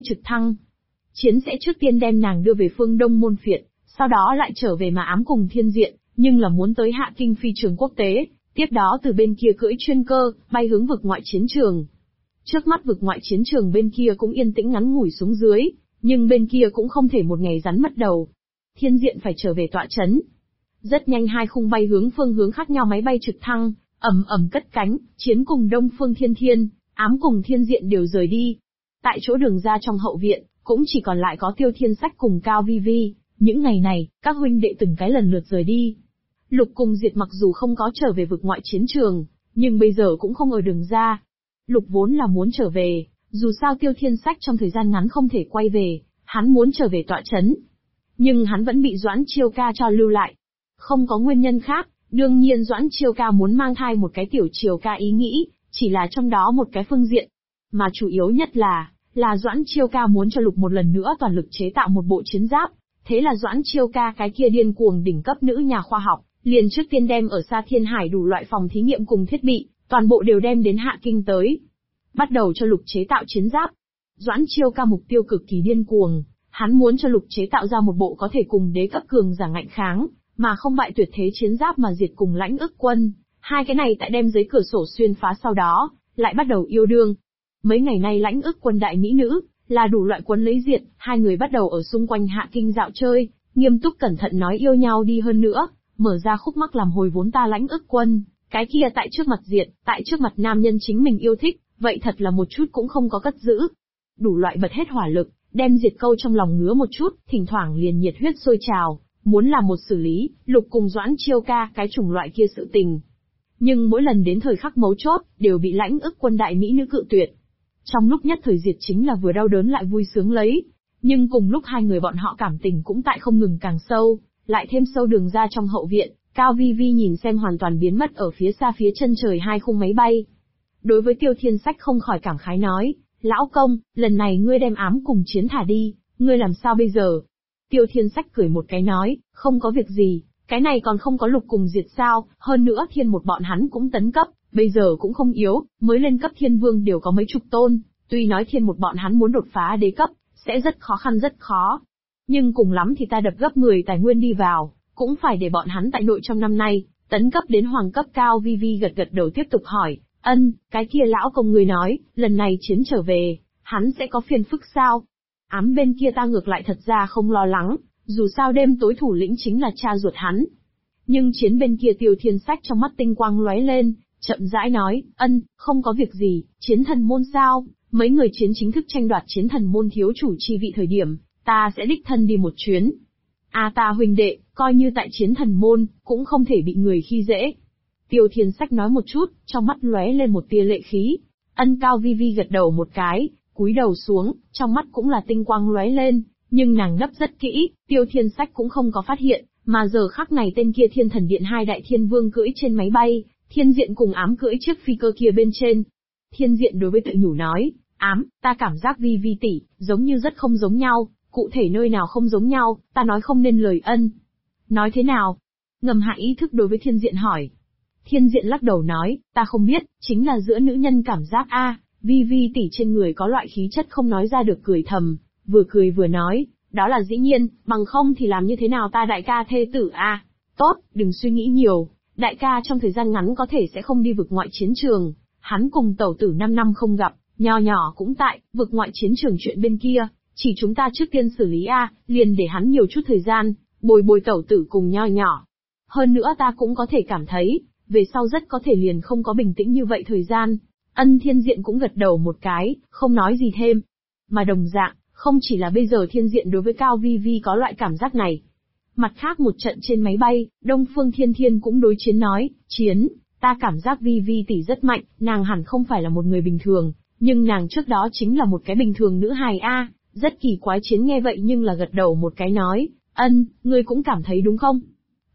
trực thăng. Chiến sẽ trước tiên đem nàng đưa về phương Đông Môn Phiệt, sau đó lại trở về mà ám cùng Thiên Diện, nhưng là muốn tới Hạ Kinh phi trường quốc tế, tiếp đó từ bên kia cưỡi chuyên cơ, bay hướng vực ngoại chiến trường. Trước mắt vực ngoại chiến trường bên kia cũng yên tĩnh ngắn ngủi xuống dưới, nhưng bên kia cũng không thể một ngày rắn mất đầu. Thiên Diện phải trở về tọa trấn. Rất nhanh hai khung bay hướng phương hướng khác nhau máy bay trực thăng, ầm ầm cất cánh, Chiến cùng Đông Phương Thiên Thiên, ám cùng Thiên Diện đều rời đi. Tại chỗ đường ra trong hậu viện, cũng chỉ còn lại có Tiêu Thiên Sách cùng Cao Vi Vi. Những ngày này, các huynh đệ từng cái lần lượt rời đi. Lục cùng Diệt mặc dù không có trở về vực ngoại chiến trường, nhưng bây giờ cũng không ở đường ra. Lục vốn là muốn trở về, dù sao Tiêu Thiên Sách trong thời gian ngắn không thể quay về, hắn muốn trở về tọa trấn. Nhưng hắn vẫn bị Doãn Chiêu Ca cho lưu lại. Không có nguyên nhân khác, đương nhiên Doãn Chiêu Ca muốn mang thai một cái Tiểu Chiêu Ca ý nghĩ, chỉ là trong đó một cái phương diện. Mà chủ yếu nhất là Doãn Chiêu Ca muốn cho Lục một lần nữa toàn lực chế tạo một bộ chiến giáp. Thế là Doãn Chiêu Ca cái kia điên cuồng đỉnh cấp nữ nhà khoa học, liền trước tiên đem ở xa Thiên Hải đủ loại phòng thí nghiệm cùng thiết bị, toàn bộ đều đem đến Hạ Kinh tới. Bắt đầu cho Lục chế tạo chiến giáp. Doãn Chiêu Ca mục tiêu cực kỳ điên cuồng, hắn muốn cho Lục chế tạo ra một bộ có thể cùng đế cấp cường giả ngạnh kháng, mà không bại tuyệt thế chiến giáp mà diệt cùng Lãnh Ức Quân. Hai cái này tại đem giấy cửa sổ xuyên phá sau đó, lại bắt đầu yêu đương. Mấy ngày nay Lãnh Ức Quân đại mỹ nữ, là đủ loại quấn lấy diệt, hai người bắt đầu ở xung quanh Hạ Kinh dạo chơi, nghiêm túc cẩn thận nói yêu nhau đi hơn nữa, mở ra khúc mắc làm hồi vốn ta Lãnh Ức Quân, cái kia tại trước mặt diệt, tại trước mặt nam nhân chính mình yêu thích, vậy thật là một chút cũng không có cất giữ. Đủ loại bật hết hỏa lực, đem diệt câu trong lòng ngứa một chút, thỉnh thoảng liền nhiệt huyết sôi trào, muốn làm một xử lý, Lục cùng Doãn Chiêu Ca cái chủng loại kia sự tình. Nhưng mỗi lần đến thời khắc mấu chốt, đều bị Lãnh Ức Quân đại mỹ nữ cự tuyệt. Trong lúc nhất thời diệt chính là vừa đau đớn lại vui sướng lấy. Nhưng cùng lúc hai người bọn họ cảm tình cũng tại không ngừng càng sâu, lại thêm sâu đường ra trong hậu viện, Cao Vi Vi nhìn xem hoàn toàn biến mất ở phía xa phía chân trời hai khung máy bay. Đối với Tiêu Thiên Sách không khỏi cảm khái nói, lão công, lần này ngươi đem ám cùng Chiến thả đi, ngươi làm sao bây giờ? Tiêu Thiên Sách cười một cái nói, không có việc gì, cái này còn không có Lục cùng diệt sao, hơn nữa thiên một bọn hắn cũng tấn cấp, bây giờ cũng không yếu, mới lên cấp thiên vương đều có mấy chục tôn, tuy nói thiên một bọn hắn muốn đột phá đế cấp, sẽ rất rất khó. Nhưng cùng lắm thì ta đập gấp 10 tài nguyên đi vào, cũng phải để bọn hắn tại nội trong năm nay, tấn cấp đến hoàng cấp. Cao Vi Vi gật gật đầu tiếp tục hỏi, cái kia lão công người nói, lần này Chiến trở về, hắn sẽ có phiền phức sao? Ám bên kia ta ngược lại thật ra không lo lắng, dù sao đêm tối thủ lĩnh chính là cha ruột hắn. Nhưng Chiến bên kia Tiêu Thiên Sách trong mắt tinh quang lóe lên, chậm rãi nói, không có việc gì, Chiến thần môn sao, mấy người Chiến chính thức tranh đoạt Chiến thần môn thiếu chủ chi vị thời điểm, ta sẽ đích thân đi một chuyến. Ta huynh đệ, coi như tại Chiến thần môn, cũng không thể bị người khi dễ. Tiêu Thiên Sách nói một chút, trong mắt lóe lên một tia lệ khí. Cao Vi Vi gật đầu một cái, cúi đầu xuống, trong mắt cũng là tinh quang lóe lên, nhưng nàng nấp rất kỹ, Tiêu Thiên Sách cũng không có phát hiện, mà giờ khắc này tên kia Thiên Thần Điện hai đại thiên vương cưỡi trên máy bay, Thiên Diện cùng ám cưỡi chiếc phi cơ kia bên trên. Thiên Diện đối với tự nhủ nói, ám, ta cảm giác Vi Vi tỷ, giống như rất không giống nhau, cụ thể nơi nào không giống nhau, ta nói không nên lời. Nói thế nào? Ngầm hạ ý thức đối với Thiên Diện hỏi. Thiên Diện lắc đầu nói, ta không biết, chính là giữa nữ nhân cảm giác Vi Vi tỷ trên người có loại khí chất không nói ra được, cười thầm, vừa cười vừa nói, đó là dĩ nhiên, bằng không thì làm như thế nào ta đại ca thê tử Tốt, đừng suy nghĩ nhiều, đại ca trong thời gian ngắn có thể sẽ không đi vực ngoại chiến trường, hắn cùng tẩu tử 5 năm không gặp, nho nhỏ cũng tại, vực ngoại chiến trường chuyện bên kia, chỉ chúng ta trước tiên xử lý liền để hắn nhiều chút thời gian, bồi tẩu tử cùng nho nhỏ. Hơn nữa ta cũng có thể cảm thấy, về sau rất có thể liền không có bình tĩnh như vậy thời gian. Thiên Diện cũng gật đầu một cái, không nói gì thêm. Mà đồng dạng, không chỉ là bây giờ Thiên Diện đối với Cao Vi Vi có loại cảm giác này. Mặt khác một trận trên máy bay, Đông Phương Thiên Thiên cũng đối Chiến nói, Chiến, ta cảm giác Vi Vi tỷ rất mạnh, nàng hẳn không phải là một người bình thường, nhưng nàng trước đó chính là một cái bình thường nữ hài rất kỳ quái. Chiến nghe vậy nhưng là gật đầu một cái nói, ngươi cũng cảm thấy đúng không?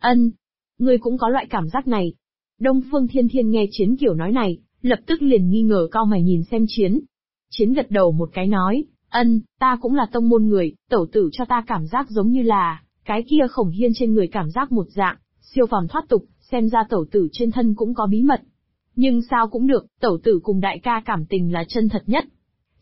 Ngươi cũng có loại cảm giác này. Đông Phương Thiên Thiên nghe Chiến kiểu nói này, lập tức liền nghi ngờ cau mày nhìn xem Chiến. Chiến gật đầu một cái nói, ta cũng là tông môn người, tẩu tử cho ta cảm giác giống như là, cái kia Khổng Hiên trên người cảm giác một dạng, siêu phàm thoát tục, xem ra tẩu tử trên thân cũng có bí mật. Nhưng sao cũng được, tẩu tử cùng đại ca cảm tình là chân thật nhất.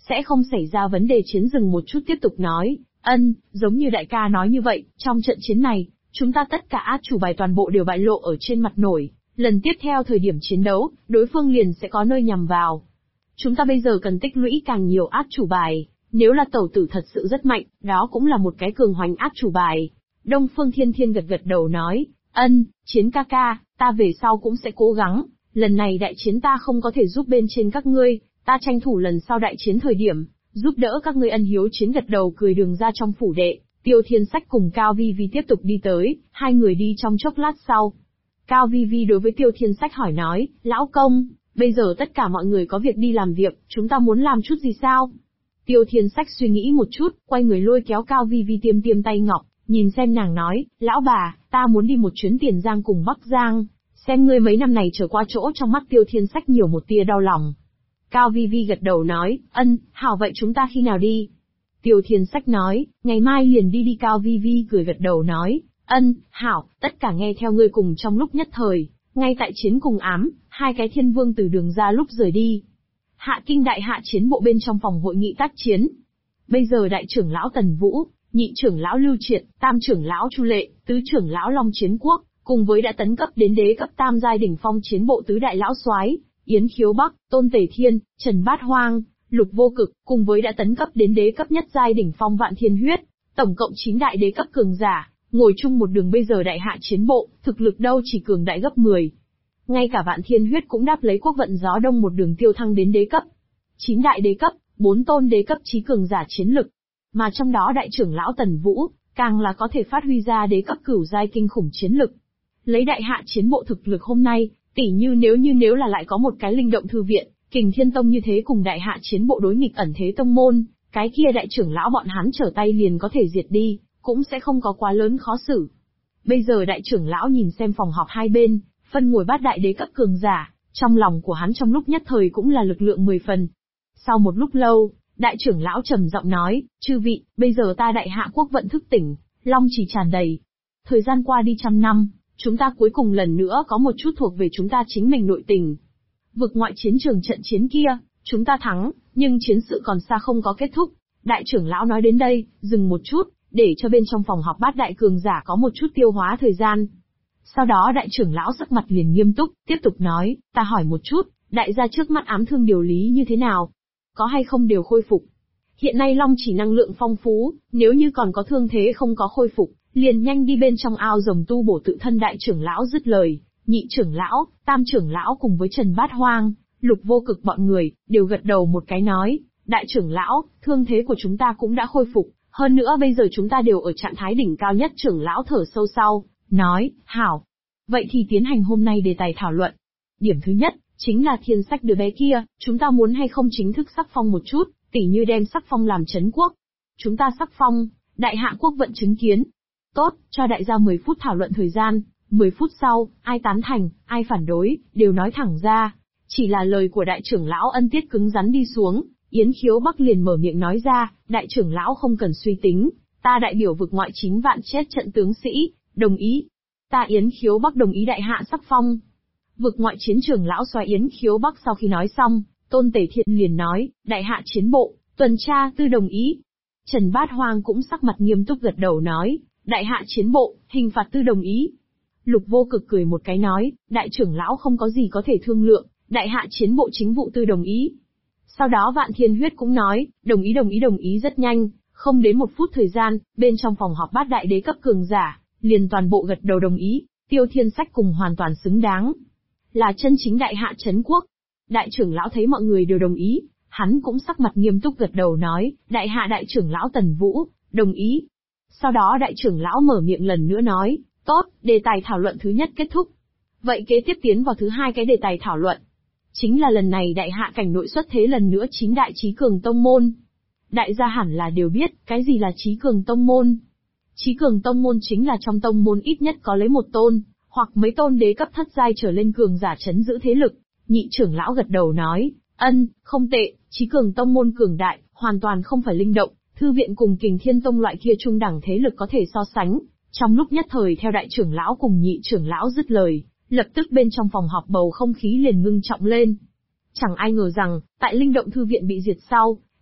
sẽ không xảy ra vấn đề. Chiến dừng một chút tiếp tục nói, giống như đại ca nói như vậy, trong trận chiến này, chúng ta tất cả át chủ bài toàn bộ đều bại lộ ở trên mặt nổi. Lần tiếp theo thời điểm chiến đấu, đối phương liền sẽ có nơi nhằm vào. Chúng ta bây giờ cần tích lũy càng nhiều át chủ bài, nếu là tẩu tử thật sự rất mạnh, đó cũng là một cái cường hoành át chủ bài. Đông Phương Thiên Thiên gật gật đầu nói, Chiến ca ca, ta về sau cũng sẽ cố gắng, lần này đại chiến ta không có thể giúp bên trên các ngươi, ta tranh thủ lần sau đại chiến thời điểm, giúp đỡ các ngươi. Ân Hiếu Chiến gật đầu cười. Đường ra trong phủ đệ, Tiêu Thiên Sách cùng Cao Vi Vi tiếp tục đi tới, hai người đi trong chốc lát sau. Cao Vi Vi đối với Tiêu Thiên Sách hỏi nói, lão công, bây giờ tất cả mọi người có việc đi làm việc, chúng ta muốn làm chút gì sao? Tiêu Thiên Sách suy nghĩ một chút, quay người lôi kéo Cao Vi Vi tiêm tiêm tay ngọc, nhìn xem nàng nói, lão bà, ta muốn đi một chuyến Tiền Giang cùng Bắc Giang, xem ngươi mấy năm này trở qua chỗ. Trong mắt Tiêu Thiên Sách nhiều một tia đau lòng. Cao Vi Vi gật đầu nói, hảo, vậy chúng ta khi nào đi? Tiêu Thiên Sách nói, ngày mai liền đi đi. Cao Vi Vi cười gật đầu nói, hảo, tất cả nghe theo ngươi. Cùng trong lúc nhất thời, ngay tại Chiến cùng Ám, hai cái thiên vương từ Đường ra lúc rời đi. Hạ Kinh đại hạ chiến bộ bên trong phòng hội nghị tác chiến. Bây giờ đại trưởng lão Tần Vũ, nhị trưởng lão Lưu Triệt, tam trưởng lão Chu Lệ, tứ trưởng lão Long Chiến Quốc, cùng với đã tấn cấp đến đế cấp tam giai đỉnh phong chiến bộ tứ đại lão soái, Yến Khiếu Bắc, Tôn Tề Thiên, Trần Bát Hoang, Lục Vô Cực, cùng với đã tấn cấp đến đế cấp nhất giai đỉnh phong Vạn Thiên Huyết, tổng cộng 9 đại đế cấp cường giả, ngồi chung một đường. Bây giờ đại hạ chiến bộ, thực lực đâu chỉ cường đại gấp 10. Ngay cả Vạn Thiên Huyết cũng đáp lấy quốc vận gió đông một đường tiêu thăng đến đế cấp. 9 đại đế cấp, 4 tôn đế cấp chí cường giả chiến lực. Mà trong đó đại trưởng lão Tần Vũ, càng là có thể phát huy ra đế cấp cửu giai kinh khủng chiến lực. Lấy đại hạ chiến bộ thực lực hôm nay, tỉ như nếu là lại có một cái linh động thư viện, Kình Thiên Tông như thế cùng đại hạ chiến bộ đối nghịch ẩn thế tông môn, cái kia đại trưởng lão bọn hắn trở tay liền có thể diệt đi, cũng sẽ không có quá lớn khó xử. Bây giờ đại trưởng lão nhìn xem phòng họp hai bên, phân ngồi bát đại đế cấp cường giả, trong lòng của hắn trong lúc nhất thời cũng là lực lượng 10 phần. Sau một lúc lâu, đại trưởng lão trầm giọng nói, chư vị, bây giờ ta đại hạ quốc vận thức tỉnh, long chỉ tràn đầy. Thời gian qua đi 100 năm, chúng ta cuối cùng lần nữa có một chút thuộc về chúng ta chính mình nội tình. Vực ngoại chiến trường trận chiến kia, chúng ta thắng, nhưng chiến sự còn xa không có kết thúc. Đại trưởng lão nói đến đây, dừng một chút, để cho bên trong phòng họp bát đại cường giả có một chút tiêu hóa thời gian. Sau đó đại trưởng lão sắc mặt liền nghiêm túc, tiếp tục nói, ta hỏi một chút, đại gia trước mắt ám thương điều lý như thế nào? Có hay không đều khôi phục? Hiện nay long chỉ năng lượng phong phú, nếu như còn có thương thế không có khôi phục, liền nhanh đi bên trong ao rồng tu bổ tự thân. Đại trưởng lão dứt lời, nhị trưởng lão, tam trưởng lão cùng với Trần Bát Hoang, Lục Vô Cực bọn người, đều gật đầu một cái nói, đại trưởng lão, thương thế của chúng ta cũng đã khôi phục, hơn nữa bây giờ chúng ta đều ở trạng thái đỉnh cao nhất. Trưởng lão thở sâu sau, nói, hảo. Vậy thì tiến hành hôm nay đề tài thảo luận. Điểm thứ nhất, chính là Thiên Sách đứa bé kia, chúng ta muốn hay không chính thức sắc phong một chút, tỉ như đem sắc phong làm trấn quốc. Chúng ta sắc phong, đại hạ quốc vận chứng kiến. Tốt, cho đại gia 10 phút thảo luận thời gian, 10 phút sau, ai tán thành, ai phản đối, đều nói thẳng ra. Chỉ là lời của đại trưởng lão Ân Tiết cứng rắn đi xuống, Yến Khiếu Bắc liền mở miệng nói ra, đại trưởng lão không cần suy tính, ta đại biểu vực ngoại chính vạn chết trận tướng sĩ, đồng ý. Ta Yến Khiếu Bắc đồng ý đại hạ sắc phong. Vực ngoại chiến trưởng lão xoay Yến Khiếu Bắc sau khi nói xong, Tôn Tề Thiên liền nói, đại hạ chiến bộ, tuần tra tư đồng ý. Trần Bát Hoang cũng sắc mặt nghiêm túc gật đầu nói, đại hạ chiến bộ, hình phạt tư đồng ý. Lục Vô Cực cười một cái nói, đại trưởng lão không có gì có thể thương lượng, đại hạ chiến bộ chính vụ tư đồng ý. Sau đó Vạn Thiên Huyết cũng nói, đồng ý rất nhanh, không đến 1 phút thời gian, bên trong phòng họp bát đại đế cấp cường giả, liền toàn bộ gật đầu đồng ý. Tiêu Thiên Sách cùng hoàn toàn xứng đáng, là chân chính đại hạ trấn quốc. Đại trưởng lão thấy mọi người đều đồng ý, hắn cũng sắc mặt nghiêm túc gật đầu nói, đại hạ đại trưởng lão Tần Vũ, đồng ý. Sau đó đại trưởng lão mở miệng lần nữa nói, tốt, đề tài thảo luận thứ nhất kết thúc. Vậy kế tiếp tiến vào thứ hai cái đề tài thảo luận. Chính là lần này đại hạ cảnh nội xuất thế lần nữa 9 đại chí cường tông môn. Đại gia hẳn là đều biết, cái gì là chí cường tông môn. Chí cường tông môn chính là trong tông môn ít nhất có lấy một tôn, hoặc mấy tôn đế cấp thất giai trở lên cường giả trấn giữ thế lực. Nhị trưởng lão gật đầu nói, không tệ, chí cường tông môn cường đại, hoàn toàn không phải linh động, thư viện cùng Kình Thiên Tông loại kia trung đẳng thế lực có thể so sánh. Trong lúc nhất thời theo đại trưởng lão cùng nhị trưởng lão dứt lời, lập tức bên trong phòng họp bầu không khí liền ngưng trọng lên. Chẳng ai ngờ rằng, tại linh động thư viện bị diệt sau,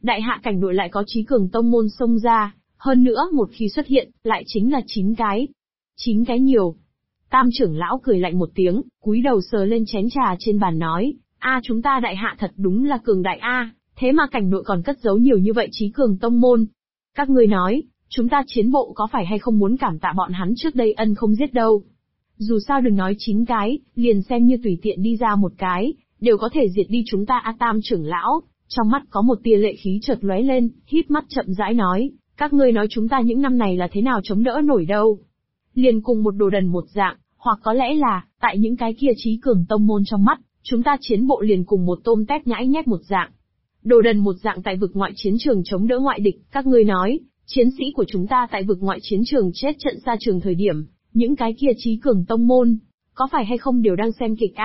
Đại hạ cảnh nội lại có trí cường tông môn xông ra, hơn nữa một khi xuất hiện, lại chính là 9 cái. 9 cái nhiều. Tam trưởng lão cười lạnh một tiếng, cúi đầu sờ lên chén trà trên bàn nói, chúng ta đại hạ thật đúng là cường đại thế mà cảnh nội còn cất giấu nhiều như vậy trí cường tông môn. Các ngươi nói, chúng ta chiến bộ có phải hay không muốn cảm tạ bọn hắn trước đây ân không giết đâu. Dù sao đừng nói 9 cái, liền xem như tùy tiện đi ra một cái, đều có thể diệt đi chúng ta. Tam trưởng lão, trong mắt có một tia lệ khí chợt lóe lên, híp mắt chậm rãi nói, các ngươi nói chúng ta những năm này là thế nào chống đỡ nổi đâu. Liền cùng một đồ đần một dạng, hoặc có lẽ là, tại những cái kia trí cường tông môn trong mắt, chúng ta chiến bộ liền cùng một tôm tép nhãi nhép một dạng. Đồ đần một dạng tại vực ngoại chiến trường chống đỡ ngoại địch, các ngươi nói, chiến sĩ của chúng ta tại vực ngoại chiến trường chết trận xa trường thời điểm, những cái kia trí cường tông môn, có phải hay không đều đang xem kịch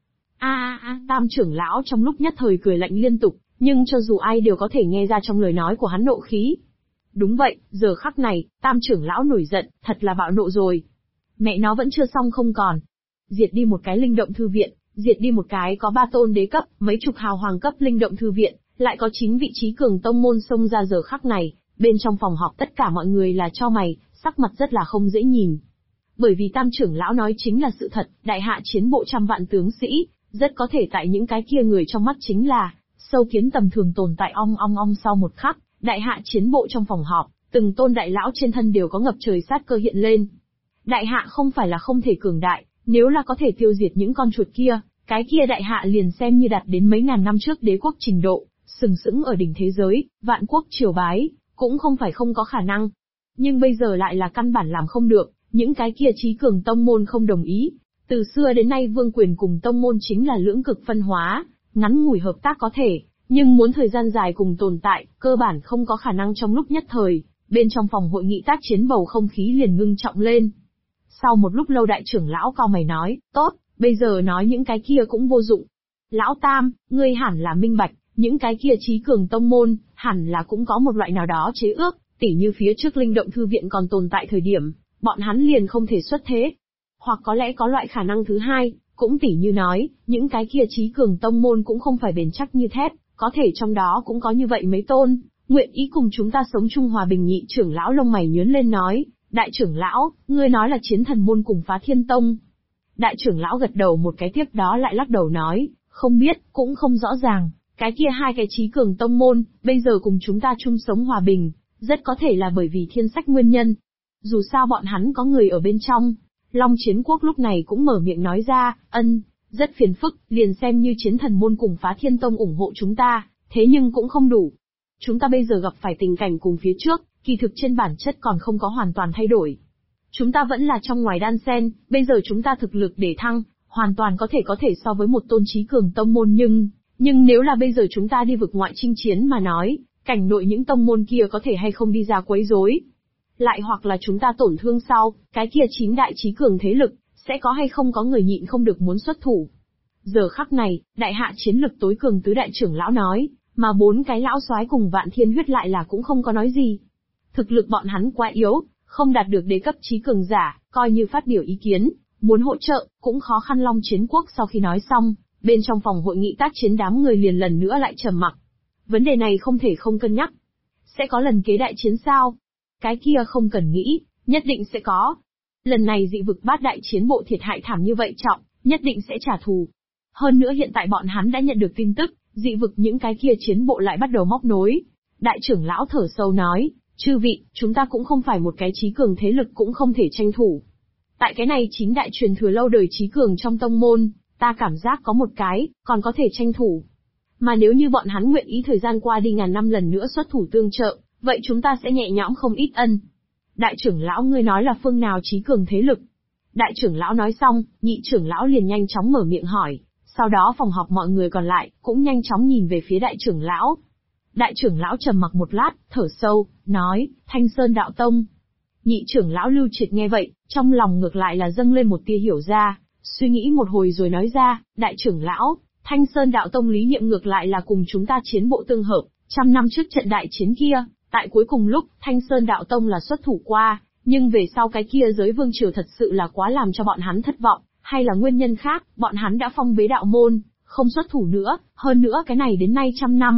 Tam trưởng lão trong lúc nhất thời cười lạnh liên tục, nhưng cho dù ai đều có thể nghe ra trong lời nói của hắn nộ khí. Đúng vậy, giờ khắc này, tam trưởng lão nổi giận, thật là bạo nộ rồi. Mẹ nó vẫn chưa xong không còn. Diệt đi một cái linh động thư viện, diệt đi một cái có 3 tôn đế cấp, mấy chục hào hoàng cấp linh động thư viện, lại có 9 vị trí cường tông môn xông ra. Giờ khắc này, bên trong phòng họp tất cả mọi người là cho mày, sắc mặt rất là không dễ nhìn. Bởi vì tam trưởng lão nói chính là sự thật, đại hạ chiến bộ trăm vạn tướng sĩ, rất có thể tại những cái kia người trong mắt chính là sâu kiến tầm thường tồn tại. Sau một khắc, đại hạ chiến bộ trong phòng họp, từng tôn đại lão trên thân đều có ngập trời sát cơ hiện lên. Đại hạ không phải là không thể cường đại, nếu là có thể tiêu diệt những con chuột kia, cái kia đại hạ liền xem như đạt đến mấy ngàn năm trước đế quốc trình độ, sừng sững ở đỉnh thế giới, vạn quốc triều bái, cũng không phải không có khả năng. Nhưng bây giờ lại là căn bản làm không được, những cái kia trí cường tông môn không đồng ý. Từ xưa đến nay vương quyền cùng tông môn chính là lưỡng cực phân hóa, ngắn ngủi hợp tác có thể, nhưng muốn thời gian dài cùng tồn tại, cơ bản không có khả năng trong lúc nhất thời. Bên trong phòng hội nghị tác chiến bầu không khí liền ngưng trọng lên. Sau một lúc lâu đại trưởng lão cau mày nói, tốt, bây giờ nói những cái kia cũng vô dụng. Lão Tam, ngươi hẳn là minh bạch, những cái kia trí cường tông môn, hẳn là cũng có một loại nào đó chế ước, tỉ như phía trước linh động thư viện còn tồn tại thời điểm, bọn hắn liền không thể xuất thế. Hoặc có lẽ có loại khả năng thứ hai, cũng tỉ như nói, những cái kia trí cường tông môn cũng không phải bền chắc như thép, có thể trong đó cũng có như vậy mấy tôn, nguyện ý cùng chúng ta sống chung hòa bình. Nhị trưởng lão lông mày nhướng lên nói, đại trưởng lão, ngươi nói là chiến thần môn cùng Phá Thiên Tông. Đại trưởng lão gật đầu một cái, tiếp đó lại lắc đầu nói, không biết, cũng không rõ ràng, cái kia hai cái trí cường tông môn, bây giờ cùng chúng ta chung sống hòa bình, rất có thể là bởi vì thiên sách nguyên nhân. Dù sao bọn hắn có người ở bên trong. Long Chiến Quốc lúc này cũng mở miệng nói ra, rất phiền phức, liền xem như chiến thần môn cùng Phá Thiên Tông ủng hộ chúng ta, thế nhưng cũng không đủ. Chúng ta bây giờ gặp phải tình cảnh cùng phía trước, kỳ thực trên bản chất còn không có hoàn toàn thay đổi. Chúng ta vẫn là trong ngoài đan xen, bây giờ chúng ta thực lực để thăng, hoàn toàn có thể so với một tôn trí cường tông môn, nhưng nếu là bây giờ chúng ta đi vực ngoại chinh chiến mà nói, cảnh nội những tông môn kia có thể hay không đi ra quấy rối. Lại hoặc là chúng ta tổn thương sau, cái kia 9 đại trí cường thế lực, sẽ có hay không có người nhịn không được muốn xuất thủ. Giờ khắc này, đại hạ chiến lực tối cường tứ đại trưởng lão nói, mà 4 cái lão soái cùng Vạn Thiên Huyết lại là cũng không có nói gì. Thực lực bọn hắn quá yếu, không đạt được đế cấp trí cường giả, coi như phát biểu ý kiến, muốn hỗ trợ, cũng khó khăn. Long Chiến Quốc sau khi nói xong, bên trong phòng hội nghị tác chiến đám người liền lần nữa lại trầm mặc. Vấn đề này không thể không cân nhắc. Sẽ có lần kế đại chiến sao? Cái kia không cần nghĩ, nhất định sẽ có. Lần này dị vực bát đại chiến bộ thiệt hại thảm như vậy trọng, nhất định sẽ trả thù. Hơn nữa hiện tại bọn hắn đã nhận được tin tức, dị vực những cái kia chiến bộ lại bắt đầu móc nối. Đại trưởng lão thở sâu nói, chư vị, chúng ta cũng không phải một cái trí cường thế lực, cũng không thể tranh thủ. Tại cái này 9 đại truyền thừa lâu đời trí cường trong tông môn, ta cảm giác có một cái, còn có thể tranh thủ. Mà nếu như bọn hắn nguyện ý thời gian qua đi ngàn năm lần nữa xuất thủ tương trợ, vậy chúng ta sẽ nhẹ nhõm không ít. Đại trưởng lão, ngươi nói là phương nào trí cường thế lực? Đại trưởng lão nói xong, nhị trưởng lão liền nhanh chóng mở miệng hỏi, sau đó phòng họp mọi người còn lại, cũng nhanh chóng nhìn về phía đại trưởng lão. Đại trưởng lão trầm mặc một lát, thở sâu, nói, Thanh Sơn Đạo Tông. Nhị trưởng lão Lưu Triệt nghe vậy, trong lòng ngược lại là dâng lên một tia hiểu ra, suy nghĩ một hồi rồi nói ra, đại trưởng lão, Thanh Sơn Đạo Tông lý niệm ngược lại là cùng chúng ta chiến bộ tương hợp, 100 năm trước trận đại chiến kia, tại cuối cùng lúc, Thanh Sơn Đạo Tông là xuất thủ qua, nhưng về sau cái kia giới vương triều thật sự là quá làm cho bọn hắn thất vọng, hay là nguyên nhân khác, bọn hắn đã phong bế đạo môn, không xuất thủ nữa, hơn nữa cái này đến nay 100 năm,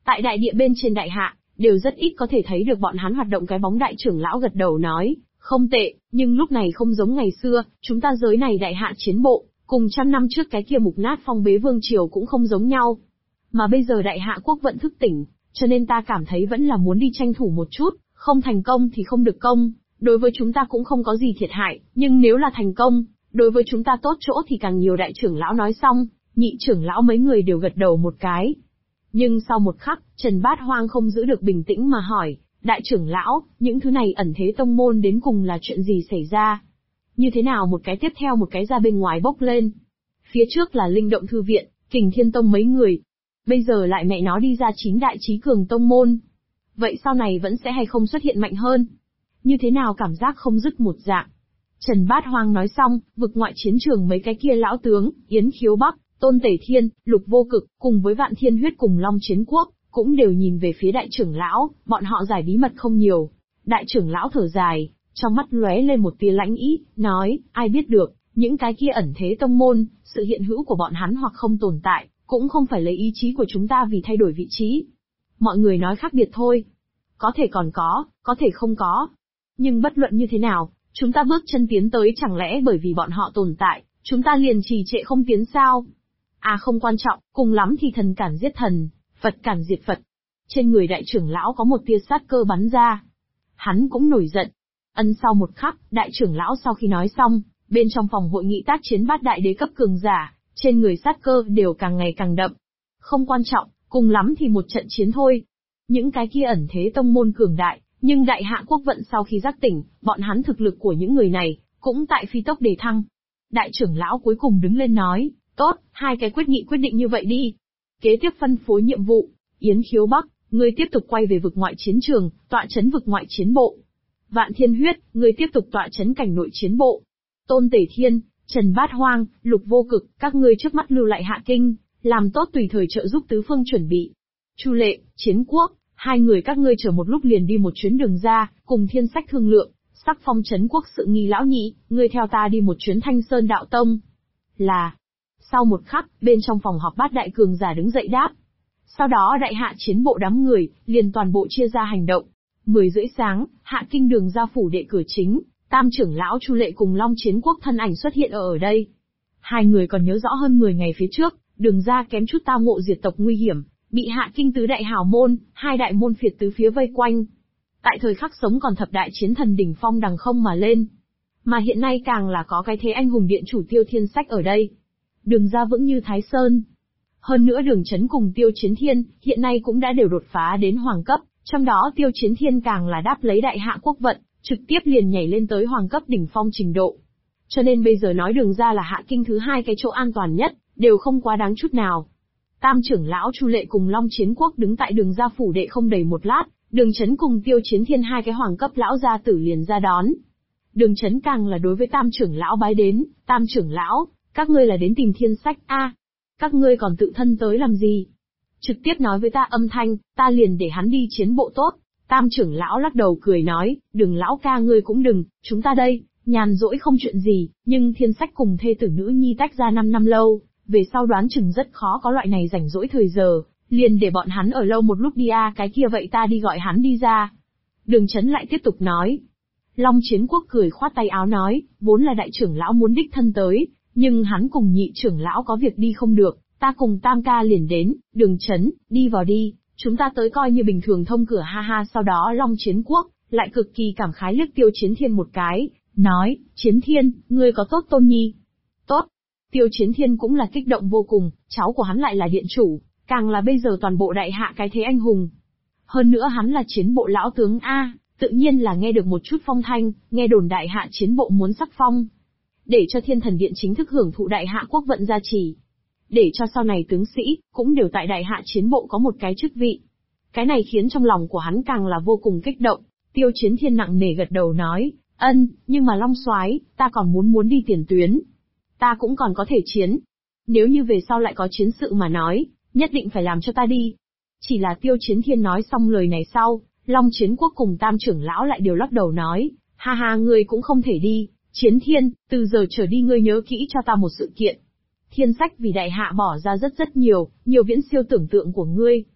Tại đại địa bên trên đại hạ, đều rất ít có thể thấy được bọn hắn hoạt động. Cái bóng đại trưởng lão gật đầu nói, không tệ, nhưng lúc này không giống ngày xưa, chúng ta giới này đại hạ chiến bộ, cùng trăm năm trước cái kia mục nát phong bế vương triều cũng không giống nhau. Mà bây giờ đại hạ quốc vận thức tỉnh, cho nên ta cảm thấy vẫn là muốn đi tranh thủ một chút, không thành công thì không được công, đối với chúng ta cũng không có gì thiệt hại, nhưng nếu là thành công, đối với chúng ta tốt chỗ thì càng nhiều. Đại trưởng lão nói xong, nhị trưởng lão mấy người đều gật đầu một cái. Nhưng sau một khắc, Trần Bát Hoang không giữ được bình tĩnh mà hỏi, đại trưởng lão, những thứ này ẩn thế tông môn đến cùng là chuyện gì xảy ra? Như thế nào một cái tiếp theo một cái ra bên ngoài bốc lên? Phía trước là Linh Động Thư Viện, Kình Thiên Tông mấy người. Bây giờ lại mẹ nó đi ra 9 đại chí cường tông môn. Vậy sau này vẫn sẽ hay không xuất hiện mạnh hơn? Như thế nào cảm giác không dứt một dạng? Trần Bát Hoang nói xong, vực ngoại chiến trường mấy cái kia lão tướng, Yến Khiếu Bắc, Tôn Tể Thiên, Lục Vô Cực, cùng với Vạn Thiên Huyết cùng Long Chiến Quốc, cũng đều nhìn về phía đại trưởng lão, bọn họ giải bí mật không nhiều. Đại trưởng lão thở dài, trong mắt lóe lên một tia lãnh ý, nói, ai biết được, những cái kia ẩn thế tông môn, sự hiện hữu của bọn hắn hoặc không tồn tại, cũng không phải lấy ý chí của chúng ta vì thay đổi vị trí. Mọi người nói khác biệt thôi. Có thể còn có thể không có. Nhưng bất luận như thế nào, chúng ta bước chân tiến tới chẳng lẽ bởi vì bọn họ tồn tại, chúng ta liền trì trệ không tiến sao? À không quan trọng, cùng lắm thì thần cản giết thần, Phật cản diệt Phật. Trên người đại trưởng lão có một tia sát cơ bắn ra. Hắn cũng nổi giận. Sau một khắc, đại trưởng lão sau khi nói xong, bên trong phòng hội nghị tác chiến bát đại đế cấp cường giả, trên người sát cơ đều càng ngày càng đậm. Không quan trọng, cùng lắm thì một trận chiến thôi. Những cái kia ẩn thế tông môn cường đại, nhưng đại hạ quốc vận sau khi giác tỉnh, bọn hắn thực lực của những người này, cũng tại phi tốc đề thăng. Đại trưởng lão cuối cùng đứng lên nói, tốt, hai cái quyết định như vậy đi. Kế tiếp phân phối nhiệm vụ, Yến Khiếu Bắc, ngươi tiếp tục quay về vực ngoại chiến trường, tọa chấn vực ngoại chiến bộ. Vạn Thiên Huyết, ngươi tiếp tục tọa chấn cảnh nội chiến bộ. Tôn Tể Thiên, Trần Bát Hoang, Lục Vô Cực, các ngươi trước mắt lưu lại Hạ Kinh, làm tốt tùy thời trợ giúp tứ phương chuẩn bị. Chu Lệ, Chiến Quốc, hai người các ngươi chờ một lúc liền đi một chuyến đường ra, cùng Thiên Sách thương lượng. Sắc Phong Trấn Quốc sự nghi lão nhị, ngươi theo ta đi một chuyến Thanh Sơn Đạo Tông. Là. Sau một khắc, bên trong phòng họp bát đại cường giả đứng dậy đáp. Sau đó đại hạ chiến bộ đám người, liền toàn bộ chia ra hành động. 10 rưỡi sáng, Hạ Kinh đường ra phủ đệ cửa chính, tam trưởng lão Chu Lệ cùng Long Chiến Quốc thân ảnh xuất hiện ở đây. Hai người còn nhớ rõ hơn 10 ngày phía trước, đường ra kém chút tao ngộ diệt tộc nguy hiểm, bị Hạ Kinh tứ đại hào môn, hai đại môn phiệt tứ phía vây quanh. Tại thời khắc sống còn thập đại chiến thần đỉnh phong đằng không mà lên. Mà hiện nay càng là có cái thế anh hùng điện chủ Tiêu Thiên Sách ở đây. Đường ra vững như Thái Sơn. Hơn nữa Đường Chấn cùng Tiêu Chiến Thiên, hiện nay cũng đã đều đột phá đến hoàng cấp, trong đó Tiêu Chiến Thiên càng là đáp lấy đại hạ quốc vận, trực tiếp liền nhảy lên tới hoàng cấp đỉnh phong trình độ. Cho nên bây giờ nói Đường ra là Hạ Kinh thứ hai cái chỗ an toàn nhất, đều không quá đáng chút nào. Tam trưởng lão Chu Lệ cùng Long Chiến Quốc đứng tại đường ra phủ đệ không đầy một lát, Đường Chấn cùng Tiêu Chiến Thiên hai cái hoàng cấp lão gia tử liền ra đón. Đường Chấn càng là đối với tam trưởng lão bái đến, tam trưởng lão, các ngươi là đến tìm Thiên Sách a? Các ngươi còn tự thân tới làm gì? Trực tiếp nói với ta âm thanh, ta liền để hắn đi chiến bộ tốt. Tam trưởng lão lắc đầu cười nói, Đường lão ca ngươi cũng đừng, chúng ta đây, nhàn rỗi không chuyện gì, nhưng Thiên Sách cùng thê tử nữ nhi tách ra 5 năm lâu, về sau đoán chừng rất khó có loại này rảnh rỗi thời giờ, liền để bọn hắn ở lâu một lúc đi a, cái kia vậy ta đi gọi hắn đi ra. Đường Chấn lại tiếp tục nói. Long Chiến Quốc cười khoát tay áo nói, vốn là đại trưởng lão muốn đích thân tới, nhưng hắn cùng nhị trưởng lão có việc đi không được, ta cùng tam ca liền đến. Đường Chấn, đi vào đi, chúng ta tới coi như bình thường thông cửa ha ha. Sau đó Long Chiến Quốc lại cực kỳ cảm khái liếc Tiêu Chiến Thiên một cái, nói, Chiến Thiên, ngươi có tốt tôn nhi? Tốt. Tiêu Chiến Thiên cũng là kích động vô cùng, cháu của hắn lại là điện chủ, càng là bây giờ toàn bộ đại hạ cái thế anh hùng. Hơn nữa hắn là chiến bộ lão tướng A, tự nhiên là nghe được một chút phong thanh, nghe đồn đại hạ chiến bộ muốn sắc phong. Để cho Thiên Thần Điện chính thức hưởng thụ đại hạ quốc vận gia trì. Để cho sau này tướng sĩ, cũng đều tại đại hạ chiến bộ có một cái chức vị. Cái này khiến trong lòng của hắn càng là vô cùng kích động. Tiêu Chiến Thiên nặng nề gật đầu nói, nhưng mà Long Soái, ta còn muốn đi tiền tuyến. Ta cũng còn có thể chiến. Nếu như về sau lại có chiến sự mà nói, nhất định phải làm cho ta đi. Chỉ là Tiêu Chiến Thiên nói xong lời này sau, Long Chiến Quốc cùng tam trưởng lão lại đều lắc đầu nói, ha ha ngươi cũng không thể đi, Chiến Thiên, từ giờ trở đi ngươi nhớ kỹ cho ta một sự kiện. Thiên Sách vì đại hạ bỏ ra rất nhiều viễn siêu tưởng tượng của ngươi.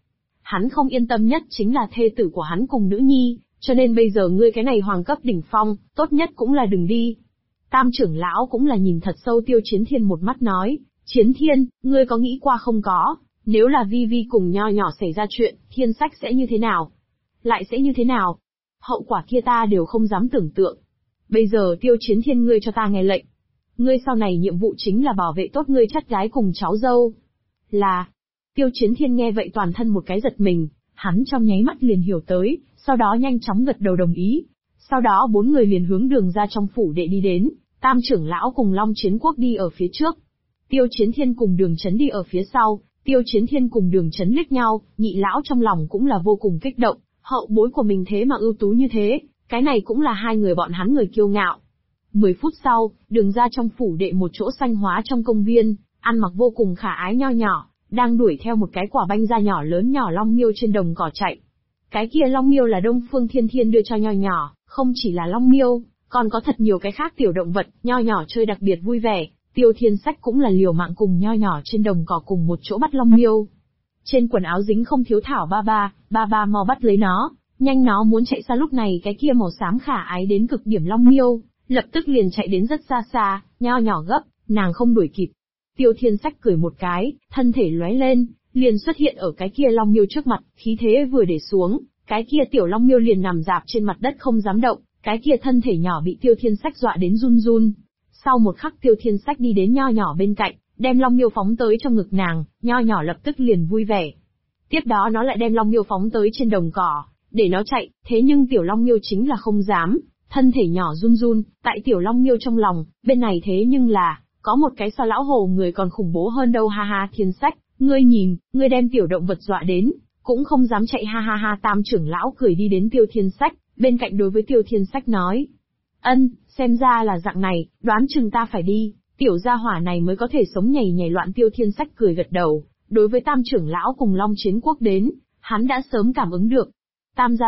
Hắn không yên tâm nhất chính là thê tử của hắn cùng nữ nhi, cho nên bây giờ ngươi cái này hoàng cấp đỉnh phong, tốt nhất cũng là đừng đi. Tam trưởng lão cũng là nhìn thật sâu Tiêu Chiến Thiên một mắt nói, Chiến Thiên, ngươi có nghĩ qua không có, nếu là Vi Vi cùng Nho Nhỏ xảy ra chuyện, Thiên Sách sẽ như thế nào? Lại sẽ như thế nào? Hậu quả kia ta đều không dám tưởng tượng. Bây giờ Tiêu Chiến Thiên ngươi cho ta nghe lệnh. Ngươi sau này nhiệm vụ chính là bảo vệ tốt ngươi chắt gái cùng cháu dâu. Là. Tiêu Chiến Thiên nghe vậy toàn thân một cái giật mình, hắn trong nháy mắt liền hiểu tới, sau đó nhanh chóng gật đầu đồng ý. Sau đó bốn người liền hướng đường ra trong phủ đệ đi đến, Tam trưởng lão cùng Long Chiến Quốc đi ở phía trước. Tiêu Chiến Thiên cùng Đường Chấn đi ở phía sau, Tiêu Chiến Thiên cùng Đường Chấn liếc nhau, nhị lão trong lòng cũng là vô cùng kích động, hậu bối của mình thế mà ưu tú như thế, cái này cũng là hai người bọn hắn người kiêu ngạo. 10 phút sau, đường ra trong phủ đệ một chỗ xanh hóa trong công viên, ăn mặc vô cùng khả ái Nho Nhỏ, đang đuổi theo một cái quả banh da nhỏ lớn nhỏ long miêu trên đồng cỏ chạy. Cái kia long miêu là Đông Phương Thiên Thiên đưa cho Nho Nhỏ, không chỉ là long miêu, còn có thật nhiều cái khác tiểu động vật, Nho Nhỏ chơi đặc biệt vui vẻ. Tiêu Thiên Sách cũng là liều mạng cùng Nho Nhỏ trên đồng cỏ cùng một chỗ bắt long miêu. Trên quần áo dính không thiếu thảo ba ba mau bắt lấy nó, nhanh nó muốn chạy xa. Lúc này cái kia màu xám khả ái đến cực điểm long miêu, lập tức liền chạy đến rất xa xa, Nho Nhỏ gấp, nàng không đuổi kịp. Tiêu Thiên Sách cười một cái, thân thể lóe lên, liền xuất hiện ở cái kia long miêu trước mặt, khí thế vừa để xuống, cái kia tiểu long miêu liền nằm rạp trên mặt đất không dám động, cái kia thân thể nhỏ bị Tiêu Thiên Sách dọa đến run run. Sau một khắc Tiêu Thiên Sách đi đến Nho Nhỏ bên cạnh, đem long miêu phóng tới trong ngực nàng, Nho Nhỏ lập tức liền vui vẻ. Tiếp đó nó lại đem long miêu phóng tới trên đồng cỏ, để nó chạy, thế nhưng tiểu long miêu chính là không dám, thân thể nhỏ run run, tại tiểu long miêu trong lòng, bên này thế nhưng là, có một cái so lão hồ người còn khủng bố hơn đâu ha ha. Thiên Sách, ngươi nhìn, ngươi đem tiểu động vật dọa đến, cũng không dám chạy ha ha ha. Tam trưởng lão cười đi đến Tiêu Thiên Sách, bên cạnh đối với Tiêu Thiên Sách nói. Ân, xem ra là dạng này, đoán chừng ta phải đi, tiểu gia hỏa này mới có thể sống nhảy nhảy loạn. Tiêu Thiên Sách cười gật đầu, đối với Tam trưởng lão cùng Long Chiến Quốc đến, hắn đã sớm cảm ứng được. Tam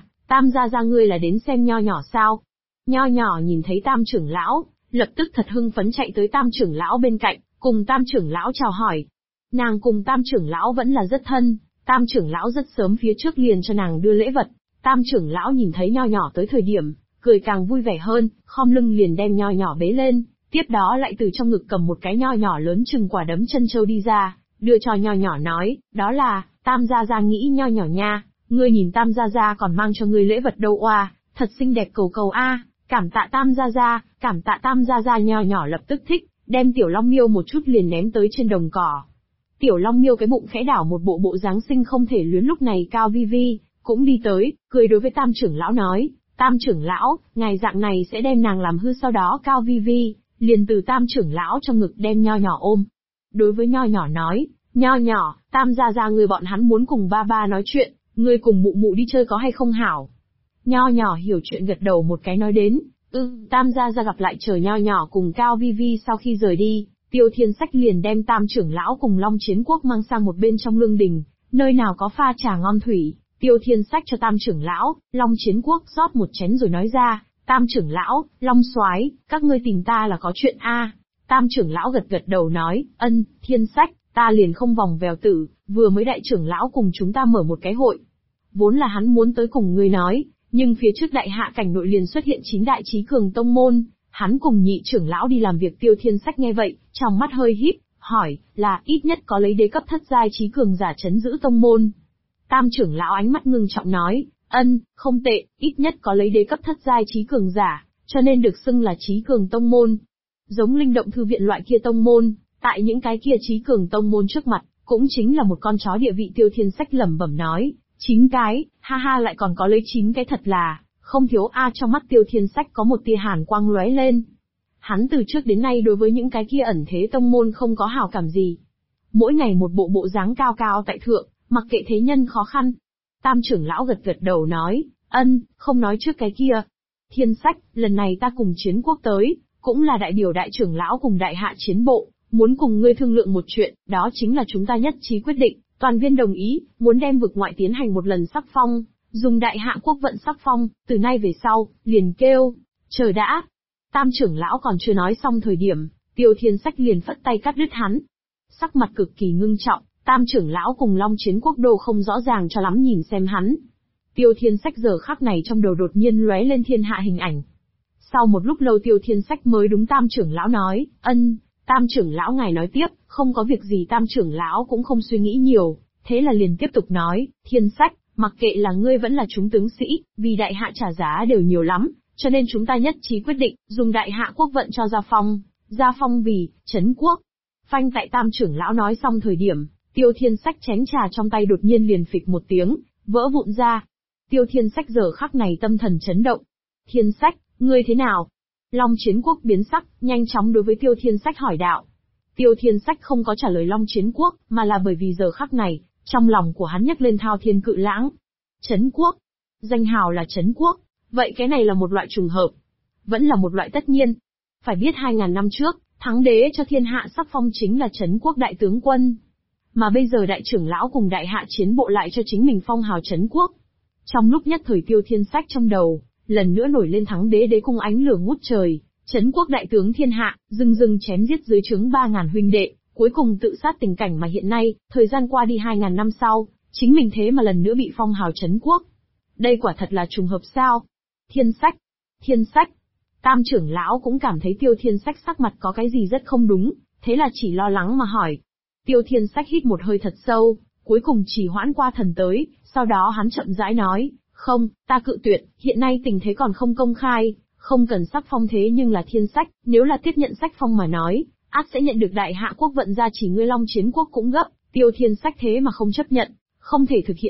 gia gia ngươi là đến xem Nho Nhỏ sao? Nho Nhỏ nhìn thấy Tam trưởng lão, lập tức thật hưng phấn chạy tới Tam trưởng lão bên cạnh, cùng Tam trưởng lão chào hỏi. Nàng cùng Tam trưởng lão vẫn là rất thân, Tam trưởng lão rất sớm phía trước liền cho nàng đưa lễ vật. Tam trưởng lão nhìn thấy Nho Nhỏ tới thời điểm, cười càng vui vẻ hơn, khom lưng liền đem Nho Nhỏ bế lên, tiếp đó lại từ trong ngực cầm một cái nho nhỏ lớn chừng quả đấm chân châu đi ra, đưa cho Nho Nhỏ nói, đó là, Tam gia gia nghĩ Nho Nhỏ nha, ngươi nhìn Tam gia gia còn mang cho ngươi lễ vật đâu oa, thật xinh đẹp cầu cầu a, cảm tạ Tam gia gia, cảm tạ Tam gia gia. Nho Nhỏ lập tức thích, đem tiểu long miêu một chút liền ném tới trên đồng cỏ. Tiểu long miêu cái bụng khẽ đảo một bộ dáng sinh không thể luyến. Lúc này Cao Vi Vi cũng đi tới, cười đối với Tam trưởng lão nói, Tam trưởng lão, ngài dạng này sẽ đem nàng làm hư. Sau đó Cao Vi Vi liền từ Tam trưởng lão trong ngực đem Nho Nhỏ ôm. Đối với Nho Nhỏ nói, Nho Nhỏ, Tam gia gia người bọn hắn muốn cùng ba ba nói chuyện, ngươi cùng mụ mụ đi chơi có hay không hảo? Nho Nhỏ hiểu chuyện gật đầu một cái nói đến, Tam gia gia gặp lại. Chờ Nho Nhỏ cùng Cao Vi Vi sau khi rời đi, Tiêu Thiên Sách liền đem Tam trưởng lão cùng Long Chiến Quốc mang sang một bên trong lương đình, nơi nào có pha trà ngon thủy. Tiêu Thiên Sách cho Tam trưởng lão, Long Chiến Quốc rót một chén rồi nói ra, Tam trưởng lão, Long soái, các ngươi tìm ta là có chuyện a. Tam trưởng lão gật gật đầu nói, ân, Thiên Sách, ta liền không vòng vèo tử, vừa mới đại trưởng lão cùng chúng ta mở một cái hội. Vốn là hắn muốn tới cùng ngươi nói, nhưng phía trước đại hạ cảnh nội liền xuất hiện 9 đại trí cường tông môn, hắn cùng nhị trưởng lão đi làm việc. Tiêu Thiên Sách nghe vậy, trong mắt hơi híp, hỏi, là ít nhất có lấy đế cấp thất giai trí cường giả trấn giữ tông môn. Tam trưởng lão ánh mắt ngưng trọng nói, ân, không tệ, ít nhất có lấy đế cấp thất giai trí cường giả, cho nên được xưng là trí cường tông môn. Giống Linh Động Thư Viện loại kia tông môn, tại những cái kia trí cường tông môn trước mặt, cũng chính là một con chó địa vị. Tiêu Thiên Sách lẩm bẩm nói, 9 cái, ha ha, lại còn có lấy 9 cái thật là, không thiếu a. Trong mắt Tiêu Thiên Sách có một tia hàn quang lóe lên. Hắn từ trước đến nay đối với những cái kia ẩn thế tông môn không có hảo cảm gì. Mỗi ngày một bộ dáng cao cao tại thượng, mặc kệ thế nhân khó khăn. Tam trưởng lão gật gật đầu nói, ân, không nói trước cái kia. Thiên Sách, lần này ta cùng Chiến Quốc tới, cũng là đại biểu đại trưởng lão cùng đại hạ chiến bộ, muốn cùng ngươi thương lượng một chuyện, đó chính là chúng ta nhất trí quyết định, toàn viên đồng ý, muốn đem vực ngoại tiến hành một lần sắc phong, dùng đại hạ quốc vận sắc phong, từ nay về sau, liền kêu, chờ đã. Tam trưởng lão còn chưa nói xong thời điểm, Tiêu Thiên Sách liền phất tay cắt đứt hắn. Sắc mặt cực kỳ ngưng trọng, Tam trưởng lão cùng Long Chiến Quốc đô không rõ ràng cho lắm nhìn xem hắn. Tiêu Thiên Sách giờ khắc này trong đầu đột nhiên lóe lên thiên hạ hình ảnh. Sau một lúc lâu Tiêu Thiên Sách mới đúng Tam trưởng lão nói, Tam trưởng lão ngài nói tiếp, không có việc gì. Tam trưởng lão cũng không suy nghĩ nhiều, thế là liền tiếp tục nói, Thiên Sách, mặc kệ là ngươi vẫn là chúng tướng sĩ, vì đại hạ trả giá đều nhiều lắm, cho nên chúng ta nhất trí quyết định, dùng đại hạ quốc vận cho gia phong vì, trấn quốc. Phanh tại Tam trưởng lão nói xong thời điểm, Tiêu Thiên Sách chén trà trong tay đột nhiên liền phịch một tiếng, vỡ vụn ra. Tiêu Thiên Sách giờ khắc này tâm thần chấn động. Thiên Sách, ngươi thế nào? Long Chiến Quốc biến sắc, nhanh chóng đối với Tiêu Thiên Sách hỏi đạo. Tiêu Thiên Sách không có trả lời Long Chiến Quốc, mà là bởi vì giờ khắc này, trong lòng của hắn nhấc lên thao thiên cự lãng. Trấn quốc. Danh hào là Trấn quốc, vậy cái này là một loại trùng hợp. Vẫn là một loại tất nhiên. Phải biết 2000 năm trước, thắng đế cho thiên hạ sắc phong chính là Trấn quốc đại tướng quân. Mà bây giờ đại trưởng lão cùng đại hạ chiến bộ lại cho chính mình phong hào Trấn quốc. Trong lúc nhất thời Tiêu Thiên Sách trong đầu, lần nữa nổi lên thắng đế đế cung ánh lửa ngút trời, Trấn quốc đại tướng thiên hạ, dưng chém giết dưới trướng 3000 huynh đệ, cuối cùng tự sát tình cảnh mà hiện nay, thời gian qua đi 2000 năm sau, chính mình thế mà lần nữa bị phong hào Trấn quốc. Đây quả thật là trùng hợp sao? Thiên Sách. Tam trưởng lão cũng cảm thấy Tiêu Thiên Sách sắc mặt có cái gì rất không đúng, thế là chỉ lo lắng mà hỏi. Tiêu Thiên Sách hít một hơi thật sâu, cuối cùng chỉ hoãn qua thần tới, sau đó hắn chậm rãi nói, không, ta cự tuyệt, hiện nay tình thế còn không công khai, không cần sắc phong. Thế nhưng là Thiên Sách, nếu là tiếp nhận sắc phong mà nói, ắt sẽ nhận được đại hạ quốc vận gia chỉ, ngươi Long Chiến Quốc cũng gấp. Tiêu Thiên Sách thế mà không chấp nhận, không thể thực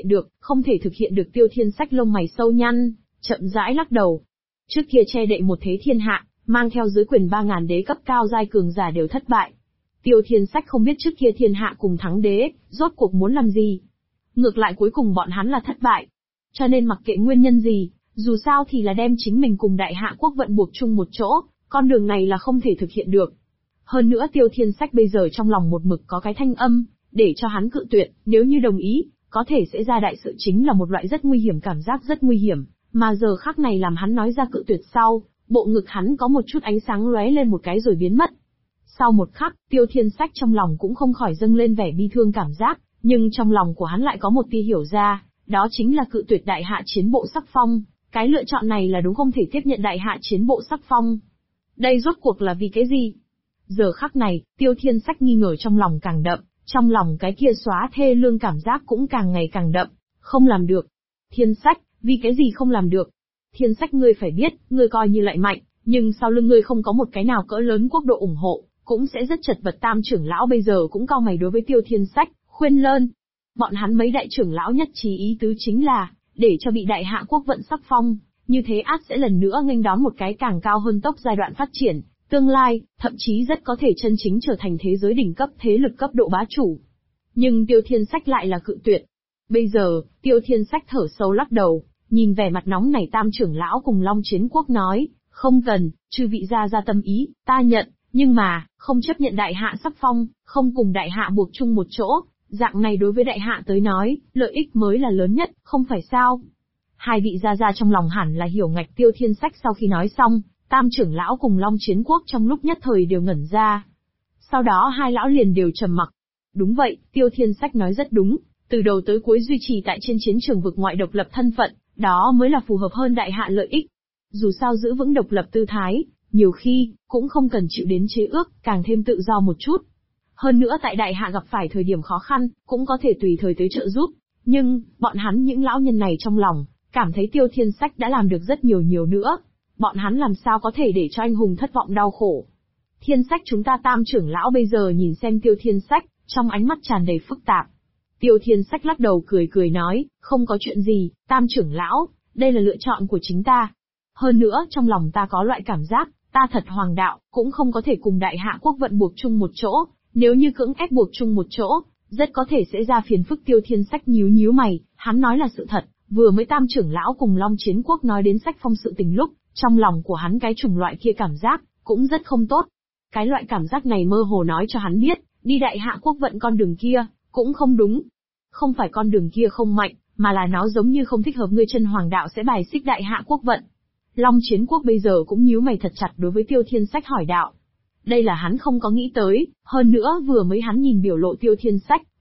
hiện được. Tiêu Thiên Sách lông mày sâu nhăn, chậm rãi lắc đầu. Trước kia che đậy một thế thiên hạ, mang theo dưới quyền 3000 đế cấp cao giai cường giả đều thất bại. Tiêu Thiên Sách không biết trước kia thiên hạ cùng thắng đế, rốt cuộc muốn làm gì. Ngược lại cuối cùng bọn hắn là thất bại. Cho nên mặc kệ nguyên nhân gì, dù sao thì là đem chính mình cùng đại hạ quốc vận buộc chung một chỗ, con đường này là không thể thực hiện được. Hơn nữa Tiêu Thiên Sách bây giờ trong lòng một mực có cái thanh âm, để cho hắn cự tuyệt, nếu như đồng ý, có thể sẽ ra đại sự, chính là một loại rất nguy hiểm, cảm giác rất nguy hiểm, mà giờ khắc này làm hắn nói ra cự tuyệt sau, bộ ngực hắn có một chút ánh sáng lóe lên một cái rồi biến mất. Sau một khắc, Tiêu Thiên Sách trong lòng cũng không khỏi dâng lên vẻ bi thương cảm giác, nhưng trong lòng của hắn lại có một tia hiểu ra, đó chính là cự tuyệt đại hạ chiến bộ sắc phong, cái lựa chọn này là đúng, không thể tiếp nhận đại hạ chiến bộ sắc phong. Đây rốt cuộc là vì cái gì? Giờ khắc này, Tiêu Thiên Sách nghi ngờ trong lòng càng đậm, trong lòng cái kia xóa thê lương cảm giác cũng càng ngày càng đậm. Không làm được. Thiên Sách, vì cái gì không làm được? Thiên Sách, ngươi phải biết, ngươi coi như lại mạnh, nhưng sau lưng ngươi không có một cái nào cỡ lớn quốc độ ủng hộ, cũng sẽ rất chật vật. Tam trưởng lão bây giờ cũng cau mày đối với Tiêu Thiên Sách, khuyên lơn. Bọn hắn mấy đại trưởng lão nhất trí ý tứ chính là, để cho bị đại hạ quốc vận sắc phong, như thế át sẽ lần nữa nghênh đón một cái càng cao hơn tốc giai đoạn phát triển, tương lai, thậm chí rất có thể chân chính trở thành thế giới đỉnh cấp thế lực cấp độ bá chủ. Nhưng Tiêu Thiên Sách lại là cự tuyệt. Bây giờ, Tiêu Thiên Sách thở sâu lắc đầu, nhìn vẻ mặt nóng nảy Tam trưởng lão cùng Long Chiến Quốc nói, không cần, chư vị gia tâm ý, ta nhận, nhưng mà, không chấp nhận đại hạ sắc phong, không cùng đại hạ buộc chung một chỗ, dạng này đối với đại hạ tới nói, lợi ích mới là lớn nhất, không phải sao? Hai vị gia trong lòng hẳn là hiểu ngạch Tiêu Thiên Sách sau khi nói xong, Tam trưởng lão cùng Long Chiến Quốc trong lúc nhất thời đều ngẩn ra. Sau đó hai lão liền đều trầm mặc. Đúng vậy, Tiêu Thiên Sách nói rất đúng, từ đầu tới cuối duy trì tại trên chiến trường vực ngoại độc lập thân phận, đó mới là phù hợp hơn đại hạ lợi ích. Dù sao giữ vững độc lập tư thái, nhiều khi, cũng không cần chịu đến chế ước, càng thêm tự do một chút. Hơn nữa tại đại hạ gặp phải thời điểm khó khăn, cũng có thể tùy thời tới trợ giúp. Nhưng, bọn hắn những lão nhân này trong lòng, cảm thấy Tiêu Thiên Sách đã làm được rất nhiều nữa. Bọn hắn làm sao có thể để cho anh hùng thất vọng đau khổ. Thiên Sách, chúng ta Tam trưởng lão bây giờ nhìn xem Tiêu Thiên Sách, trong ánh mắt tràn đầy phức tạp. Tiêu Thiên Sách lắc đầu cười nói, không có chuyện gì, Tam trưởng lão, đây là lựa chọn của chính ta. Hơn nữa, trong lòng ta có loại cảm giác, ta thật hoàng đạo, cũng không có thể cùng đại hạ quốc vận buộc chung một chỗ, nếu như cưỡng ép buộc chung một chỗ, rất có thể sẽ ra phiền phức. Tiêu Thiên Sách nhíu mày, hắn nói là sự thật, vừa mới Tam trưởng lão cùng Long Chiến Quốc nói đến sách phong sự tình lúc, trong lòng của hắn cái chủng loại kia cảm giác, cũng rất không tốt. Cái loại cảm giác này mơ hồ nói cho hắn biết, đi đại hạ quốc vận con đường kia, cũng không đúng. Không phải con đường kia không mạnh, mà là nó giống như không thích hợp ngươi, chân hoàng đạo sẽ bài xích đại hạ quốc vận. Long Chiến Quốc bây giờ cũng nhíu mày thật chặt đối với Tiêu Thiên Sách hỏi đạo. Đây là hắn không có nghĩ tới, hơn nữa vừa mới hắn nhìn biểu lộ Tiêu Thiên Sách,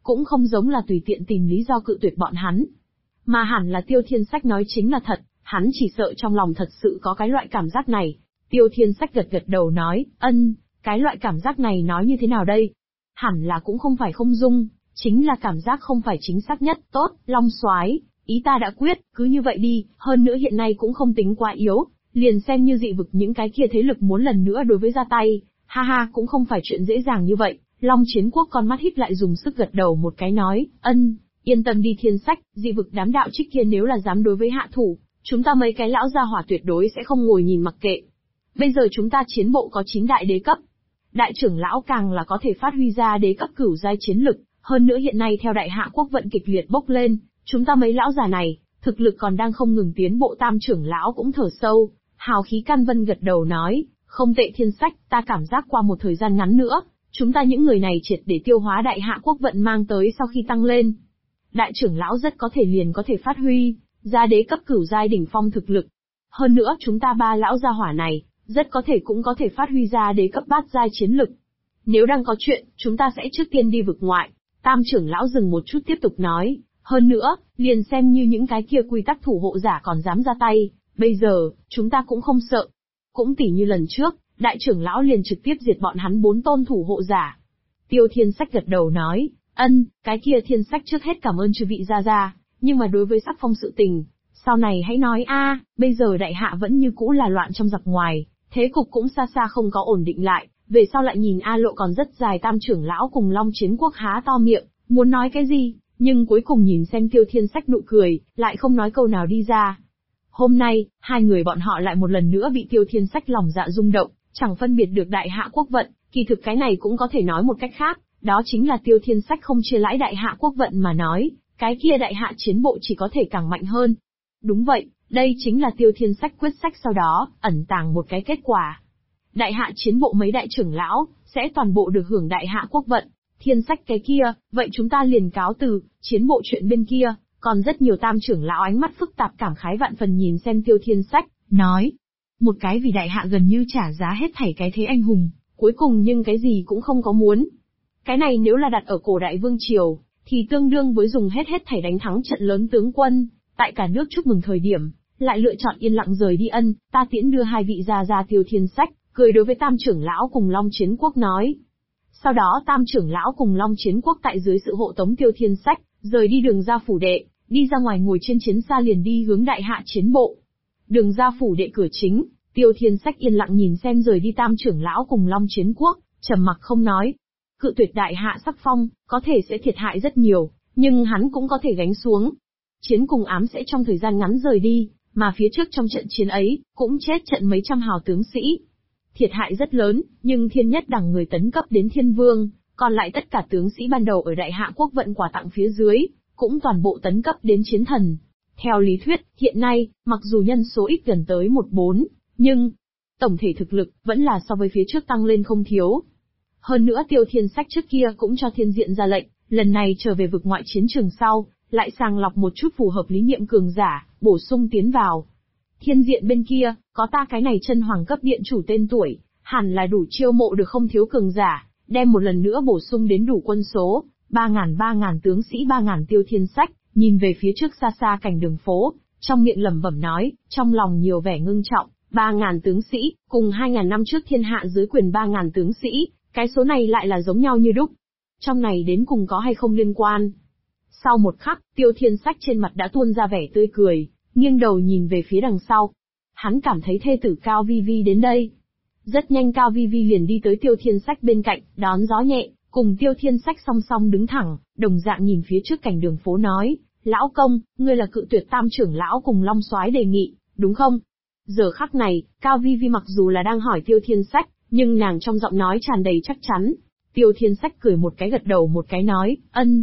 cũng không giống là tùy tiện tìm lý do cự tuyệt bọn hắn. Mà hẳn là Tiêu Thiên Sách nói chính là thật, hắn chỉ sợ trong lòng thật sự có cái loại cảm giác này. Tiêu Thiên Sách gật gật đầu nói, cái loại cảm giác này nói như thế nào đây? Hẳn là cũng không phải không dung, chính là cảm giác không phải chính xác nhất. Tốt, Long Soái, ý ta đã quyết, cứ như vậy đi, hơn nữa hiện nay cũng không tính quá yếu, liền xem như dị vực những cái kia thế lực muốn lần nữa đối với ra tay, ha ha cũng không phải chuyện dễ dàng như vậy. Long Chiến Quốc con mắt híp lại dùng sức gật đầu một cái nói, yên tâm đi Thiên Sách, dị vực đám đạo trích kia nếu là dám đối với hạ thủ, chúng ta mấy cái lão gia hỏa tuyệt đối sẽ không ngồi nhìn mặc kệ. Bây giờ chúng ta chiến bộ có 9 đại đế cấp. Đại trưởng lão càng là có thể phát huy ra đế cấp cửu giai chiến lực, hơn nữa hiện nay theo đại hạ quốc vận kịch liệt bốc lên, chúng ta mấy lão già này, thực lực còn đang không ngừng tiến bộ. Tam trưởng lão cũng thở sâu, hào khí can vân gật đầu nói, không tệ Thiên Sách, ta cảm giác qua một thời gian ngắn nữa, chúng ta những người này triệt để tiêu hóa đại hạ quốc vận mang tới sau khi tăng lên. Đại trưởng lão rất có thể liền có thể phát huy ra đế cấp cửu giai đỉnh phong thực lực. Hơn nữa chúng ta ba lão gia hỏa này, rất có thể cũng có thể phát huy ra đế cấp bát giai chiến lực. Nếu đang có chuyện, chúng ta sẽ trước tiên đi vực ngoại. Tam trưởng lão dừng một chút tiếp tục nói, hơn nữa, liền xem như những cái kia quy tắc thủ hộ giả còn dám ra tay, bây giờ, chúng ta cũng không sợ. Cũng tỉ như lần trước, đại trưởng lão liền trực tiếp diệt bọn hắn 4 tôn thủ hộ giả. Tiêu Thiên Sách gật đầu nói, cái kia Thiên Sách trước hết cảm ơn chư vị gia, nhưng mà đối với sắc phong sự tình, sau này hãy nói bây giờ đại hạ vẫn như cũ là loạn trong giặc ngoài, thế cục cũng xa xa không có ổn định lại, về sau lại nhìn lộ còn rất dài. Tam trưởng lão cùng Long Chiến Quốc há to miệng, muốn nói cái gì, nhưng cuối cùng nhìn xem Tiêu Thiên Sách nụ cười, lại không nói câu nào đi ra. Hôm nay, hai người bọn họ lại một lần nữa bị Tiêu Thiên Sách lòng dạ rung động, chẳng phân biệt được đại hạ quốc vận, kỳ thực cái này cũng có thể nói một cách khác, đó chính là Tiêu Thiên Sách không chia lãi đại hạ quốc vận mà nói, cái kia đại hạ chiến bộ chỉ có thể càng mạnh hơn. Đúng vậy, đây chính là Tiêu Thiên Sách quyết sách sau đó, ẩn tàng một cái kết quả. Đại hạ chiến bộ mấy đại trưởng lão, sẽ toàn bộ được hưởng đại hạ quốc vận. Thiên Sách cái kia, vậy chúng ta liền cáo từ, chiến bộ chuyện bên kia, còn rất nhiều. Tam trưởng lão ánh mắt phức tạp cảm khái vạn phần nhìn xem Tiêu Thiên Sách, nói. Một cái vì đại hạ gần như trả giá hết thảy cái thế anh hùng, cuối cùng nhưng cái gì cũng không có muốn. Cái này nếu là đặt ở cổ đại vương triều, thì tương đương với dùng hết thảy đánh thắng trận lớn tướng quân, tại cả nước chúc mừng thời điểm, lại lựa chọn yên lặng rời đi. Ta tiễn đưa hai vị gia. Tiêu Thiên Sách, cười đối với Tam trưởng lão cùng Long Chiến Quốc nói. Sau đó Tam trưởng lão cùng Long Chiến Quốc tại dưới sự hộ tống Tiêu Thiên Sách, rời đi Đường ra phủ đệ, đi ra ngoài ngồi trên chiến xa liền đi hướng đại hạ chiến bộ. Đường ra phủ đệ cửa chính, Tiêu Thiên Sách yên lặng nhìn xem rời đi Tam trưởng lão cùng Long Chiến Quốc, trầm mặc không nói. Cự tuyệt đại hạ sắc phong, có thể sẽ thiệt hại rất nhiều, nhưng hắn cũng có thể gánh xuống. Chiến cùng ám sẽ trong thời gian ngắn rời đi, mà phía trước trong trận chiến ấy, cũng chết trận mấy trăm hào tướng sĩ. Thiệt hại rất lớn, nhưng thiên nhất đẳng người tấn cấp đến thiên vương, còn lại tất cả tướng sĩ ban đầu ở đại hạ quốc vận quà tặng phía dưới, cũng toàn bộ tấn cấp đến chiến thần. Theo lý thuyết, hiện nay, mặc dù nhân số ít gần tới 1/4, nhưng tổng thể thực lực vẫn là so với phía trước tăng lên không thiếu. Hơn nữa Tiêu Thiên Sách trước kia cũng cho thiên diện ra lệnh, lần này trở về vực ngoại chiến trường sau, lại sàng lọc một chút phù hợp lý niệm cường giả, bổ sung tiến vào. Thiên diện bên kia, có ta cái này chân hoàng cấp điện chủ tên tuổi, hẳn là đủ chiêu mộ được không thiếu cường giả, đem một lần nữa bổ sung đến đủ quân số, 3.000 tướng sĩ 3.000. Tiêu Thiên Sách, nhìn về phía trước xa xa cảnh đường phố, trong miệng lẩm bẩm nói, trong lòng nhiều vẻ ngưng trọng, 3.000 tướng sĩ, cùng 2.000 năm trước thiên hạ dưới quyền 3.000 tướng sĩ, cái số này lại là giống nhau như đúc. Trong này đến cùng có hay không liên quan? Sau một khắc, Tiêu Thiên Sách trên mặt đã tuôn ra vẻ tươi cười, nghiêng đầu nhìn về phía đằng sau. Hắn cảm thấy thê tử Cao Vi Vi đến đây. Rất nhanh Cao Vi Vi liền đi tới Tiêu Thiên Sách bên cạnh, đón gió nhẹ, cùng Tiêu Thiên Sách song song đứng thẳng, đồng dạng nhìn phía trước cảnh đường phố nói, lão công, ngươi là cự tuyệt Tam trưởng lão cùng Long Soái đề nghị, đúng không? Giờ khắc này, Cao Vi Vi mặc dù là đang hỏi Tiêu Thiên Sách, nhưng nàng trong giọng nói tràn đầy chắc chắn. Tiêu Thiên Sách cười một cái gật đầu một cái nói,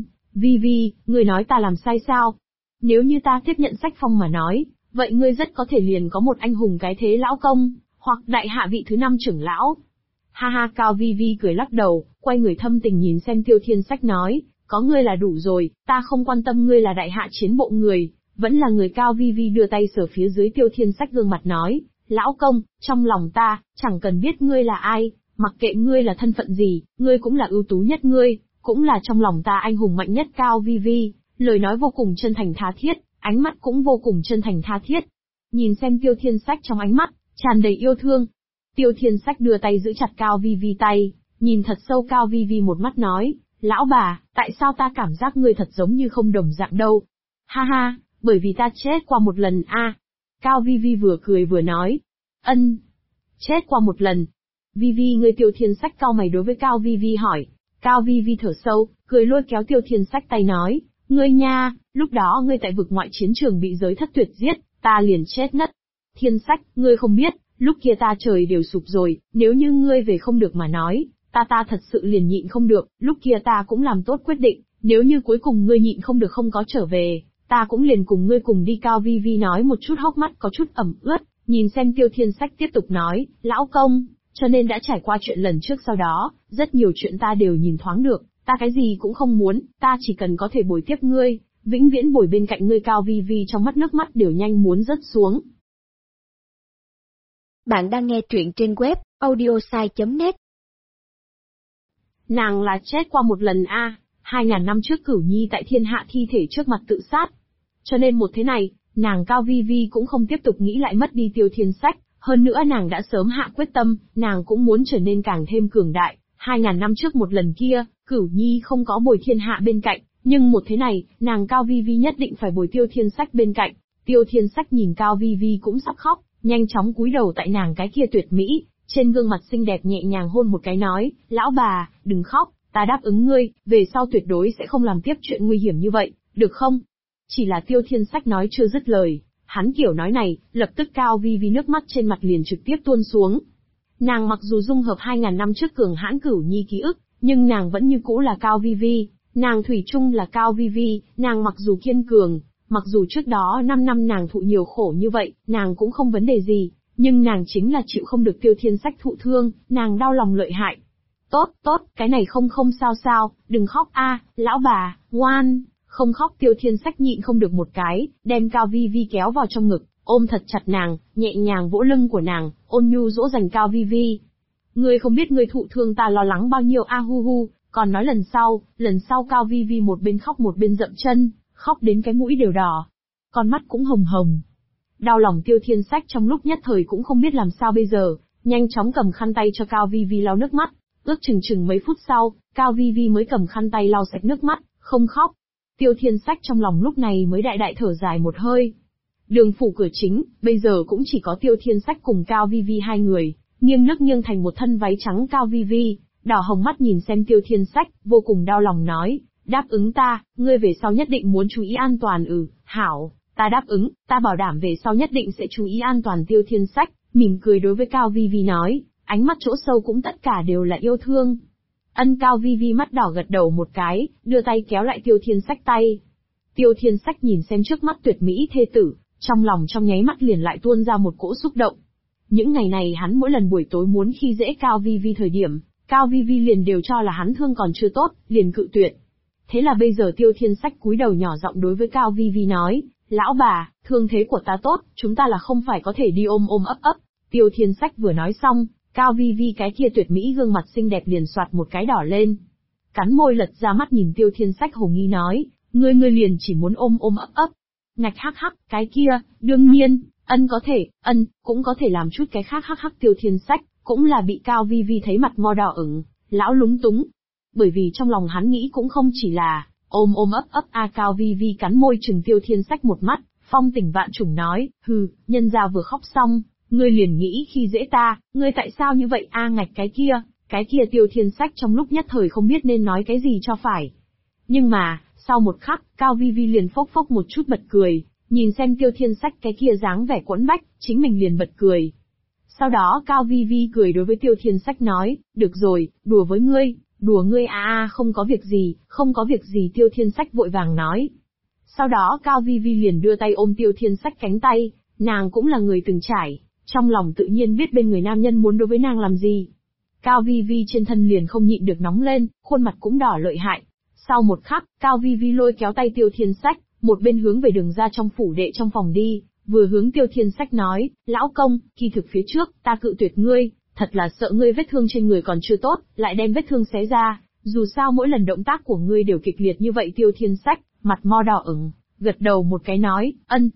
Vi Vi, ngươi nói ta làm sai sao? Nếu như ta tiếp nhận sách phong mà nói, vậy ngươi rất có thể liền có một anh hùng cái thế lão công, hoặc đại hạ vị thứ 5 trưởng lão. Ha ha, Cao Vi Vi cười lắc đầu, quay người thâm tình nhìn xem Tiêu Thiên Sách nói, có ngươi là đủ rồi, ta không quan tâm ngươi là đại hạ chiến bộ người, vẫn là người. Cao Vi Vi đưa tay sờ phía dưới Tiêu Thiên Sách gương mặt nói, lão công, trong lòng ta, chẳng cần biết ngươi là ai, mặc kệ ngươi là thân phận gì, ngươi cũng là ưu tú nhất ngươi, cũng là trong lòng ta anh hùng mạnh nhất Cao Vi Vi, lời nói vô cùng chân thành tha thiết, ánh mắt cũng vô cùng chân thành tha thiết. Nhìn xem Tiêu Thiên Sách trong ánh mắt, tràn đầy yêu thương. Tiêu Thiên Sách đưa tay giữ chặt Cao Vi Vi tay, nhìn thật sâu Cao Vi Vi một mắt nói, lão bà, tại sao ta cảm giác ngươi thật giống như không đồng dạng đâu? Ha ha, bởi vì ta chết qua một lần a. Cao Vi Vi vừa cười vừa nói. Ân, chết qua một lần. Vi Vi ngươi Tiêu Thiên Sách cau mày đối với Cao Vi Vi hỏi. Cao Vi Vi thở sâu, cười lôi kéo Tiêu Thiên Sách tay nói, ngươi nha, lúc đó ngươi tại vực ngoại chiến trường bị giới thất tuyệt giết, ta liền chết ngất. Thiên Sách, ngươi không biết, lúc kia ta trời đều sụp rồi, nếu như ngươi về không được mà nói, ta thật sự liền nhịn không được, lúc kia ta cũng làm tốt quyết định, nếu như cuối cùng ngươi nhịn không được không có trở về, ta cũng liền cùng ngươi cùng đi. Cao Vi Vi nói một chút hốc mắt có chút ẩm ướt, nhìn xem Tiêu Thiên Sách tiếp tục nói, lão công, cho nên đã trải qua chuyện lần trước sau đó, rất nhiều chuyện ta đều nhìn thoáng được, ta cái gì cũng không muốn, ta chỉ cần có thể bồi tiếp ngươi, vĩnh viễn bồi bên cạnh ngươi. Cao Vi Vi trong mắt nước mắt đều nhanh muốn rớt xuống. Bạn đang nghe truyện trên web audiosai.net. Nàng là chết qua một lần a, 2000 năm trước Cửu Nhi tại thiên hạ thi thể trước mặt tự sát. Cho nên một thế này, nàng Cao Vi Vi cũng không tiếp tục nghĩ lại mất đi Tiêu Thiên Sách, hơn nữa nàng đã sớm hạ quyết tâm, nàng cũng muốn trở nên càng thêm cường đại. 2000 năm trước một lần kia, Cửu Nhi không có bồi thiên hạ bên cạnh, nhưng một thế này, nàng Cao Vi Vi nhất định phải bồi Tiêu Thiên Sách bên cạnh. Tiêu Thiên Sách nhìn Cao Vi Vi cũng sắp khóc, nhanh chóng cúi đầu tại nàng cái kia tuyệt mỹ, trên gương mặt xinh đẹp nhẹ nhàng hôn một cái nói, lão bà, đừng khóc, ta đáp ứng ngươi, về sau tuyệt đối sẽ không làm tiếp chuyện nguy hiểm như vậy, được không? Chỉ là Tiêu Thiên Sách nói chưa dứt lời, hắn kiểu nói này, lập tức Cao Vi Vi nước mắt trên mặt liền trực tiếp tuôn xuống. Nàng mặc dù dung hợp 2000 năm trước cường hãn Cửu Nhi ký ức, nhưng nàng vẫn như cũ là Cao Vi Vi, nàng thủy chung là Cao Vi Vi, nàng mặc dù kiên cường, mặc dù trước đó 5 năm nàng thụ nhiều khổ như vậy, nàng cũng không vấn đề gì, nhưng nàng chính là chịu không được Tiêu Thiên Sách thụ thương, nàng đau lòng lợi hại. Tốt, cái này không sao, đừng khóc a, lão bà, ngoan, không khóc. Tiêu Thiên Sách nhịn không được một cái, đem Cao Vi Vi kéo vào trong ngực, ôm thật chặt nàng, nhẹ nhàng vỗ lưng của nàng, ôn nhu dỗ dành Cao Vi Vi. Ngươi không biết ngươi thụ thương ta lo lắng bao nhiêu a hu hu, còn nói lần sau. Cao Vi Vi một bên khóc một bên dậm chân, khóc đến cái mũi đều đỏ, con mắt cũng hồng hồng. Đau lòng Tiêu Thiên Sách trong lúc nhất thời cũng không biết làm sao bây giờ, nhanh chóng cầm khăn tay cho Cao Vi Vi lau nước mắt, ước chừng mấy phút sau, Cao Vi Vi mới cầm khăn tay lau sạch nước mắt, không khóc. Tiêu Thiên Sách trong lòng lúc này mới đại thở dài một hơi. Đường phủ cửa chính, bây giờ cũng chỉ có Tiêu Thiên Sách cùng Cao Vi Vi hai người, nghiêng nước nghiêng thành một thân váy trắng. Cao Vi Vi, đỏ hồng mắt nhìn xem Tiêu Thiên Sách, vô cùng đau lòng nói, đáp ứng ta, ngươi về sau nhất định muốn chú ý an toàn. Hảo, ta đáp ứng, ta bảo đảm về sau nhất định sẽ chú ý an toàn. Tiêu Thiên Sách, mỉm cười đối với Cao Vi Vi nói, ánh mắt chỗ sâu cũng tất cả đều là yêu thương. Cao Vi Vi mắt đỏ gật đầu một cái, đưa tay kéo lại Tiêu Thiên Sách tay. Tiêu Thiên Sách nhìn xem trước mắt tuyệt mỹ thê tử, trong lòng trong nháy mắt liền lại tuôn ra một cỗ xúc động. Những ngày này hắn mỗi lần buổi tối muốn khi dễ Cao Vi Vi thời điểm, Cao Vi Vi liền đều cho là hắn thương còn chưa tốt, liền cự tuyệt. Thế là bây giờ Tiêu Thiên Sách cúi đầu nhỏ giọng đối với Cao Vi Vi nói, lão bà, thương thế của ta tốt, chúng ta là không phải có thể đi ôm ấp. Tiêu Thiên Sách vừa nói xong, Cao Vi Vi cái kia tuyệt mỹ gương mặt xinh đẹp liền soạt một cái đỏ lên. Cắn môi lật ra mắt nhìn Tiêu Thiên Sách hồ nghi nói, ngươi liền chỉ muốn ôm ấp. Ngạch hắc, cái kia, đương nhiên, có thể, cũng có thể làm chút cái khác hắc. Tiêu Thiên Sách, cũng là bị Cao Vi Vi thấy mặt mo đỏ ửng, lão lúng túng. Bởi vì trong lòng hắn nghĩ cũng không chỉ là, ôm ấp. Cao Vi Vi cắn môi chừng Tiêu Thiên Sách một mắt, phong tình vạn trùng nói, nhân gia vừa khóc xong, ngươi liền nghĩ khi dễ ta, ngươi tại sao như vậy ngạch cái kia. Tiêu Thiên Sách trong lúc nhất thời không biết nên nói cái gì cho phải. Nhưng mà, sau một khắc, Cao Vi Vi liền phốc một chút bật cười, nhìn xem Tiêu Thiên Sách cái kia dáng vẻ quẫn bách, chính mình liền bật cười. Sau đó Cao Vi Vi cười đối với Tiêu Thiên Sách nói, được rồi, đùa với ngươi, không có việc gì. Tiêu Thiên Sách vội vàng nói. Sau đó Cao Vi Vi liền đưa tay ôm Tiêu Thiên Sách cánh tay, nàng cũng là người từng trải, trong lòng tự nhiên biết bên người nam nhân muốn đối với nàng làm gì. Cao Vi Vi trên thân liền không nhịn được nóng lên, khuôn mặt cũng đỏ lợi hại. Sau một khắc, Cao Vi Vi lôi kéo tay Tiêu Thiên Sách, một bên hướng về đường ra trong phủ đệ trong phòng đi, vừa hướng Tiêu Thiên Sách nói, lão công, kỳ thực phía trước, ta cự tuyệt ngươi, thật là sợ ngươi vết thương trên người còn chưa tốt, lại đem vết thương xé ra, Dù sao mỗi lần động tác của ngươi đều kịch liệt như vậy. Tiêu Thiên Sách, mặt mo đỏ ửng, gật đầu một cái nói,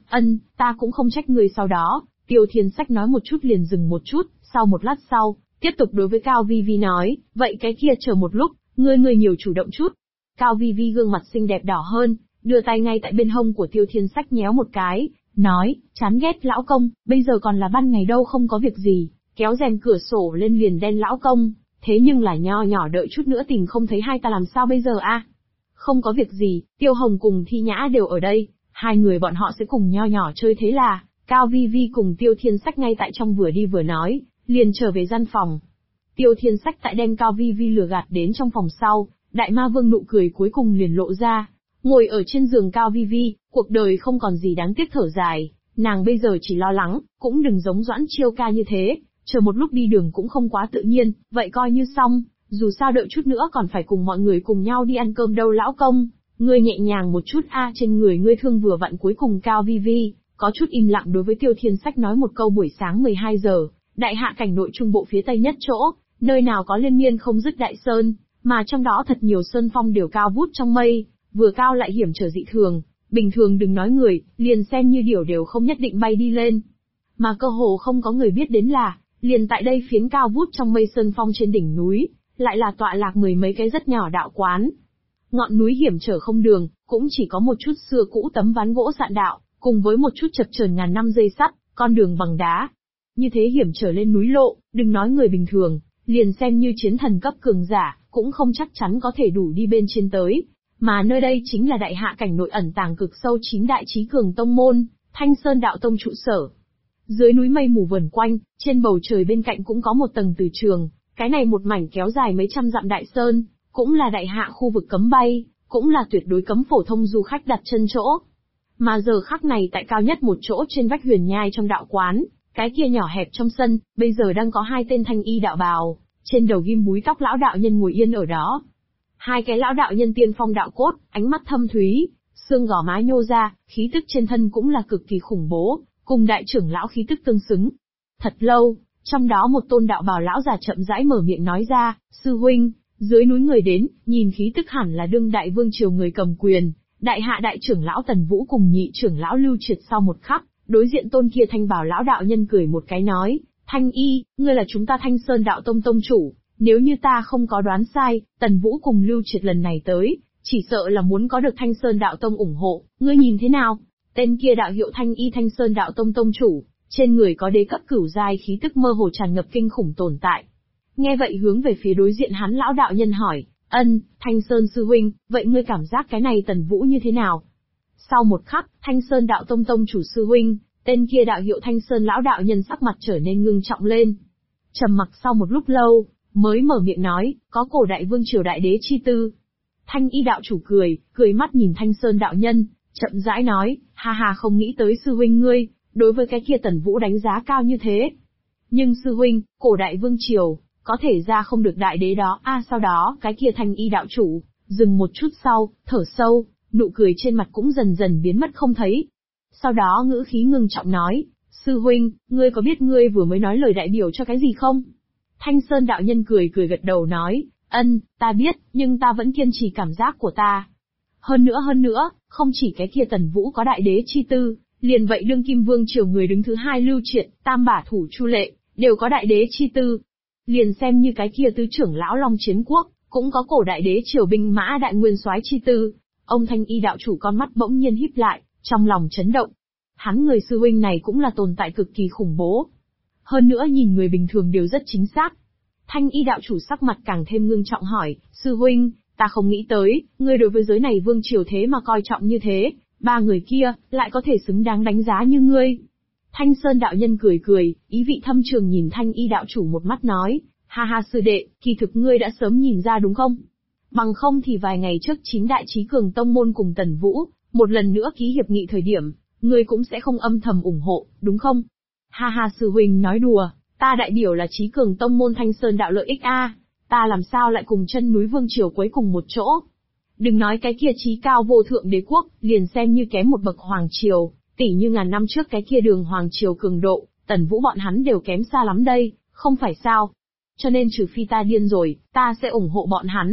ta cũng không trách ngươi. Sau đó, Tiêu Thiên Sách nói một chút liền dừng một chút, sau một lát sau, tiếp tục đối với Cao Vi Vi nói, vậy cái kia chờ một lúc, ngươi nhiều chủ động chút. Cao Vi Vi gương mặt xinh đẹp đỏ hơn, đưa tay ngay tại bên hông của Tiêu Thiên Sách nhéo một cái, nói, chán ghét lão công, bây giờ còn là ban ngày đâu, không có việc gì, kéo rèm cửa sổ lên liền đen lão công, thế nhưng là nho nhỏ đợi chút nữa tìm không thấy hai ta làm sao bây giờ a? Không có việc gì, Tiêu Hồng cùng Thi Nhã đều ở đây, hai người bọn họ sẽ cùng nho nhỏ chơi. Thế là, Cao Vi Vi cùng Tiêu Thiên Sách ngay tại trong vừa đi vừa nói, liền trở về gian phòng. Tiêu Thiên Sách tại đem Cao Vi Vi lừa gạt đến trong phòng sau, Đại Ma Vương nụ cười cuối cùng liền lộ ra. Ngồi ở trên giường Cao Vi Vi, cuộc đời không còn gì đáng tiếc thở dài, nàng bây giờ chỉ lo lắng, cũng đừng giống Doãn Chiêu ca như thế, chờ một lúc đi đường cũng không quá tự nhiên, vậy coi như xong, dù sao đợi chút nữa còn phải cùng mọi người cùng nhau đi ăn cơm đâu lão công, ngươi nhẹ nhàng một chút a, trên người ngươi thương vừa vặn. Cuối cùng Cao Vi Vi có chút im lặng đối với Tiêu Thiên Sách nói một câu. Buổi sáng 12 giờ, đại hạ cảnh nội trung bộ phía tây nhất chỗ, nơi nào có liên miên không dứt đại sơn, mà trong đó thật nhiều sơn phong đều cao vút trong mây, vừa cao lại hiểm trở dị thường, bình thường đừng nói người, liền xem như điểu đều không nhất định bay đi lên. Mà cơ hồ không có người biết đến là, liền tại đây phiến cao vút trong mây sơn phong trên đỉnh núi, lại là tọa lạc mười mấy cái rất nhỏ đạo quán. Ngọn núi hiểm trở không đường, cũng chỉ có một chút xưa cũ tấm ván gỗ sạn đạo, cùng với một chút chập chờn ngàn năm dây sắt, con đường bằng đá. Như thế hiểm trở lên núi lộ, đừng nói người bình thường, liền xem như chiến thần cấp cường giả, cũng không chắc chắn có thể đủ đi bên trên tới. Mà nơi đây chính là đại hạ cảnh nội ẩn tàng cực sâu 9 đại chí cường tông môn, Thanh Sơn đạo tông trụ sở. Dưới núi mây mù vần quanh, trên bầu trời bên cạnh cũng có một tầng từ trường, cái này một mảnh kéo dài mấy trăm dặm đại sơn, cũng là đại hạ khu vực cấm bay, cũng là tuyệt đối cấm phổ thông du khách đặt chân chỗ. Mà giờ khắc này tại cao nhất một chỗ trên vách huyền nhai trong đạo quán, cái kia nhỏ hẹp trong sân, bây giờ đang có hai tên thanh y đạo bào, trên đầu ghim búi tóc lão đạo nhân ngồi yên ở đó. Hai cái lão đạo nhân tiên phong đạo cốt, ánh mắt thâm thúy, xương gò má nhô ra, khí tức trên thân cũng là cực kỳ khủng bố, cùng đại trưởng lão khí tức tương xứng. Thật lâu, trong đó một tôn đạo bào lão già chậm rãi mở miệng nói ra, sư huynh, dưới núi người đến, nhìn khí tức hẳn là đương đại vương triều người cầm quyền, đại hạ đại trưởng lão Tần Vũ cùng nhị trưởng lão Lưu Triệt. Sau một khắc, đối diện tôn kia thanh bào lão đạo nhân cười một cái nói, Thanh y, ngươi là chúng ta Thanh Sơn đạo tông tông chủ, nếu như ta không có đoán sai, Tần Vũ cùng Lưu Triệt lần này tới, chỉ sợ là muốn có được Thanh Sơn đạo tông ủng hộ, ngươi nhìn thế nào? Tên kia đạo hiệu Thanh y Thanh Sơn đạo tông tông chủ, trên người có đế cấp cửu giai khí tức mơ hồ tràn ngập kinh khủng tồn tại. Nghe vậy hướng về phía đối diện hắn lão đạo nhân hỏi, Thanh Sơn sư huynh, vậy ngươi cảm giác cái này Tần Vũ như thế nào? Sau một khắc, Thanh Sơn đạo tông tông chủ sư huynh, tên kia đạo hiệu Thanh Sơn lão đạo nhân sắc mặt trở nên ngưng trọng lên. Trầm mặc sau một lúc lâu, mới mở miệng nói, có cổ đại vương triều đại đế chi tư. Thanh y đạo chủ cười mắt nhìn Thanh Sơn đạo nhân, chậm rãi nói, ha ha, không nghĩ tới sư huynh ngươi, đối với cái kia Tần Vũ đánh giá cao như thế. Nhưng sư huynh, cổ đại vương triều, có thể ra không được đại đế đó. Sau đó, cái kia Thanh y đạo chủ, dừng một chút sau, thở sâu, nụ cười trên mặt cũng dần dần biến mất không thấy. Sau đó ngữ khí ngưng trọng nói, sư huynh, ngươi có biết ngươi vừa mới nói lời đại biểu cho cái gì không? Thanh Sơn đạo nhân cười gật đầu nói, ta biết, nhưng ta vẫn kiên trì cảm giác của ta. Hơn nữa, không chỉ cái kia Tần Vũ có đại đế chi tư, liền vậy đương kim vương triều người đứng thứ hai Lưu Triệt, tam bả thủ Chu Lệ, đều có đại đế chi tư. Liền xem như cái kia tứ trưởng lão Long Chiến Quốc, cũng có cổ đại đế triều binh mã đại nguyên soái chi tư. Ông Thanh y đạo chủ con mắt bỗng nhiên híp lại, trong lòng chấn động. Hắn người sư huynh này cũng là tồn tại cực kỳ khủng bố. Hơn nữa nhìn người bình thường đều rất chính xác. Thanh y đạo chủ sắc mặt càng thêm ngưng trọng hỏi, sư huynh, ta không nghĩ tới, ngươi đối với giới này vương triều thế mà coi trọng như thế, ba người kia, lại có thể xứng đáng đánh giá như ngươi. Thanh Sơn đạo nhân cười, ý vị thâm trường nhìn thanh y đạo chủ một mắt nói, ha ha sư đệ, kỳ thực ngươi đã sớm nhìn ra đúng không? Bằng không thì vài ngày trước 9 đại chí cường tông môn cùng Tần Vũ, một lần nữa ký hiệp nghị thời điểm, ngươi cũng sẽ không âm thầm ủng hộ, đúng không? Ha ha sư huynh nói đùa, ta đại biểu là chí cường tông môn Thanh Sơn đạo lợi ích ta làm sao lại cùng chân núi vương triều quấy cùng một chỗ? Đừng nói cái kia chí cao vô thượng đế quốc, liền xem như kém một bậc hoàng triều, tỉ như ngàn năm trước cái kia Đường hoàng triều cường độ, Tần Vũ bọn hắn đều kém xa lắm đây, không phải sao? Cho nên trừ phi ta điên rồi, ta sẽ ủng hộ bọn hắn.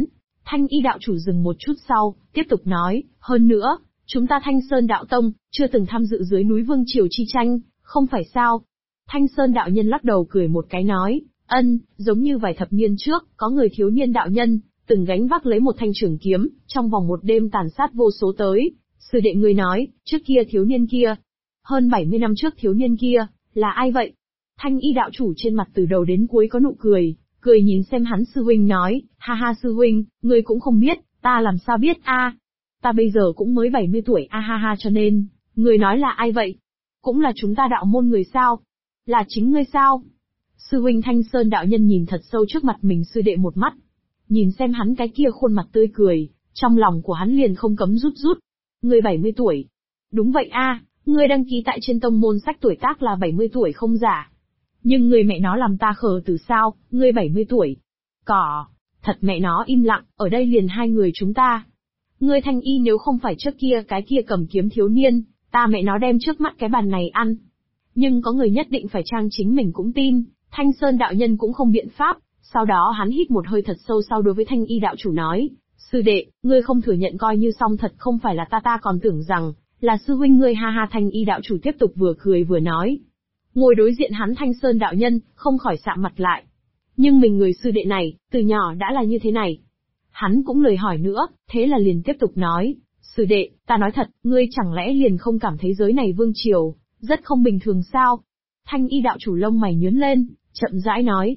Thanh y đạo chủ dừng một chút sau, tiếp tục nói, hơn nữa, chúng ta Thanh Sơn đạo tông, chưa từng tham dự dưới núi Vương Triều chi tranh, không phải sao? Thanh Sơn đạo nhân lắc đầu cười một cái nói, giống như vài thập niên trước, có người thiếu niên đạo nhân, từng gánh vác lấy một thanh trường kiếm, trong vòng một đêm tàn sát vô số tới. Sư đệ ngươi nói, trước kia thiếu niên kia, hơn 70 năm trước thiếu niên kia, là ai vậy? Thanh y đạo chủ trên mặt từ đầu đến cuối có nụ cười, cười nhìn xem hắn sư huynh nói, ha ha sư huynh, ngươi cũng không biết, ta làm sao biết a? Ta bây giờ cũng mới 70 tuổi a ha ha cho nên, ngươi nói là ai vậy? Cũng là chúng ta đạo môn người sao? Là chính ngươi sao? Sư huynh Thanh Sơn đạo nhân nhìn thật sâu trước mặt mình sư đệ một mắt. Nhìn xem hắn cái kia khuôn mặt tươi cười, trong lòng của hắn liền không cấm rút rút. Ngươi 70 tuổi. Đúng vậy a, ngươi đăng ký tại trên tông môn sách tuổi tác là 70 tuổi không giả. Nhưng người mẹ nó làm ta khờ từ sao, ngươi 70 tuổi. Cỏ, thật mẹ nó im lặng, ở đây liền hai người chúng ta. Ngươi Thanh y nếu không phải trước kia cái kia cầm kiếm thiếu niên, ta mẹ nó đem trước mắt cái bàn này ăn. Nhưng có người nhất định phải trang chính mình cũng tin, Thanh Sơn đạo nhân cũng không biện pháp, sau đó hắn hít một hơi thật sâu sau đối với Thanh y đạo chủ nói, sư đệ, ngươi không thừa nhận coi như xong thật không phải là ta còn tưởng rằng, là sư huynh ngươi ha ha. Thanh y đạo chủ tiếp tục vừa cười vừa nói. Ngồi đối diện hắn Thanh Sơn đạo nhân, không khỏi sạm mặt lại. Nhưng mình người sư đệ này, từ nhỏ đã là như thế này. Hắn cũng lời hỏi nữa, thế là liền tiếp tục nói, sư đệ, ta nói thật, ngươi chẳng lẽ liền không cảm thấy giới này vương triều, rất không bình thường sao? Thanh y đạo chủ lông mày nhướng lên, chậm rãi nói,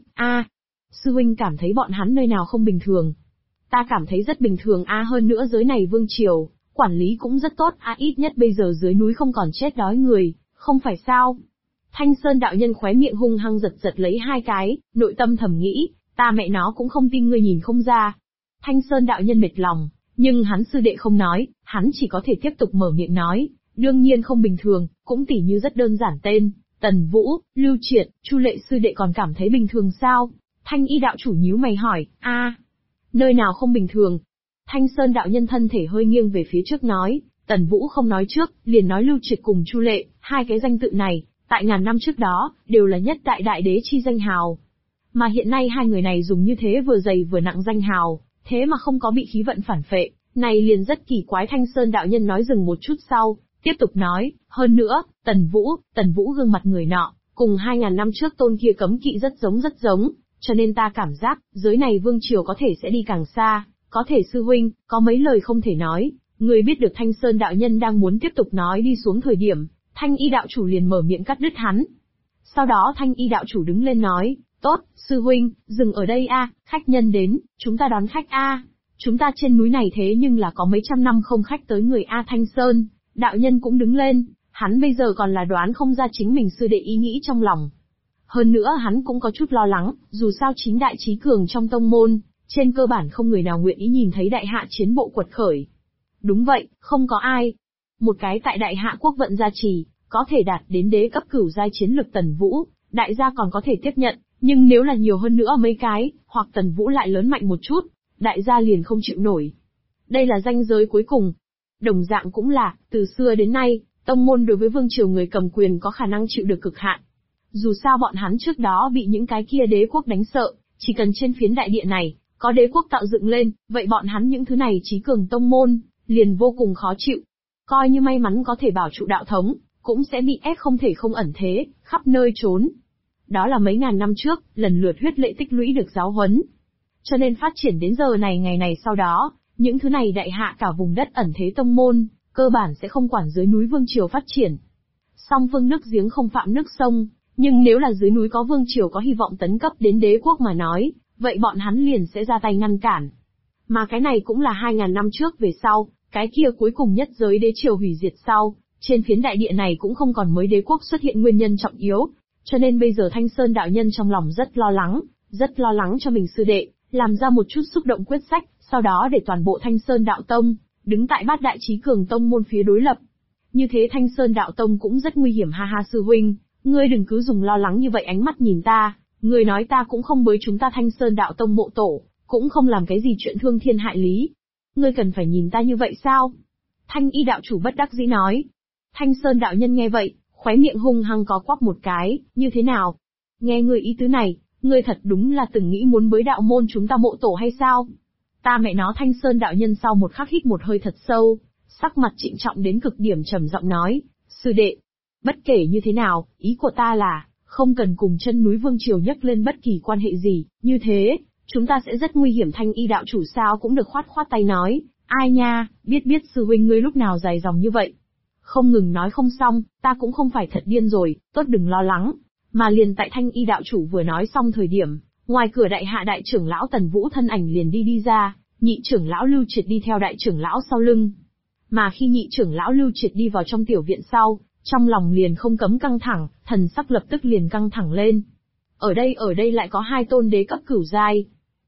sư huynh cảm thấy bọn hắn nơi nào không bình thường. Ta cảm thấy rất bình thường hơn nữa giới này vương triều, quản lý cũng rất tốt ít nhất bây giờ dưới núi không còn chết đói người, không phải sao? Thanh Sơn đạo nhân khóe miệng hung hăng giật lấy hai cái, nội tâm thầm nghĩ, ta mẹ nó cũng không tin ngươi nhìn không ra. Thanh Sơn đạo nhân mệt lòng, nhưng hắn sư đệ không nói, hắn chỉ có thể tiếp tục mở miệng nói, đương nhiên không bình thường, cũng tỉ như rất đơn giản tên, Tần Vũ, Lưu Triệt, Chu Lệ sư đệ còn cảm thấy bình thường sao? Thanh y đạo chủ nhíu mày hỏi, nơi nào không bình thường? Thanh Sơn đạo nhân thân thể hơi nghiêng về phía trước nói, Tần Vũ không nói trước, liền nói Lưu Triệt cùng Chu Lệ, hai cái danh tự này, tại ngàn năm trước đó, đều là nhất đại đại đế chi danh hào. Mà hiện nay hai người này dùng như thế vừa dày vừa nặng danh hào, thế mà không có bị khí vận phản phệ, này liền rất kỳ quái. Thanh Sơn đạo nhân nói dừng một chút sau, tiếp tục nói, hơn nữa, Tần Vũ gương mặt người nọ, cùng 2000 năm trước tôn kia cấm kỵ rất giống, cho nên ta cảm giác, giới này vương triều có thể sẽ đi càng xa, có thể sư huynh, có mấy lời không thể nói, người biết được. Thanh Sơn đạo nhân đang muốn tiếp tục nói đi xuống thời điểm, Thanh y đạo chủ liền mở miệng cắt đứt hắn. Sau đó Thanh y đạo chủ đứng lên nói, tốt, sư huynh, dừng ở đây khách nhân đến, chúng ta đón khách chúng ta trên núi này thế nhưng là có mấy trăm năm không khách tới người Thanh Sơn, đạo nhân cũng đứng lên, hắn bây giờ còn là đoán không ra chính mình sư đệ ý nghĩ trong lòng. Hơn nữa hắn cũng có chút lo lắng, dù sao chính đại trí cường trong tông môn, trên cơ bản không người nào nguyện ý nhìn thấy đại hạ chiến bộ quật khởi. Đúng vậy, không có ai. Một cái tại đại hạ quốc vận gia trì, có thể đạt đến đế cấp cửu giai chiến lực Tần Vũ, đại gia còn có thể tiếp nhận, nhưng nếu là nhiều hơn nữa mấy cái, hoặc Tần Vũ lại lớn mạnh một chút, đại gia liền không chịu nổi. Đây là ranh giới cuối cùng. Đồng dạng cũng là, từ xưa đến nay, tông môn đối với vương triều người cầm quyền có khả năng chịu được cực hạn. Dù sao bọn hắn trước đó bị những cái kia đế quốc đánh sợ, chỉ cần trên phiến đại địa này, có đế quốc tạo dựng lên, vậy bọn hắn những thứ này trí cường tông môn, liền vô cùng khó chịu. Coi như may mắn có thể bảo trụ đạo thống, cũng sẽ bị ép không thể không ẩn thế, khắp nơi trốn. Đó là mấy ngàn năm trước, lần lượt huyết lệ tích lũy được giáo huấn. Cho nên phát triển đến giờ này ngày này sau đó, những thứ này đại hạ cả vùng đất ẩn thế tông môn, cơ bản sẽ không quản dưới núi vương triều phát triển. Song phương nước giếng không phạm nước sông, nhưng nếu là dưới núi có vương triều có hy vọng tấn cấp đến đế quốc mà nói, vậy bọn hắn liền sẽ ra tay ngăn cản. Mà cái này cũng là 2000 năm trước về sau, cái kia cuối cùng nhất giới đế triều hủy diệt sau, trên phiến đại địa này cũng không còn mới đế quốc xuất hiện nguyên nhân trọng yếu, cho nên bây giờ Thanh Sơn đạo nhân trong lòng rất lo lắng cho mình sư đệ, làm ra một chút xúc động quyết sách, sau đó để toàn bộ Thanh Sơn đạo tông đứng tại bát đại chí cường tông môn phía đối lập. Như thế Thanh Sơn đạo tông cũng rất nguy hiểm ha ha sư huynh, ngươi đừng cứ dùng lo lắng như vậy ánh mắt nhìn ta, ngươi nói ta cũng không bới chúng ta Thanh Sơn đạo tông mộ tổ, cũng không làm cái gì chuyện thương thiên hại lý. Ngươi cần phải nhìn ta như vậy sao? Thanh y đạo chủ bất đắc dĩ nói. Thanh Sơn đạo nhân nghe vậy, khóe miệng hung hăng có quắp một cái, như thế nào? Nghe ngươi ý tứ này, ngươi thật đúng là từng nghĩ muốn bới đạo môn chúng ta mộ tổ hay sao? Ta mẹ nó Thanh Sơn đạo nhân sau một khắc hít một hơi thật sâu, sắc mặt trịnh trọng đến cực điểm trầm giọng nói, sư đệ, bất kể như thế nào, ý của ta là, không cần cùng chân núi Vương Triều nhắc lên bất kỳ quan hệ gì, như thế, chúng ta sẽ rất nguy hiểm. Thanh y đạo chủ sao cũng được khoát khoát tay nói, ai nha, biết sư huynh ngươi lúc nào dài dòng như vậy. Không ngừng nói không xong, ta cũng không phải thật điên rồi, tốt đừng lo lắng. Mà liền tại Thanh y đạo chủ vừa nói xong thời điểm, ngoài cửa đại hạ đại trưởng lão Tần Vũ thân ảnh liền đi ra, nhị trưởng lão Lưu Triệt đi theo đại trưởng lão sau lưng. Mà khi nhị trưởng lão Lưu Triệt đi vào trong tiểu viện sau, trong lòng liền không cấm căng thẳng, thần sắc lập tức liền căng thẳng lên. Ở đây lại có 2 tôn đế cấp cửu giai.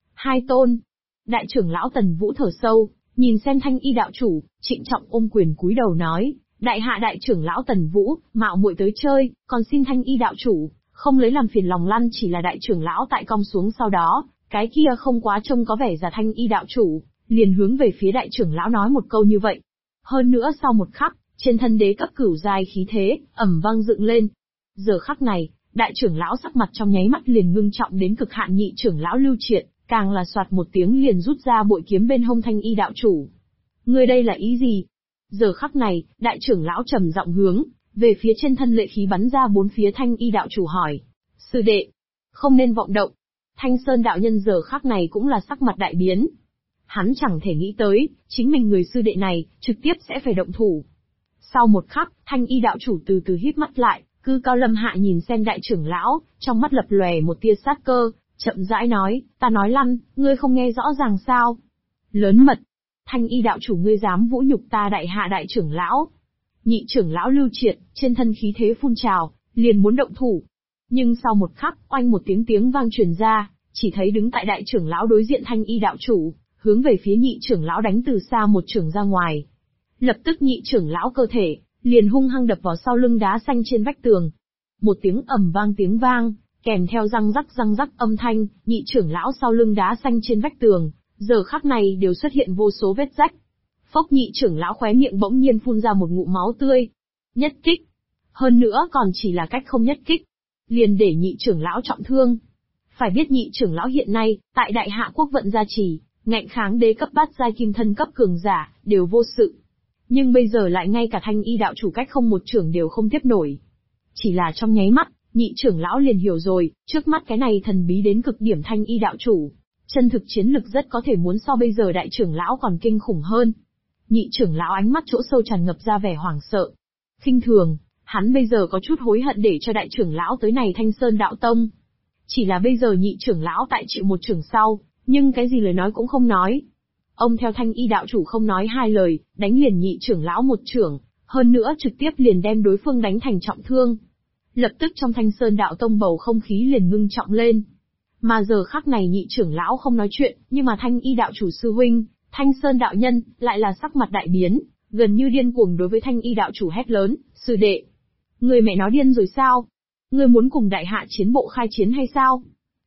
2 tôn. Đại trưởng lão Tần Vũ thở sâu, nhìn xem Thanh y đạo chủ, trịnh trọng ôm quyền cúi đầu nói, đại hạ đại trưởng lão Tần Vũ, mạo muội tới chơi, còn xin Thanh y đạo chủ, không lấy làm phiền lòng lăn. Chỉ là đại trưởng lão tại cong xuống sau đó, cái kia không quá trông có vẻ giả Thanh y đạo chủ, liền hướng về phía đại trưởng lão nói một câu như vậy. Hơn nữa sau một khắc, trên thân đế cấp cửu giai khí thế, ầm vang dựng lên. Giờ khắc này, đại trưởng lão sắc mặt trong nháy mắt liền ngưng trọng đến cực hạn. Nhị trưởng lão Lưu Triệt, càng là soạt một tiếng liền rút ra bội kiếm bên hông Thanh y đạo chủ. Ngươi đây là ý gì? Giờ khắc này, đại trưởng lão trầm giọng hướng về phía trên thân lệ khí bắn ra bốn phía Thanh y đạo chủ hỏi. Sư đệ, không nên vọng động. Thanh Sơn đạo nhân giờ khắc này cũng là sắc mặt đại biến. Hắn chẳng thể nghĩ tới, chính mình người sư đệ này, trực tiếp sẽ phải động thủ. Sau một khắc, Thanh y đạo chủ từ từ híp mắt lại, cư cao lâm hạ nhìn xem đại trưởng lão, trong mắt lập lòe một tia sát cơ, chậm rãi nói, ta nói lăn, ngươi không nghe rõ ràng sao? Lớn mật, Thanh y đạo chủ ngươi dám vũ nhục ta đại hạ đại trưởng lão. Nhị trưởng lão Lưu Triệt, trên thân khí thế phun trào, liền muốn động thủ. Nhưng sau một khắc, oanh một tiếng vang truyền ra, chỉ thấy đứng tại đại trưởng lão đối diện Thanh y đạo chủ, hướng về phía nhị trưởng lão đánh từ xa một trưởng ra ngoài. Lập tức nhị trưởng lão cơ thể, liền hung hăng đập vào sau lưng đá xanh trên vách tường. Một tiếng ầm vang tiếng vang, kèm theo răng rắc âm thanh, nhị trưởng lão sau lưng đá xanh trên vách tường, giờ khắc này đều xuất hiện vô số vết rách. Phốc, nhị trưởng lão khóe miệng bỗng nhiên phun ra một ngụm máu tươi. Nhất kích. Hơn nữa còn chỉ là cách không nhất kích, liền để nhị trưởng lão trọng thương. Phải biết nhị trưởng lão hiện nay, tại đại hạ quốc vận gia trì, ngạnh kháng đế cấp bát giai kim thân cấp cường giả, đều vô sự. Nhưng bây giờ lại ngay cả Thanh y đạo chủ cách không một trưởng đều không tiếp nổi. Chỉ là trong nháy mắt, nhị trưởng lão liền hiểu rồi, trước mắt cái này thần bí đến cực điểm Thanh y đạo chủ, chân thực chiến lực rất có thể muốn so bây giờ đại trưởng lão còn kinh khủng hơn. Nhị trưởng lão ánh mắt chỗ sâu tràn ngập ra vẻ hoảng sợ, khinh thường, hắn bây giờ có chút hối hận để cho đại trưởng lão tới này Thanh Sơn đạo tông. Chỉ là bây giờ nhị trưởng lão tại chịu một trưởng sau, nhưng cái gì lời nói cũng không nói. Ông theo Thanh y đạo chủ không nói hai lời, đánh liền nhị trưởng lão một trưởng, hơn nữa trực tiếp liền đem đối phương đánh thành trọng thương. Lập tức trong Thanh Sơn đạo tông bầu không khí liền ngưng trọng lên. Mà giờ khắc này nhị trưởng lão không nói chuyện, nhưng mà Thanh y đạo chủ sư huynh, Thanh Sơn đạo nhân, lại là sắc mặt đại biến, gần như điên cuồng đối với Thanh y đạo chủ hét lớn, sư đệ. Người mẹ nó điên rồi sao? Ngươi muốn cùng đại hạ chiến bộ khai chiến hay sao?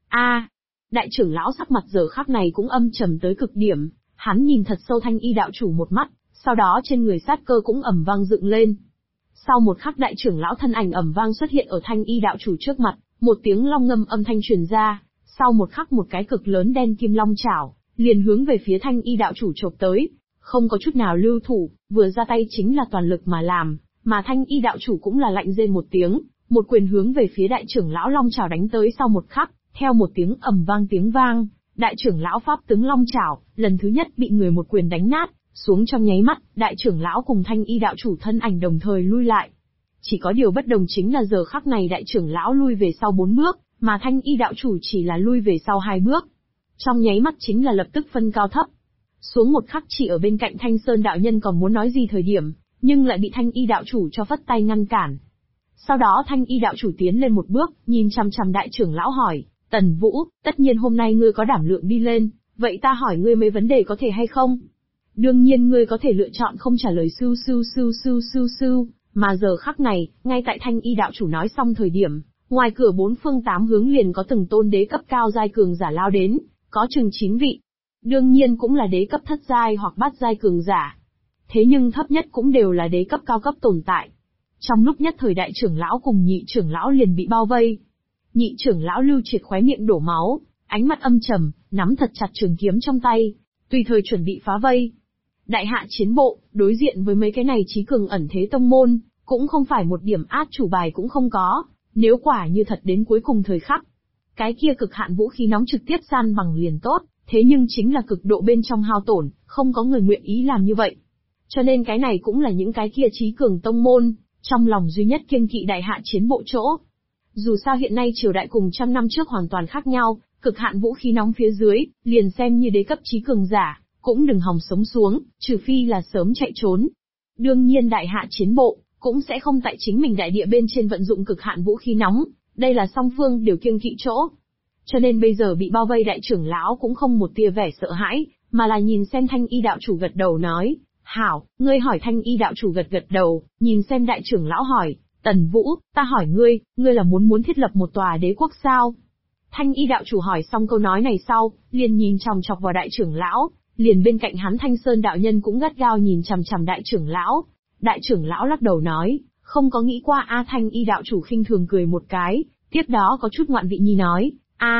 Đại trưởng lão sắc mặt giờ khắc này cũng âm trầm tới cực điểm, hắn nhìn thật sâu Thanh y đạo chủ một mắt, sau đó trên người sát cơ cũng ầm vang dựng lên. Sau một khắc đại trưởng lão thân ảnh ầm vang xuất hiện ở Thanh y đạo chủ trước mặt, một tiếng long ngâm âm thanh truyền ra, sau một khắc một cái cực lớn đen kim long chảo, liền hướng về phía Thanh y đạo chủ chộp tới, không có chút nào lưu thủ, vừa ra tay chính là toàn lực mà làm, mà Thanh y đạo chủ cũng là lạnh rên một tiếng, một quyền hướng về phía đại trưởng lão long chảo đánh tới. Sau một khắc, theo một tiếng ầm vang tiếng vang, đại trưởng lão pháp tướng long chảo, lần thứ nhất bị người một quyền đánh nát, xuống trong nháy mắt, đại trưởng lão cùng Thanh y đạo chủ thân ảnh đồng thời lui lại. Chỉ có điều bất đồng chính là giờ khắc này đại trưởng lão lui về sau 4 bước, mà Thanh y đạo chủ chỉ là lui về sau 2 bước. Trong nháy mắt chính là lập tức phân cao thấp. Xuống một khắc chỉ ở bên cạnh Thanh Sơn đạo nhân còn muốn nói gì thời điểm, nhưng lại bị Thanh y đạo chủ cho phất tay ngăn cản. Sau đó Thanh y đạo chủ tiến lên một bước, nhìn chằm chằm đại trưởng lão hỏi, Tần Vũ, tất nhiên hôm nay ngươi có đảm lượng đi lên, vậy ta hỏi ngươi mấy vấn đề có thể hay không? Đương nhiên ngươi có thể lựa chọn không trả lời sưu, mà giờ khắc này, ngay tại Thanh y đạo chủ nói xong thời điểm, ngoài cửa 4 phương 8 hướng liền có từng tôn đế cấp cao giai cường giả lao đến, có chừng 9 vị. Đương nhiên cũng là đế cấp thất giai hoặc bát giai cường giả. Thế nhưng thấp nhất cũng đều là đế cấp cao cấp tồn tại. Trong lúc nhất thời đại trưởng lão cùng nhị trưởng lão liền bị bao vây. Nhị trưởng lão Lưu Triệt khóe miệng đổ máu, ánh mắt âm trầm, nắm thật chặt trường kiếm trong tay. tùy thời chuẩn bị phá vây. Đại hạ chiến bộ, đối diện với mấy cái này trí cường ẩn thế tông môn, cũng không phải một điểm át chủ bài cũng không có, nếu quả như thật đến cuối cùng thời khắc. Cái kia cực hạn vũ khí nóng trực tiếp san bằng liền tốt, thế nhưng chính là cực độ bên trong hao tổn, không có người nguyện ý làm như vậy. Cho nên cái này cũng là những cái kia trí cường tông môn, trong lòng duy nhất kiêng kỵ đại hạ chiến bộ chỗ. Dù sao hiện nay triều đại cùng trăm năm trước hoàn toàn khác nhau, cực hạn vũ khí nóng phía dưới, liền xem như đế cấp trí cường giả, cũng đừng hòng sống xuống, trừ phi là sớm chạy trốn. Đương nhiên đại hạ chiến bộ, cũng sẽ không tại chính mình đại địa bên trên vận dụng cực hạn vũ khí nóng, đây là song phương đều kiêng kỵ chỗ. Cho nên bây giờ bị bao vây đại trưởng lão cũng không một tia vẻ sợ hãi, mà là nhìn xem Thanh Y đạo chủ gật đầu nói, hảo, ngươi hỏi. Thanh Y đạo chủ gật đầu, nhìn xem đại trưởng lão hỏi, Tần Vũ, ta hỏi ngươi là muốn thiết lập một tòa đế quốc sao? Thanh Y đạo chủ hỏi xong câu nói này sau, liền nhìn chòng chọc vào đại trưởng lão, liền bên cạnh hắn Thanh Sơn đạo nhân cũng gắt gao nhìn chằm chằm đại trưởng lão. Đại trưởng lão lắc đầu nói, không có nghĩ qua a. Thanh Y đạo chủ khinh thường cười một cái, tiếp đó có chút ngoạn vị nhi nói,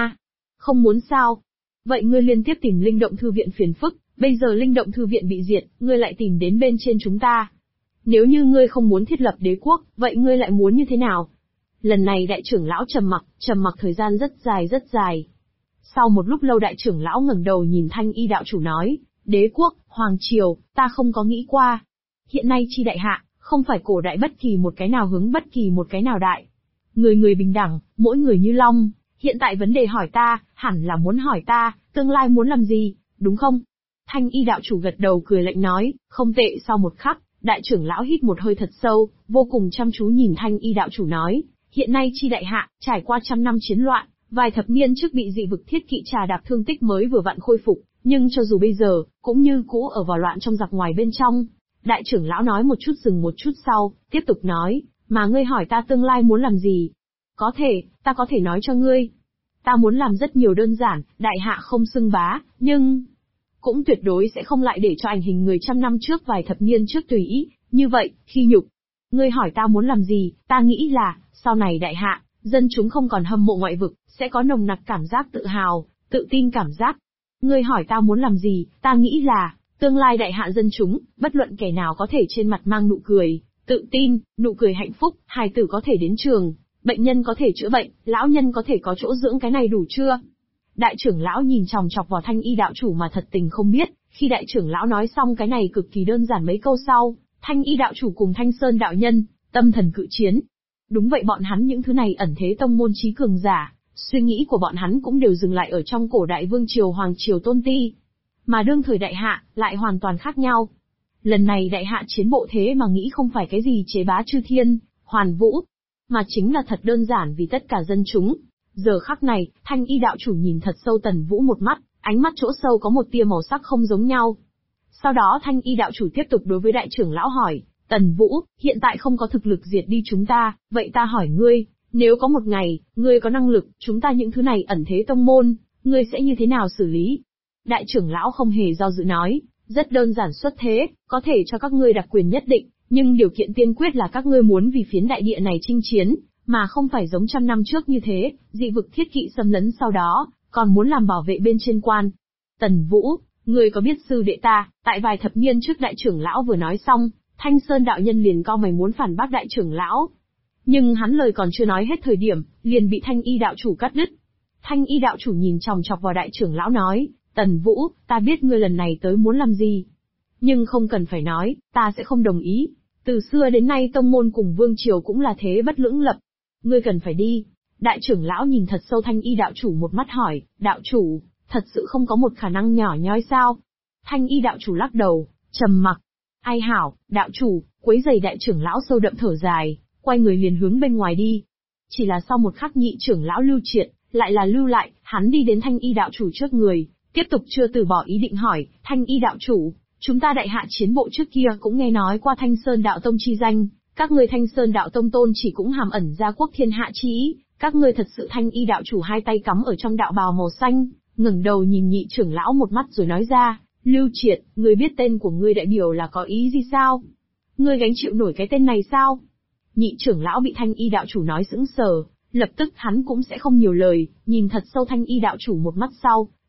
không muốn sao? Vậy ngươi liên tiếp tìm linh động thư viện phiền phức, bây giờ linh động thư viện bị diệt, ngươi lại tìm đến bên trên chúng ta. Nếu như ngươi không muốn thiết lập đế quốc, vậy ngươi lại muốn như thế nào? Lần này đại trưởng lão trầm mặc thời gian rất dài. Sau một lúc lâu đại trưởng lão ngẩng đầu nhìn Thanh Y đạo chủ nói, đế quốc, hoàng triều, ta không có nghĩ qua. Hiện nay chi đại hạ, không phải cổ đại bất kỳ một cái nào hướng bất kỳ một cái nào đại. Người bình đẳng, mỗi người như long. Hiện tại vấn đề hỏi ta, hẳn là muốn hỏi ta, tương lai muốn làm gì, đúng không? Thanh Y đạo chủ gật đầu cười lạnh nói, không tệ. Sau một khắc, đại trưởng lão hít một hơi thật sâu, vô cùng chăm chú nhìn Thanh Y đạo chủ nói, hiện nay chi đại hạ, trải qua trăm năm chiến loạn, vài thập niên trước bị dị vực thiết kỵ trà đạp thương tích mới vừa vặn khôi phục, nhưng cho dù bây giờ, cũng như cũ ở vào loạn trong giặc ngoài bên trong. Đại trưởng lão nói một chút dừng một chút sau, tiếp tục nói, mà ngươi hỏi ta tương lai muốn làm gì? Có thể, ta có thể nói cho ngươi. Ta muốn làm rất nhiều đơn giản, đại hạ không xưng bá, nhưng cũng tuyệt đối sẽ không lại để cho ảnh hình người trăm năm trước vài thập niên trước tùy ý, như vậy, khi nhục. Ngươi hỏi ta muốn làm gì, ta nghĩ là, sau này đại hạ, dân chúng không còn hâm mộ ngoại vực, sẽ có nồng nặc cảm giác tự hào, tự tin cảm giác. Ngươi hỏi ta muốn làm gì, ta nghĩ là, tương lai đại hạ dân chúng, bất luận kẻ nào có thể trên mặt mang nụ cười, tự tin, nụ cười hạnh phúc, hài tử có thể đến trường, bệnh nhân có thể chữa bệnh, lão nhân có thể có chỗ dưỡng, cái này đủ chưa? Đại trưởng lão nhìn chòng chọc vào Thanh Y đạo chủ mà thật tình không biết, khi đại trưởng lão nói xong cái này cực kỳ đơn giản mấy câu sau, Thanh Y đạo chủ cùng Thanh Sơn đạo nhân, tâm thần cự chiến. Đúng vậy, bọn hắn những thứ này ẩn thế tông môn trí cường giả, suy nghĩ của bọn hắn cũng đều dừng lại ở trong cổ đại vương triều hoàng triều tôn ti. Mà đương thời đại hạ, lại hoàn toàn khác nhau. Lần này đại hạ chiến bộ thế mà nghĩ không phải cái gì chế bá chư thiên, hoàn vũ, mà chính là thật đơn giản vì tất cả dân chúng. Giờ khắc này, Thanh Y đạo chủ nhìn thật sâu Tần Vũ một mắt, ánh mắt chỗ sâu có một tia màu sắc không giống nhau. Sau đó Thanh Y đạo chủ tiếp tục đối với đại trưởng lão hỏi, Tần Vũ, hiện tại không có thực lực diệt đi chúng ta, vậy ta hỏi ngươi, nếu có một ngày, ngươi có năng lực, chúng ta những thứ này ẩn thế tông môn, ngươi sẽ như thế nào xử lý? Đại trưởng lão không hề do dự nói, rất đơn giản xuất thế, có thể cho các ngươi đặc quyền nhất định, nhưng điều kiện tiên quyết là các ngươi muốn vì phiến đại địa này chinh chiến, mà không phải giống trăm năm trước như thế, dị vực thiết kỵ xâm lấn sau đó, còn muốn làm bảo vệ bên trên quan. Tần Vũ, ngươi có biết sư đệ ta, tại vài thập niên trước đại trưởng lão vừa nói xong, Thanh Sơn đạo nhân liền cau mày muốn phản bác đại trưởng lão. Nhưng hắn lời còn chưa nói hết thời điểm, liền bị Thanh Y đạo chủ cắt đứt. Thanh Y đạo chủ nhìn chòng chọc vào đại trưởng lão nói, Tần Vũ, ta biết ngươi lần này tới muốn làm gì. Nhưng không cần phải nói, ta sẽ không đồng ý. Từ xưa đến nay tông môn cùng vương triều cũng là thế bất lưỡng lập. Ngươi cần phải đi. Đại trưởng lão nhìn thật sâu Thanh Y đạo chủ một mắt hỏi, đạo chủ, thật sự không có một khả năng nhỏ nhoi sao? Thanh Y đạo chủ lắc đầu, trầm mặc. Ai hảo, đạo chủ, quấy giày đại trưởng lão sâu đậm thở dài, quay người liền hướng bên ngoài đi. Chỉ là sau một khắc nhị trưởng lão Lưu Triệt, lại là lưu lại, hắn đi đến Thanh Y đạo chủ trước người, tiếp tục chưa từ bỏ ý định hỏi, Thanh Y đạo chủ, chúng ta đại hạ chiến bộ trước kia cũng nghe nói qua Thanh Sơn đạo tông chi danh, các ngươi Thanh Sơn đạo tông tôn chỉ cũng hàm ẩn gia quốc thiên hạ chi ý, các ngươi thật sự? Thanh Y đạo chủ hai tay cắm ở trong đạo bào màu xanh, ngẩng đầu nhìn nhị trưởng lão một mắt rồi nói ra, Lưu Triệt, ngươi biết tên của ngươi đại biểu là có ý gì sao? Ngươi gánh chịu nổi cái tên này sao? Nhị trưởng lão bị Thanh Y đạo chủ nói sững sờ, lập tức hắn cũng sẽ không nhiều lời, nhìn thật sâu Thanh Y đạo chủ một mắt sau,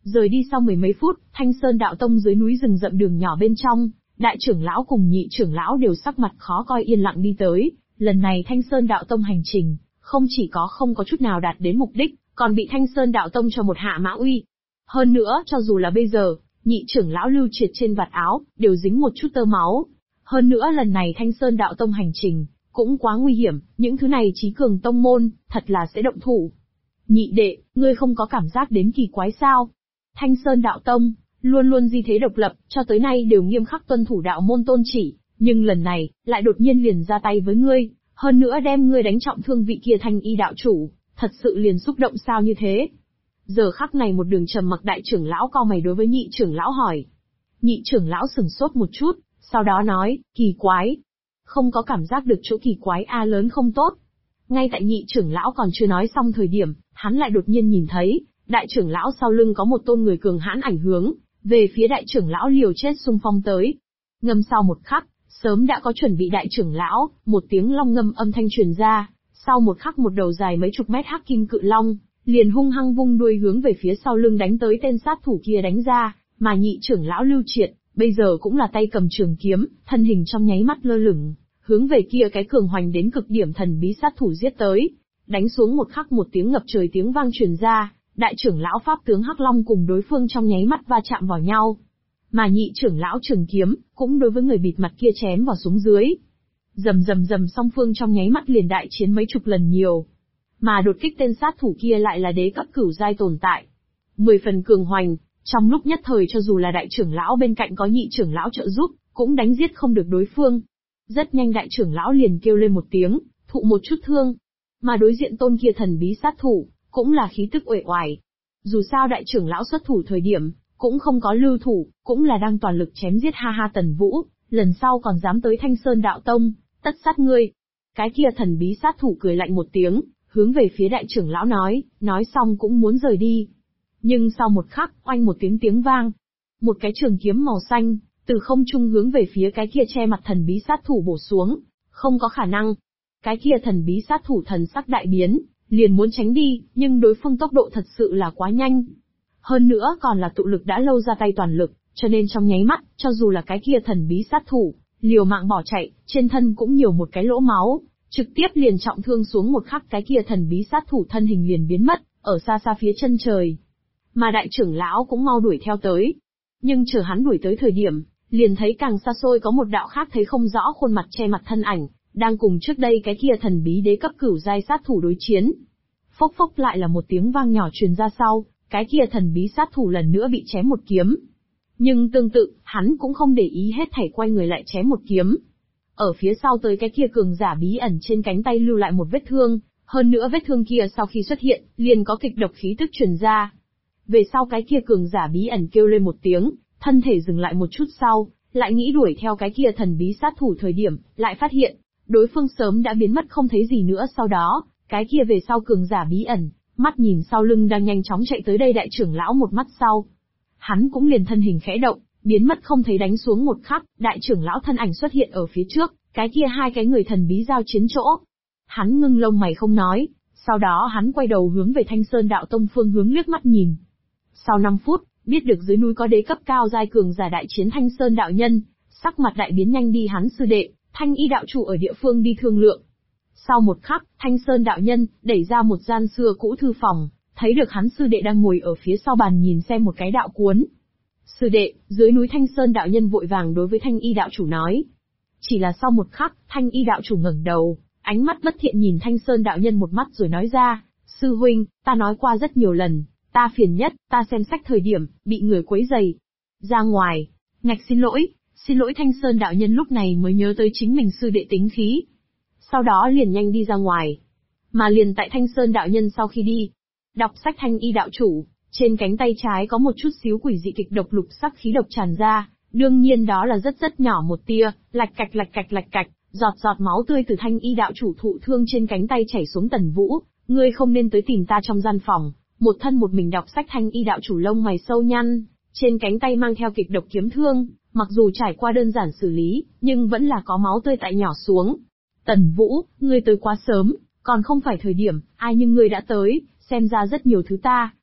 Rời đi sau mười mấy phút, Thanh Sơn Đạo Tông dưới núi rừng rậm đường nhỏ bên trong, đại trưởng lão cùng nhị trưởng lão đều sắc mặt khó coi yên lặng đi tới. Lần này Thanh Sơn Đạo Tông hành trình, không chỉ không có chút nào đạt đến mục đích, còn bị Thanh Sơn Đạo Tông cho một hạ mã uy. Hơn nữa, cho dù là bây giờ, nhị trưởng lão Lưu Triệt trên vạt áo, đều dính một chút tơ máu. Hơn nữa lần này Thanh Sơn Đạo Tông hành trình, cũng quá nguy hiểm, những thứ này trí cường tông môn, thật là sẽ động thủ. Nhị đệ, ngươi không có cảm giác đến kỳ quái sao? Thanh Sơn Đạo Tông, luôn luôn di thế độc lập, cho tới nay đều nghiêm khắc tuân thủ đạo môn tôn chỉ, nhưng lần này, lại đột nhiên liền ra tay với ngươi, hơn nữa đem ngươi đánh trọng thương vị kia Thanh Y đạo chủ, thật sự liền xúc động sao như thế? Giờ khắc này một đường trầm mặc đại trưởng lão cau mày đối với nhị trưởng lão hỏi. Nhị trưởng lão sừng sốt một chút, sau đó nói, kỳ quái. Không có cảm giác được chỗ kỳ quái lớn không tốt. Ngay tại nhị trưởng lão còn chưa nói xong thời điểm, hắn lại đột nhiên nhìn thấy, đại trưởng lão sau lưng có một tôn người cường hãn ảnh hướng, về phía đại trưởng lão liều chết xung phong tới. Ngâm sau một khắc, sớm đã có chuẩn bị đại trưởng lão, một tiếng long ngâm âm thanh truyền ra, sau một khắc một đầu dài mấy chục mét hắc kim cự long, liền hung hăng vung đuôi hướng về phía sau lưng đánh tới tên sát thủ kia đánh ra, mà nhị trưởng lão Lưu Triệt, bây giờ cũng là tay cầm trường kiếm, thân hình trong nháy mắt lơ lửng, hướng về kia cái cường hoành đến cực điểm thần bí sát thủ giết tới. Đánh xuống một khắc một tiếng ngập trời tiếng vang truyền ra, đại trưởng lão pháp tướng Hắc Long cùng đối phương trong nháy mắt va chạm vào nhau. Mà nhị trưởng lão trường kiếm, cũng đối với người bịt mặt kia chém vào xuống dưới. Rầm rầm rầm song phương trong nháy mắt liền đại chiến mấy chục lần nhiều. Mà đột kích tên sát thủ kia lại là đế cấp cửu giai tồn tại. 10 phần cường hoành, trong lúc nhất thời cho dù là đại trưởng lão bên cạnh có nhị trưởng lão trợ giúp, cũng đánh giết không được đối phương. Rất nhanh đại trưởng lão liền kêu lên một tiếng, thụ một chút thương. Mà đối diện tôn kia thần bí sát thủ, cũng là khí tức uể oải. Dù sao đại trưởng lão xuất thủ thời điểm, cũng không có lưu thủ, cũng là đang toàn lực chém giết ha ha Tần Vũ, lần sau còn dám tới Thanh Sơn Đạo Tông, tất sát ngươi. Cái kia thần bí sát thủ cười lạnh một tiếng, hướng về phía đại trưởng lão nói xong cũng muốn rời đi. Nhưng sau một khắc, oanh một tiếng vang. Một cái trường kiếm màu xanh, từ không trung hướng về phía cái kia che mặt thần bí sát thủ bổ xuống, không có khả năng. Cái kia thần bí sát thủ thần sắc đại biến, liền muốn tránh đi, nhưng đối phương tốc độ thật sự là quá nhanh. Hơn nữa còn là tụ lực đã lâu ra tay toàn lực, cho nên trong nháy mắt, cho dù là cái kia thần bí sát thủ, liều mạng bỏ chạy, trên thân cũng nhiều một cái lỗ máu, trực tiếp liền trọng thương xuống một khắc cái kia thần bí sát thủ thân hình liền biến mất, ở xa xa phía chân trời. Mà đại trưởng lão cũng mau đuổi theo tới. Nhưng chờ hắn đuổi tới thời điểm, liền thấy càng xa xôi có một đạo khác thấy không rõ khuôn mặt che mặt thân ảnh, đang cùng trước đây cái kia thần bí đế cấp cửu giai sát thủ đối chiến. Phốc phốc lại là một tiếng vang nhỏ truyền ra sau, cái kia thần bí sát thủ lần nữa bị chém một kiếm. Nhưng tương tự, hắn cũng không để ý hết thảy quay người lại chém một kiếm. Ở phía sau tới cái kia cường giả bí ẩn trên cánh tay lưu lại một vết thương, hơn nữa vết thương kia sau khi xuất hiện, liền có kịch độc khí tức truyền ra. Về sau cái kia cường giả bí ẩn kêu lên một tiếng, thân thể dừng lại một chút sau, lại nghĩ đuổi theo cái kia thần bí sát thủ thời điểm, lại phát hiện, đối phương sớm đã biến mất không thấy gì nữa. Sau đó, cái kia về sau cường giả bí ẩn, mắt nhìn sau lưng đang nhanh chóng chạy tới đây đại trưởng lão một mắt sau. Hắn cũng liền thân hình khẽ động, biến mất không thấy đánh xuống một khắc, đại trưởng lão thân ảnh xuất hiện ở phía trước, cái kia hai cái người thần bí giao chiến chỗ. Hắn ngưng lông mày không nói, sau đó hắn quay đầu hướng về Thanh Sơn Đạo Tông phương hướng liếc mắt nhìn. Sau 5 phút, biết được dưới núi có đế cấp cao giai cường giả đại chiến Thanh Sơn đạo nhân, sắc mặt đại biến nhanh đi hắn sư đệ, Thanh Y đạo chủ ở địa phương đi thương lượng. Sau một khắc, Thanh Sơn đạo nhân đẩy ra một gian xưa cũ thư phòng, thấy được hắn sư đệ đang ngồi ở phía sau bàn nhìn xem một cái đạo cuốn. Sư đệ, dưới núi Thanh Sơn đạo nhân vội vàng đối với Thanh Y đạo chủ nói. Chỉ là sau một khắc, Thanh Y đạo chủ ngẩng đầu, ánh mắt bất thiện nhìn Thanh Sơn đạo nhân một mắt rồi nói ra, sư huynh, ta nói qua rất nhiều lần, ta phiền nhất, ta xem sách thời điểm, bị người quấy rầy. Ra ngoài, ngạch xin lỗi Thanh Sơn đạo nhân lúc này mới nhớ tới chính mình sư đệ tính khí. Sau đó liền nhanh đi ra ngoài. Mà liền tại Thanh Sơn đạo nhân sau khi đi, đọc sách Thanh Y đạo chủ, trên cánh tay trái có một chút xíu quỷ dị kịch độc lục sắc khí độc tràn ra, đương nhiên đó là rất nhỏ một tia, lạch cạch, giọt máu tươi từ Thanh Y đạo chủ thụ thương trên cánh tay chảy xuống. Tần Vũ, ngươi không nên tới tìm ta trong gian phòng. Một thân một mình đọc sách Thanh Y đạo chủ lông mày sâu nhăn, trên cánh tay mang theo kịch độc kiếm thương, mặc dù trải qua đơn giản xử lý, nhưng vẫn là có máu tươi tại nhỏ xuống. Tần Vũ, ngươi tới quá sớm, còn không phải thời điểm, ai nhưng ngươi đã tới, xem ra rất nhiều thứ ta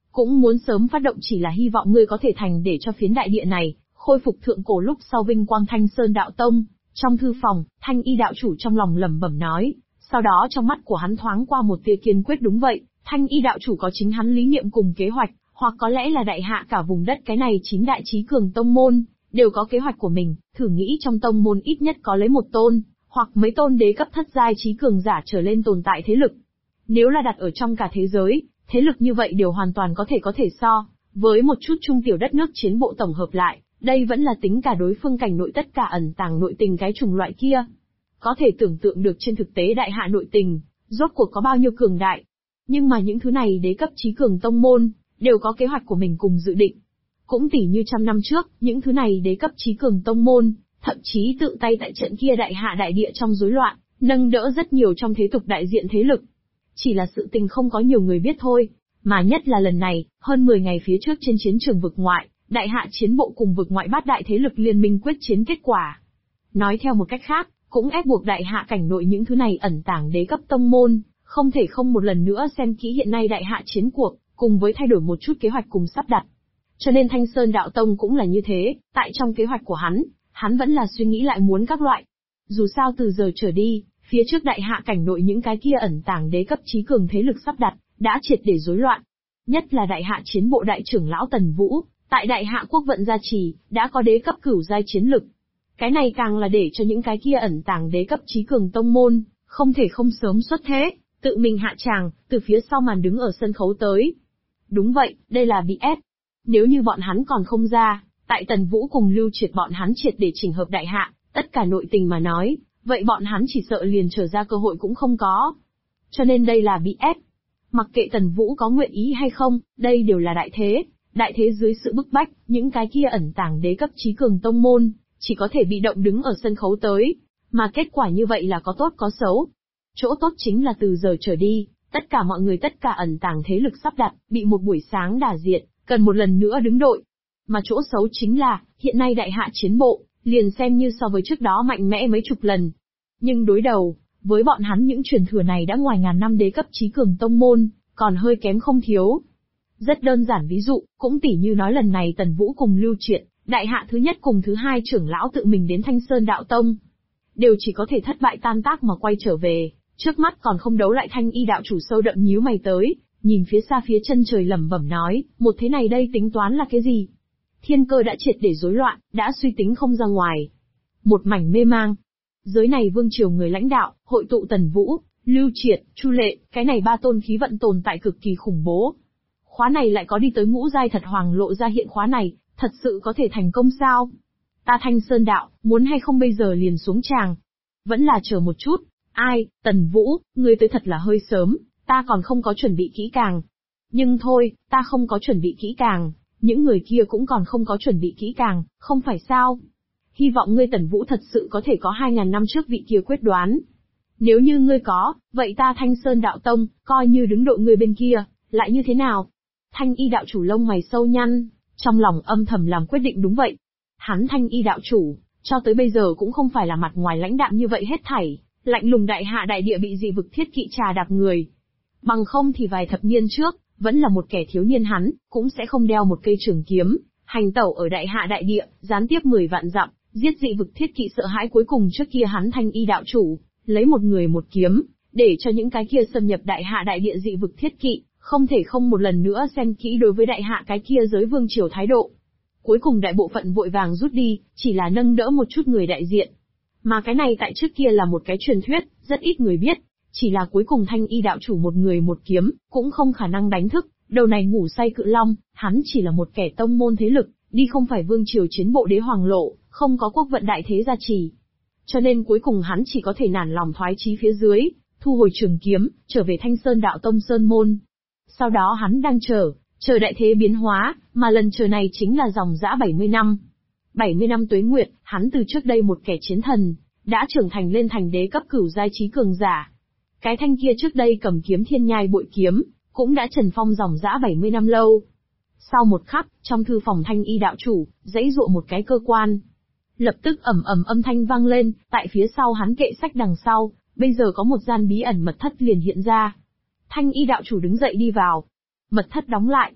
cũng muốn sớm phát động, chỉ là hy vọng ngươi có thể thành để cho phiến đại địa này khôi phục thượng cổ lúc sau vinh quang Thanh Sơn đạo tông. Trong thư phòng, Thanh Y đạo chủ trong lòng lẩm bẩm nói, sau đó trong mắt của hắn thoáng qua một tia kiên quyết. Đúng vậy, Thanh Y đạo chủ có chính hắn lý niệm cùng kế hoạch, hoặc có lẽ là đại hạ cả vùng đất cái này 9 đại chí cường tông môn đều có kế hoạch của mình. Thử nghĩ trong tông môn ít nhất có lấy một tôn hoặc mấy tôn đế cấp thất giai chí cường giả trở lên tồn tại thế lực. Nếu là đặt ở trong cả thế giới, thế lực như vậy đều hoàn toàn có thể so với một chút trung tiểu đất nước chiến bộ tổng hợp lại. Đây vẫn là tính cả đối phương cảnh nội tất cả ẩn tàng nội tình cái chủng loại kia. Có thể tưởng tượng được trên thực tế đại hạ nội tình, rốt cuộc có bao nhiêu cường đại. Nhưng mà những thứ này đế cấp chí cường tông môn, đều có kế hoạch của mình cùng dự định. Cũng tỉ như trăm năm trước, những thứ này đế cấp chí cường tông môn, thậm chí tự tay tại trận kia đại hạ đại địa trong rối loạn, nâng đỡ rất nhiều trong thế tục đại diện thế lực. Chỉ là sự tình không có nhiều người biết thôi, mà nhất là lần này, hơn 10 ngày phía trước trên chiến trường vực ngoại, đại hạ chiến bộ cùng vực ngoại bát đại thế lực liên minh quyết chiến kết quả. Nói theo một cách khác, cũng ép buộc đại hạ cảnh nội những thứ này ẩn tàng đế cấp tông môn, không thể không một lần nữa xem kỹ hiện nay đại hạ chiến cuộc, cùng với thay đổi một chút kế hoạch cùng sắp đặt. Cho nên Thanh Sơn đạo tông cũng là như thế, tại trong kế hoạch của hắn vẫn là suy nghĩ lại muốn các loại. Dù sao từ giờ trở đi, phía trước đại hạ cảnh nội những cái kia ẩn tàng đế cấp chí cường thế lực sắp đặt, đã triệt để rối loạn. Nhất là đại hạ chiến bộ đại trưởng lão Tần Vũ, tại đại hạ quốc vận gia trì, đã có đế cấp cửu giai chiến lực. Cái này càng là để cho những cái kia ẩn tàng đế cấp chí cường tông môn, không thể không sớm xuất thế, tự mình hạ tràng, từ phía sau màn đứng ở sân khấu tới. Đúng vậy, đây là bị ép. Nếu như bọn hắn còn không ra, tại Tần Vũ cùng Lưu Triệt bọn hắn triệt để chỉnh hợp đại hạ, tất cả nội tình mà nói, vậy bọn hắn chỉ sợ liền trở ra cơ hội cũng không có. Cho nên đây là bị ép. Mặc kệ Tần Vũ có nguyện ý hay không, đây đều là đại thế. Đại thế dưới sự bức bách, những cái kia ẩn tàng đế cấp chí cường tông môn, chỉ có thể bị động đứng ở sân khấu tới. Mà kết quả như vậy là có tốt có xấu. Chỗ tốt chính là từ giờ trở đi, tất cả mọi người tất cả ẩn tàng thế lực sắp đặt, bị một buổi sáng đả diệt, cần một lần nữa đứng đội. Mà chỗ xấu chính là, hiện nay đại hạ chiến bộ, liền xem như so với trước đó mạnh mẽ mấy chục lần. Nhưng đối đầu, với bọn hắn những truyền thừa này đã ngoài ngàn năm đế cấp chí cường tông môn, còn hơi kém không thiếu. Rất đơn giản ví dụ, cũng tỉ như nói lần này Tần Vũ cùng Lưu Triệt, đại hạ thứ nhất cùng thứ hai trưởng lão tự mình đến Thanh Sơn đạo tông. Đều chỉ có thể thất bại tan tác mà quay trở về, trước mắt còn không đấu lại. Thanh Y đạo chủ sâu đậm nhíu mày tới, nhìn phía xa phía chân trời lẩm bẩm nói, một thế này đây tính toán là cái gì? Thiên cơ đã triệt để rối loạn, đã suy tính không ra ngoài. Một mảnh mê mang. Giới này vương triều người lãnh đạo, hội tụ Tần Vũ, Lưu Triệt, Chu Lệ, cái này ba tôn khí vận tồn tại cực kỳ khủng bố. Khóa này lại có đi tới ngũ giai thật hoàng lộ ra hiện khóa này, thật sự có thể thành công sao? Ta Thanh Sơn đạo, muốn hay không bây giờ liền xuống tràng? Vẫn là chờ một chút. Ai, Tần Vũ, ngươi tới thật là hơi sớm, ta còn không có chuẩn bị kỹ càng. Nhưng thôi, ta không có chuẩn bị kỹ càng, những người kia cũng còn không có chuẩn bị kỹ càng, không phải sao? Hy vọng ngươi Tần Vũ thật sự có thể có 2000 năm trước vị kia quyết đoán. Nếu như ngươi có, vậy ta Thanh Sơn đạo tông, coi như đứng đội ngươi bên kia, lại như thế nào? Thanh Y đạo chủ lông mày sâu nhăn, trong lòng âm thầm làm quyết định. Đúng vậy. Hắn Thanh Y đạo chủ, cho tới bây giờ cũng không phải là mặt ngoài lãnh đạm như vậy hết thảy, lạnh lùng đại hạ đại địa bị dị vực thiết kỵ trà đạp người. Bằng không thì vài thập niên trước, vẫn là một kẻ thiếu niên hắn, cũng sẽ không đeo một cây trường kiếm, hành tẩu ở đại hạ đại địa, gián tiếp 10 vạn dặm, giết dị vực thiết kỵ sợ hãi. Cuối cùng trước kia hắn Thanh Y đạo chủ, lấy một người một kiếm, để cho những cái kia xâm nhập đại hạ đại địa dị vực thiết kỵ, không thể không một lần nữa xem kỹ đối với đại hạ cái kia giới vương triều thái độ. Cuối cùng đại bộ phận vội vàng rút đi, chỉ là nâng đỡ một chút người đại diện. Mà cái này tại trước kia là một cái truyền thuyết, rất ít người biết, chỉ là cuối cùng Thanh Y đạo chủ một người một kiếm, cũng không khả năng đánh thức, đầu này ngủ say cự long, hắn chỉ là một kẻ tông môn thế lực, đi không phải vương triều chiến bộ đế hoàng lộ, không có quốc vận đại thế gia trì. Cho nên cuối cùng hắn chỉ có thể nản lòng thoái chí phía dưới, thu hồi trường kiếm, trở về Thanh Sơn đạo tông sơn môn. Sau đó hắn đang chờ đại thế biến hóa, mà lần chờ này chính là dòng dã 70 năm. 70 năm tuế nguyệt, hắn từ trước đây một kẻ chiến thần, đã trưởng thành lên thành đế cấp cửu giai chí cường giả. Cái thanh kia trước đây cầm kiếm thiên nhai bội kiếm, cũng đã trần phong dòng dã 70 năm lâu. Sau một khắc, trong thư phòng Thanh Y đạo chủ, giãy giụa một cái cơ quan. Lập tức ầm ầm âm thanh vang lên, tại phía sau hắn kệ sách đằng sau, bây giờ có một gian bí ẩn mật thất liền hiện ra. Thanh Y đạo chủ đứng dậy đi vào. Mật thất đóng lại.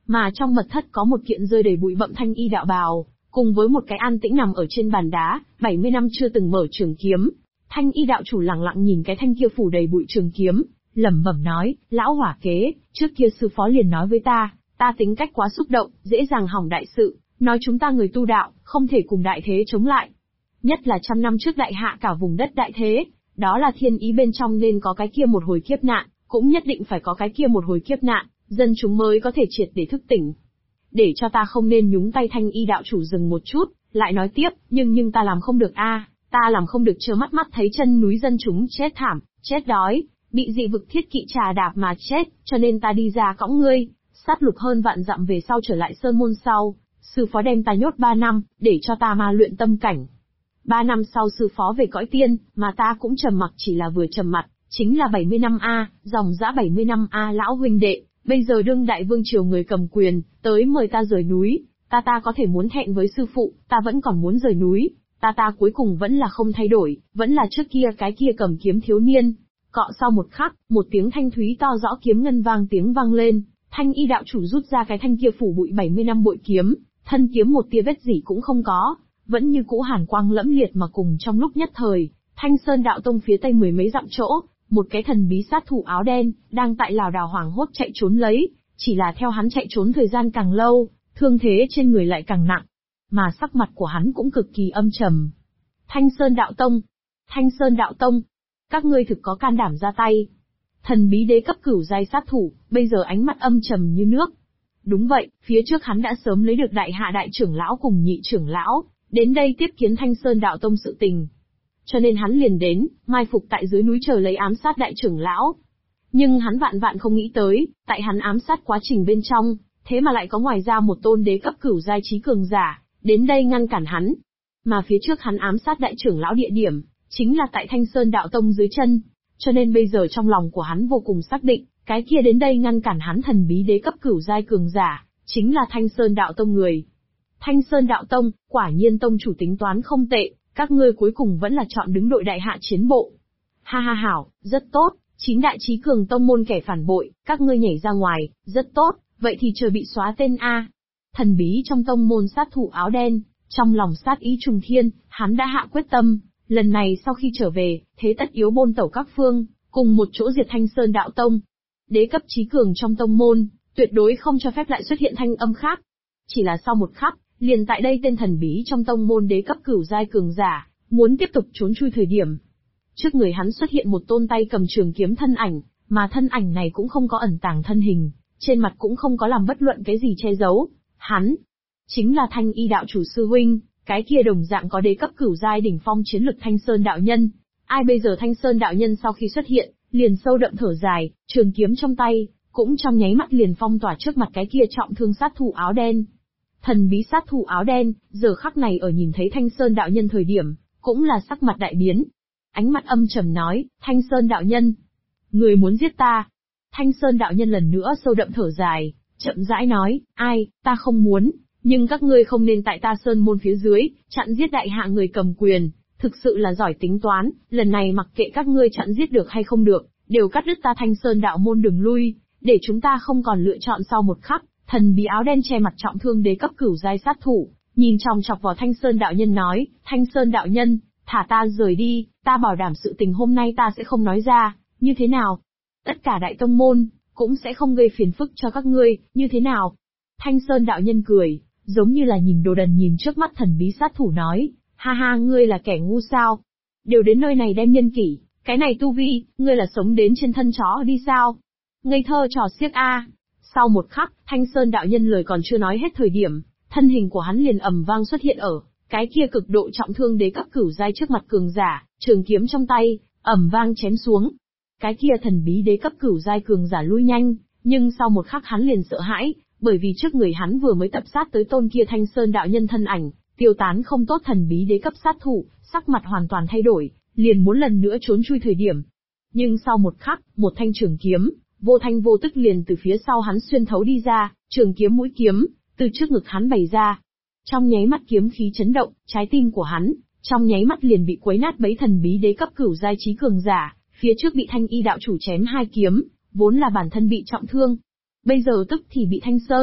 mà trong mật thất có một kiện rơi đầy bụi bặm thanh y đạo bào, cùng với một cái an tĩnh nằm ở trên bàn đá, 70 năm chưa từng mở trường kiếm. Thanh y đạo chủ lặng lặng nhìn cái thanh kia phủ đầy bụi trường kiếm, lẩm bẩm nói, lão hỏa kế, trước kia sư phó liền nói với ta tính cách quá xúc động, dễ dàng hỏng đại sự, nói chúng ta người tu đạo, không thể cùng đại thế chống lại. Nhất là 100 năm trước đại hạ cả vùng đất đại thế, đó là thiên ý bên trong nên có cái kia một hồi kiếp nạn, cũng nhất định phải có cái kia một hồi kiếp nạn, dân chúng mới có thể triệt để thức tỉnh. Để cho ta không nên nhúng tay. Thanh y đạo chủ dừng một chút, lại nói tiếp, nhưng ta làm không được ta làm không được trơ mắt thấy chân núi dân chúng chết thảm, chết đói, bị dị vực thiết kỵ trà đạp mà chết, cho nên ta đi ra cõng ngươi, sát lục hơn vạn dặm về sau trở lại sơn môn sau, sư phó đem ta nhốt 3 năm, để cho ta ma luyện tâm cảnh. 3 năm sau sư phó về cõi tiên, mà ta cũng trầm mặc, chỉ là vừa trầm mặc, chính là 70 năm dòng dã 70 năm lão huynh đệ, bây giờ đương đại vương triều người cầm quyền, tới mời ta rời núi, ta có thể muốn thẹn với sư phụ, ta vẫn còn muốn rời núi, ta cuối cùng vẫn là không thay đổi, vẫn là trước kia cái kia cầm kiếm thiếu niên. Cọ sau một khắc, một tiếng thanh thúy to rõ kiếm ngân vang tiếng vang lên, thanh y đạo chủ rút ra cái thanh kia phủ bụi 70 năm bội kiếm, thân kiếm một tia vết rỉ cũng không có, vẫn như cũ hàn quang lẫm liệt mà cùng trong lúc nhất thời, Thanh Sơn đạo tông phía tây mười mấy dặm chỗ, một cái thần bí sát thủ áo đen, đang tại lảo đảo hoảng hốt chạy trốn lấy, chỉ là theo hắn chạy trốn thời gian càng lâu, thương thế trên người lại càng nặng, mà sắc mặt của hắn cũng cực kỳ âm trầm. Thanh Sơn đạo tông, Thanh Sơn đạo tông, các ngươi thực có can đảm ra tay. Thần bí đế cấp cửu giai sát thủ, bây giờ ánh mắt âm trầm như nước. Đúng vậy, phía trước hắn đã sớm lấy được đại hạ đại trưởng lão cùng nhị trưởng lão, đến đây tiếp kiến Thanh Sơn đạo tông sự tình. Cho nên hắn liền đến, mai phục tại dưới núi chờ lấy ám sát đại trưởng lão. Nhưng hắn vạn vạn không nghĩ tới, tại hắn ám sát quá trình bên trong, thế mà lại có ngoài ra một tôn đế cấp cửu giai trí cường giả, đến đây ngăn cản hắn. Mà phía trước hắn ám sát đại trưởng lão địa điểm, chính là tại Thanh Sơn đạo tông dưới chân. Cho nên bây giờ trong lòng của hắn vô cùng xác định, cái kia đến đây ngăn cản hắn thần bí đế cấp cửu giai cường giả, chính là Thanh Sơn đạo tông người. Thanh Sơn đạo tông, quả nhiên tông chủ tính toán không tệ, các ngươi cuối cùng vẫn là chọn đứng đội đại hạ chiến bộ. Ha ha hảo, rất tốt, 9 đại trí cường tông môn kẻ phản bội, các ngươi nhảy ra ngoài, rất tốt, vậy thì chờ bị xóa tên a. Thần bí trong tông môn sát thủ áo đen, trong lòng sát ý trùng thiên, hắn đã hạ quyết tâm, lần này sau khi trở về, thế tất yếu bôn tẩu các phương, cùng một chỗ diệt Thanh Sơn đạo tông. Đế cấp trí cường trong tông môn, tuyệt đối không cho phép lại xuất hiện thanh âm khác. Chỉ là sau một khắc, liền tại đây tên thần bí trong tông môn đế cấp cửu giai cường giả, muốn tiếp tục trốn chui thời điểm. Trước người hắn xuất hiện một tôn tay cầm trường kiếm thân ảnh, mà thân ảnh này cũng không có ẩn tàng thân hình, trên mặt cũng không có làm bất luận cái gì che giấu. Hắn, chính là Thanh Y đạo chủ sư huynh, cái kia đồng dạng có đế cấp cửu giai đỉnh phong chiến lực Thanh Sơn đạo nhân. Ai bây giờ Thanh Sơn đạo nhân sau khi xuất hiện, liền sâu đậm thở dài, trường kiếm trong tay, cũng trong nháy mắt liền phong tỏa trước mặt cái kia trọng thương sát thủ áo đen. Thần bí sát thủ áo đen, giờ khắc này ở nhìn thấy Thanh Sơn đạo nhân thời điểm, cũng là sắc mặt đại biến. Ánh mặt âm trầm nói, Thanh Sơn đạo nhân, người muốn giết ta. Thanh Sơn đạo nhân lần nữa sâu đậm thở dài, chậm rãi nói, ai, ta không muốn, nhưng các ngươi không nên tại ta Sơn môn phía dưới, chặn giết đại hạ người cầm quyền, thực sự là giỏi tính toán, lần này mặc kệ các ngươi chặn giết được hay không được, đều cắt đứt ta Thanh Sơn đạo môn đường lui, để chúng ta không còn lựa chọn. Sau một khắc, thần bí áo đen che mặt trọng thương đế cấp cửu giai sát thủ, nhìn chòng chọc vào Thanh Sơn đạo nhân nói, Thanh Sơn đạo nhân, thả ta rời đi, ta bảo đảm sự tình hôm nay ta sẽ không nói ra, như thế nào? Tất cả đại tông môn, cũng sẽ không gây phiền phức cho các ngươi, như thế nào? Thanh Sơn đạo nhân cười, giống như là nhìn đồ đần nhìn trước mắt thần bí sát thủ nói, ha ha, ngươi là kẻ ngu sao? Đều đến nơi này đem nhân kỷ, cái này tu vi, ngươi là sống đến trên thân chó đi sao? Ngây thơ trò xiếc a. Sau một khắc, Thanh Sơn đạo nhân lời còn chưa nói hết thời điểm, thân hình của hắn liền ầm vang xuất hiện ở cái kia cực độ trọng thương đế cấp cửu giai trước mặt cường giả, trường kiếm trong tay, ầm vang chém xuống. Cái kia thần bí đế cấp cửu giai cường giả lui nhanh, nhưng sau một khắc hắn liền sợ hãi, bởi vì trước người hắn vừa mới tập sát tới tôn kia Thanh Sơn đạo nhân thân ảnh, tiêu tán không tốt thần bí đế cấp sát thủ, sắc mặt hoàn toàn thay đổi, liền muốn lần nữa trốn chui thời điểm. Nhưng sau một khắc, một thanh trường kiếm, vô thanh vô tức liền từ phía sau hắn xuyên thấu đi ra, trường kiếm mũi kiếm, từ trước ngực hắn bày ra. Trong nháy mắt kiếm khí chấn động, trái tim của hắn, trong nháy mắt liền bị quấy nát bấy thần bí đế cấp cửu giai trí cường giả, phía trước bị Thanh Y đạo chủ chém 2 kiếm, vốn là bản thân bị trọng thương. Bây giờ tức thì bị Thanh Sơn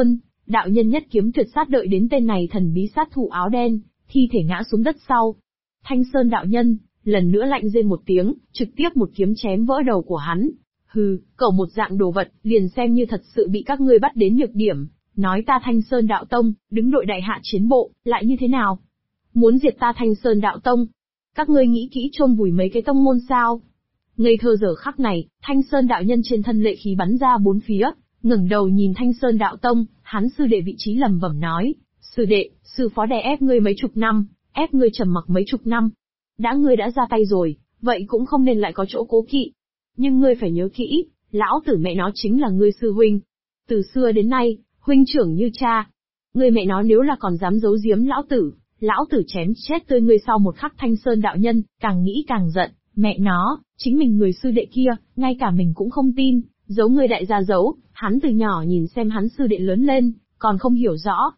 Đạo nhân nhất kiếm tuyệt sát đợi đến tên này thần bí sát thủ áo đen, thi thể ngã xuống đất sau. Thanh Sơn đạo nhân, lần nữa lạnh rên một tiếng, trực tiếp một kiếm chém vỡ đầu của hắn. Hừ, cậu một dạng đồ vật, liền xem như thật sự bị các ngươi bắt đến nhược điểm, nói ta Thanh Sơn đạo tông, đứng đội đại hạ chiến bộ, lại như thế nào? Muốn diệt ta Thanh Sơn đạo tông? Các ngươi nghĩ kỹ chôn vùi mấy cái tông môn sao? Ngây thơ giờ khắc này, Thanh Sơn đạo nhân trên thân lệ khí bắn ra bốn phía, ngẩng đầu nhìn Thanh Sơn đạo tông, hắn sư đệ vị trí lẩm bẩm nói, sư đệ, sư phó đè ép ngươi mấy chục năm, ép ngươi trầm mặc mấy chục năm. Ngươi đã ra tay rồi, vậy cũng không nên lại có chỗ cố kỵ. Nhưng ngươi phải nhớ kỹ, lão tử mẹ nó chính là ngươi sư huynh. Từ xưa đến nay, huynh trưởng như cha. Ngươi mẹ nó nếu là còn dám giấu giếm lão tử chém chết tươi ngươi sau một khắc. Thanh Sơn đạo nhân, càng nghĩ càng giận, mẹ nó, chính mình người sư đệ kia, ngay cả mình cũng không tin, giấu ngươi đại gia giấu, hắn từ nhỏ nhìn xem hắn sư đệ lớn lên, còn không hiểu rõ.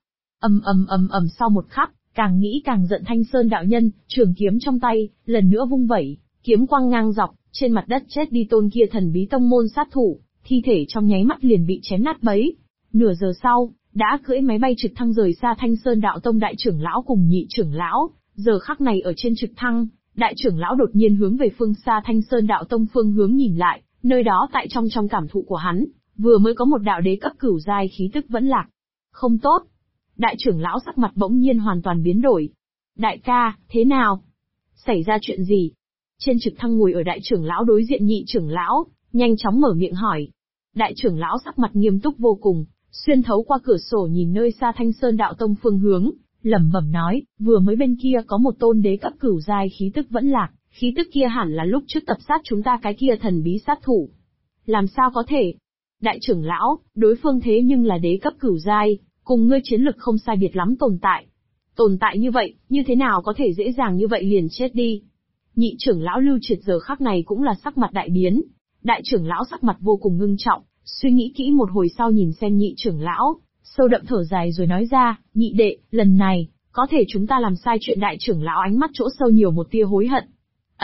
Sau một khắc, càng nghĩ càng giận Thanh Sơn đạo nhân, trường kiếm trong tay, lần nữa vung vẩy, kiếm quang ngang dọc, trên mặt đất chết đi tôn kia thần bí tông môn sát thủ, thi thể trong nháy mắt liền bị chém nát bấy. Nửa giờ sau, đã cưỡi máy bay trực thăng rời xa Thanh Sơn đạo tông đại trưởng lão cùng nhị trưởng lão, giờ khắc này ở trên trực thăng, đại trưởng lão đột nhiên hướng về phương xa Thanh Sơn đạo tông phương hướng nhìn lại, nơi đó tại trong cảm thụ của hắn, vừa mới có một đạo đế cấp cửu giai khí tức vẫn lạc. Không tốt. Đại trưởng lão sắc mặt bỗng nhiên hoàn toàn biến đổi. Đại ca, thế nào? Xảy ra chuyện gì? Trên trực thăng ngồi ở đại trưởng lão đối diện nhị trưởng lão, nhanh chóng mở miệng hỏi. Đại trưởng lão sắc mặt nghiêm túc vô cùng, xuyên thấu qua cửa sổ nhìn nơi xa Thanh Sơn đạo tông phương hướng, lẩm bẩm nói, vừa mới bên kia có một tôn đế cấp cửu giai khí tức vẫn lạc, khí tức kia hẳn là lúc trước tập sát chúng ta cái kia thần bí sát thủ. Làm sao có thể? Đại trưởng lão, đối phương thế nhưng là đế cấp cửu giai, cùng ngươi chiến lực không sai biệt lắm tồn tại. Tồn tại như vậy, như thế nào có thể dễ dàng như vậy liền chết đi? Nhị trưởng lão Lưu Triệt giờ khắc này cũng là sắc mặt đại biến. Đại trưởng lão sắc mặt vô cùng ngưng trọng, suy nghĩ kỹ một hồi sau nhìn xem nhị trưởng lão, sâu đậm thở dài rồi nói ra, nhị đệ, lần này, có thể chúng ta làm sai chuyện. Đại trưởng lão ánh mắt chỗ sâu nhiều một tia hối hận.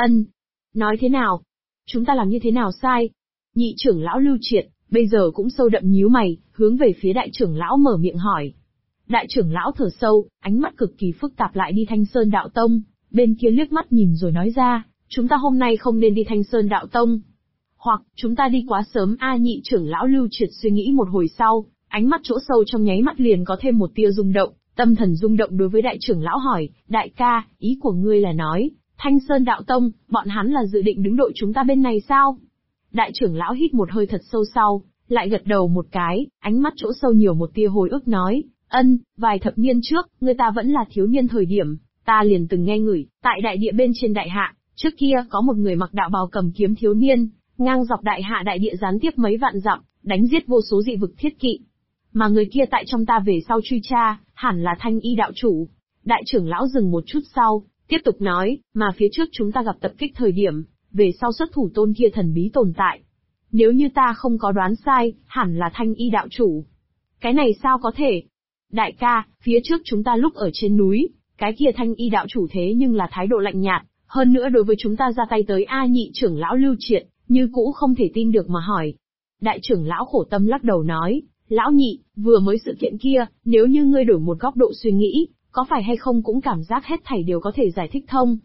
Nói thế nào? Chúng ta làm như thế nào sai? Nhị trưởng lão Lưu Triệt, bây giờ cũng sâu đậm nhíu mày, hướng về phía đại trưởng lão mở miệng hỏi. Đại trưởng lão thở sâu, ánh mắt cực kỳ phức tạp lại đi Thanh Sơn đạo tông, bên kia liếc mắt nhìn rồi nói ra, chúng ta hôm nay không nên đi Thanh Sơn đạo tông. Hoặc, chúng ta đi quá sớm nhị trưởng lão Lưu Triệt suy nghĩ một hồi sau, ánh mắt chỗ sâu trong nháy mắt liền có thêm một tia rung động, tâm thần rung động đối với đại trưởng lão hỏi, đại ca, ý của ngươi là nói, Thanh Sơn đạo tông, bọn hắn là dự định đứng đội chúng ta bên này sao? Đại trưởng lão hít một hơi thật sâu sau, lại gật đầu một cái, ánh mắt chỗ sâu nhiều một tia hồi ức nói, vài thập niên trước, người ta vẫn là thiếu niên thời điểm, ta liền từng nghe ngửi, tại đại địa bên trên đại hạ, trước kia có một người mặc đạo bào cầm kiếm thiếu niên, ngang dọc đại hạ đại địa gián tiếp mấy vạn dặm, đánh giết vô số dị vực thiết kỵ. Mà người kia tại trong ta về sau truy tra, hẳn là Thanh Y đạo chủ. Đại trưởng lão dừng một chút sau, tiếp tục nói, mà phía trước chúng ta gặp tập kích thời điểm, về sau xuất thủ tôn kia thần bí tồn tại. Nếu như ta không có đoán sai, hẳn là Thanh Y đạo chủ. Cái này sao có thể? Đại ca, phía trước chúng ta lúc ở trên núi, cái kia Thanh Y đạo chủ thế nhưng là thái độ lạnh nhạt, hơn nữa đối với chúng ta ra tay tới nhị trưởng lão Lưu Triệt, như cũ không thể tin được mà hỏi. Đại trưởng lão khổ tâm lắc đầu nói, lão nhị, vừa mới sự kiện kia, nếu như ngươi đổi một góc độ suy nghĩ, có phải hay không cũng cảm giác hết thảy đều có thể giải thích thông.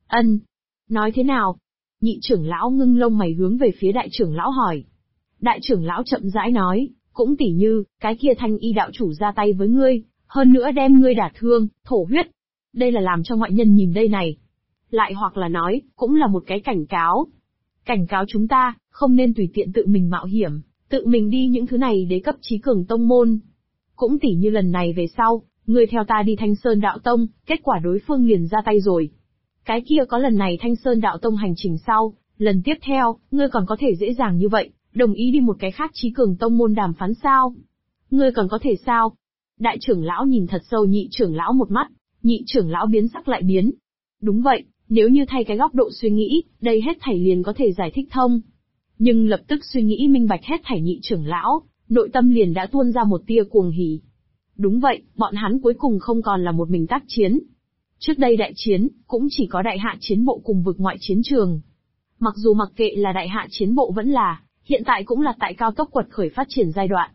Nói thế nào? Nhị trưởng lão ngưng lông mày hướng về phía đại trưởng lão hỏi. Đại trưởng lão chậm rãi nói, cũng tỉ như, cái kia Thanh Y đạo chủ ra tay với ngươi, hơn nữa đem ngươi đả thương, thổ huyết. Đây là làm cho ngoại nhân nhìn đây này. Lại hoặc là nói, cũng là một cái cảnh cáo. Cảnh cáo chúng ta, không nên tùy tiện tự mình mạo hiểm, tự mình đi những thứ này đế cấp chí cường tông môn. Cũng tỉ như lần này về sau, ngươi theo ta đi Thanh Sơn đạo tông, kết quả đối phương liền ra tay rồi. Cái kia có lần này Thanh Sơn đạo tông hành trình sau, lần tiếp theo, ngươi còn có thể dễ dàng như vậy, đồng ý đi một cái khác chí cường tông môn đàm phán sao? Ngươi còn có thể sao? Đại trưởng lão nhìn thật sâu nhị trưởng lão một mắt, nhị trưởng lão biến sắc lại biến. Đúng vậy, nếu như thay cái góc độ suy nghĩ, đây hết thảy liền có thể giải thích thông. Nhưng lập tức suy nghĩ minh bạch hết thảy nhị trưởng lão, nội tâm liền đã tuôn ra một tia cuồng hỉ. Đúng vậy, bọn hắn cuối cùng không còn là một mình tác chiến. Trước đây đại chiến, cũng chỉ có đại hạ chiến bộ cùng vực ngoại chiến trường. Mặc dù mặc kệ là đại hạ chiến bộ vẫn là, hiện tại cũng là tại cao tốc quật khởi phát triển giai đoạn.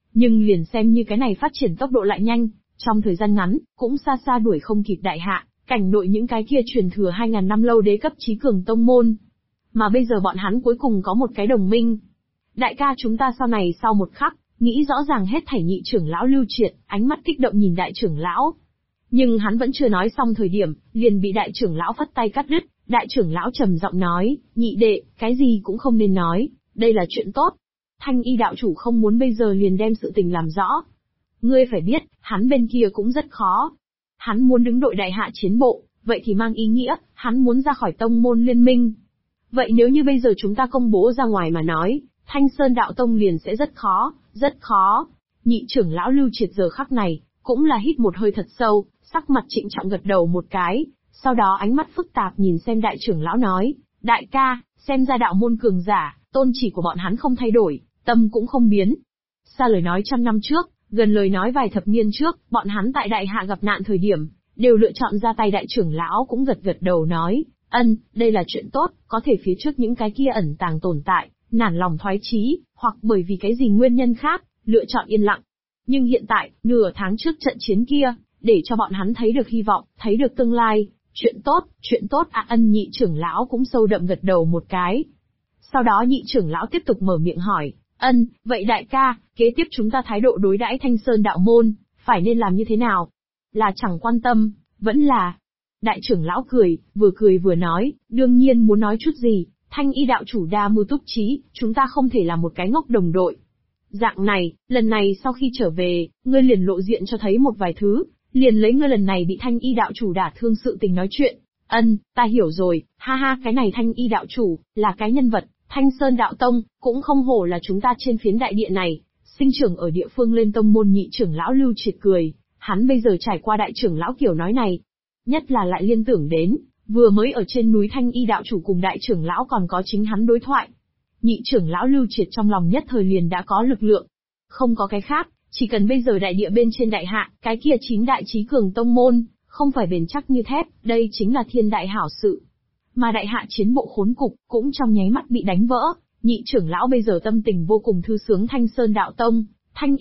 Nhưng liền xem như cái này phát triển tốc độ lại nhanh, trong thời gian ngắn, cũng xa xa đuổi không kịp đại hạ, cảnh nội những cái kia truyền thừa 2000 năm lâu đế cấp chí cường tông môn. Mà bây giờ bọn hắn cuối cùng có một cái đồng minh. Đại ca chúng ta sau này sau một khắc, nghĩ rõ ràng hết thảy nhị trưởng lão Lưu Triệt, ánh mắt kích động nhìn đại trưởng lão. Nhưng hắn vẫn chưa nói xong thời điểm, liền bị đại trưởng lão phất tay cắt đứt, đại trưởng lão trầm giọng nói, nhị đệ, cái gì cũng không nên nói, đây là chuyện tốt. Thanh y đạo chủ không muốn bây giờ liền đem sự tình làm rõ. Ngươi phải biết, hắn bên kia cũng rất khó. Hắn muốn đứng đội đại hạ chiến bộ, vậy thì mang ý nghĩa, hắn muốn ra khỏi tông môn liên minh. Vậy nếu như bây giờ chúng ta công bố ra ngoài mà nói, Thanh Sơn đạo tông liền sẽ rất khó, rất khó. Nhị trưởng lão Lưu Triệt giờ khắc này, cũng là hít một hơi thật sâu, sắc mặt trịnh trọng gật đầu một cái, sau đó ánh mắt phức tạp nhìn xem đại trưởng lão nói, đại ca, xem ra đạo môn cường giả, tôn chỉ của bọn hắn không thay đổi, tâm cũng không biến. Xa lời nói 100 năm trước, gần lời nói vài thập niên trước, bọn hắn tại đại hạ gặp nạn thời điểm, đều lựa chọn ra tay đại trưởng lão cũng gật gật đầu nói, đây là chuyện tốt, có thể phía trước những cái kia ẩn tàng tồn tại, nản lòng thoái chí, hoặc bởi vì cái gì nguyên nhân khác, lựa chọn yên lặng. Nhưng hiện tại, nửa tháng trước trận chiến kia, để cho bọn hắn thấy được hy vọng, thấy được tương lai, chuyện tốt nhị trưởng lão cũng sâu đậm gật đầu một cái. Sau đó nhị trưởng lão tiếp tục mở miệng hỏi, vậy đại ca, kế tiếp chúng ta thái độ đối đãi Thanh Sơn đạo môn, phải nên làm như thế nào? Là chẳng quan tâm, vẫn là... Đại trưởng lão cười vừa nói, đương nhiên muốn nói chút gì, Thanh y đạo chủ đa mưu túc trí, chúng ta không thể là một cái ngốc đồng đội. Dạng này, lần này sau khi trở về, ngươi liền lộ diện cho thấy một vài thứ, liền lấy ngươi lần này bị Thanh y đạo chủ đả thương sự tình nói chuyện. Ta hiểu rồi, ha cái này Thanh y đạo chủ, là cái nhân vật, Thanh Sơn đạo tông, cũng không hổ là chúng ta trên phiến đại địa này, sinh trưởng ở địa phương lên tông môn. Nhị trưởng lão Lưu Triệt cười, hắn bây giờ trải qua đại trưởng lão kiểu nói này. Nhất là lại liên tưởng đến, vừa mới ở trên núi Thanh y đạo chủ cùng đại trưởng lão còn có chính hắn đối thoại. Nhị trưởng lão Lưu Triệt trong lòng nhất thời liền đã có lực lượng. Không có cái khác, chỉ cần bây giờ đại địa bên trên đại hạ, cái kia 9 đại chí cường tông môn, không phải bền chắc như thép, đây chính là thiên đại hảo sự. Mà đại hạ chiến bộ khốn cục, cũng trong nháy mắt bị đánh vỡ, nhị trưởng lão bây giờ tâm tình vô cùng thư sướng. Thanh Sơn đạo tông, Thanh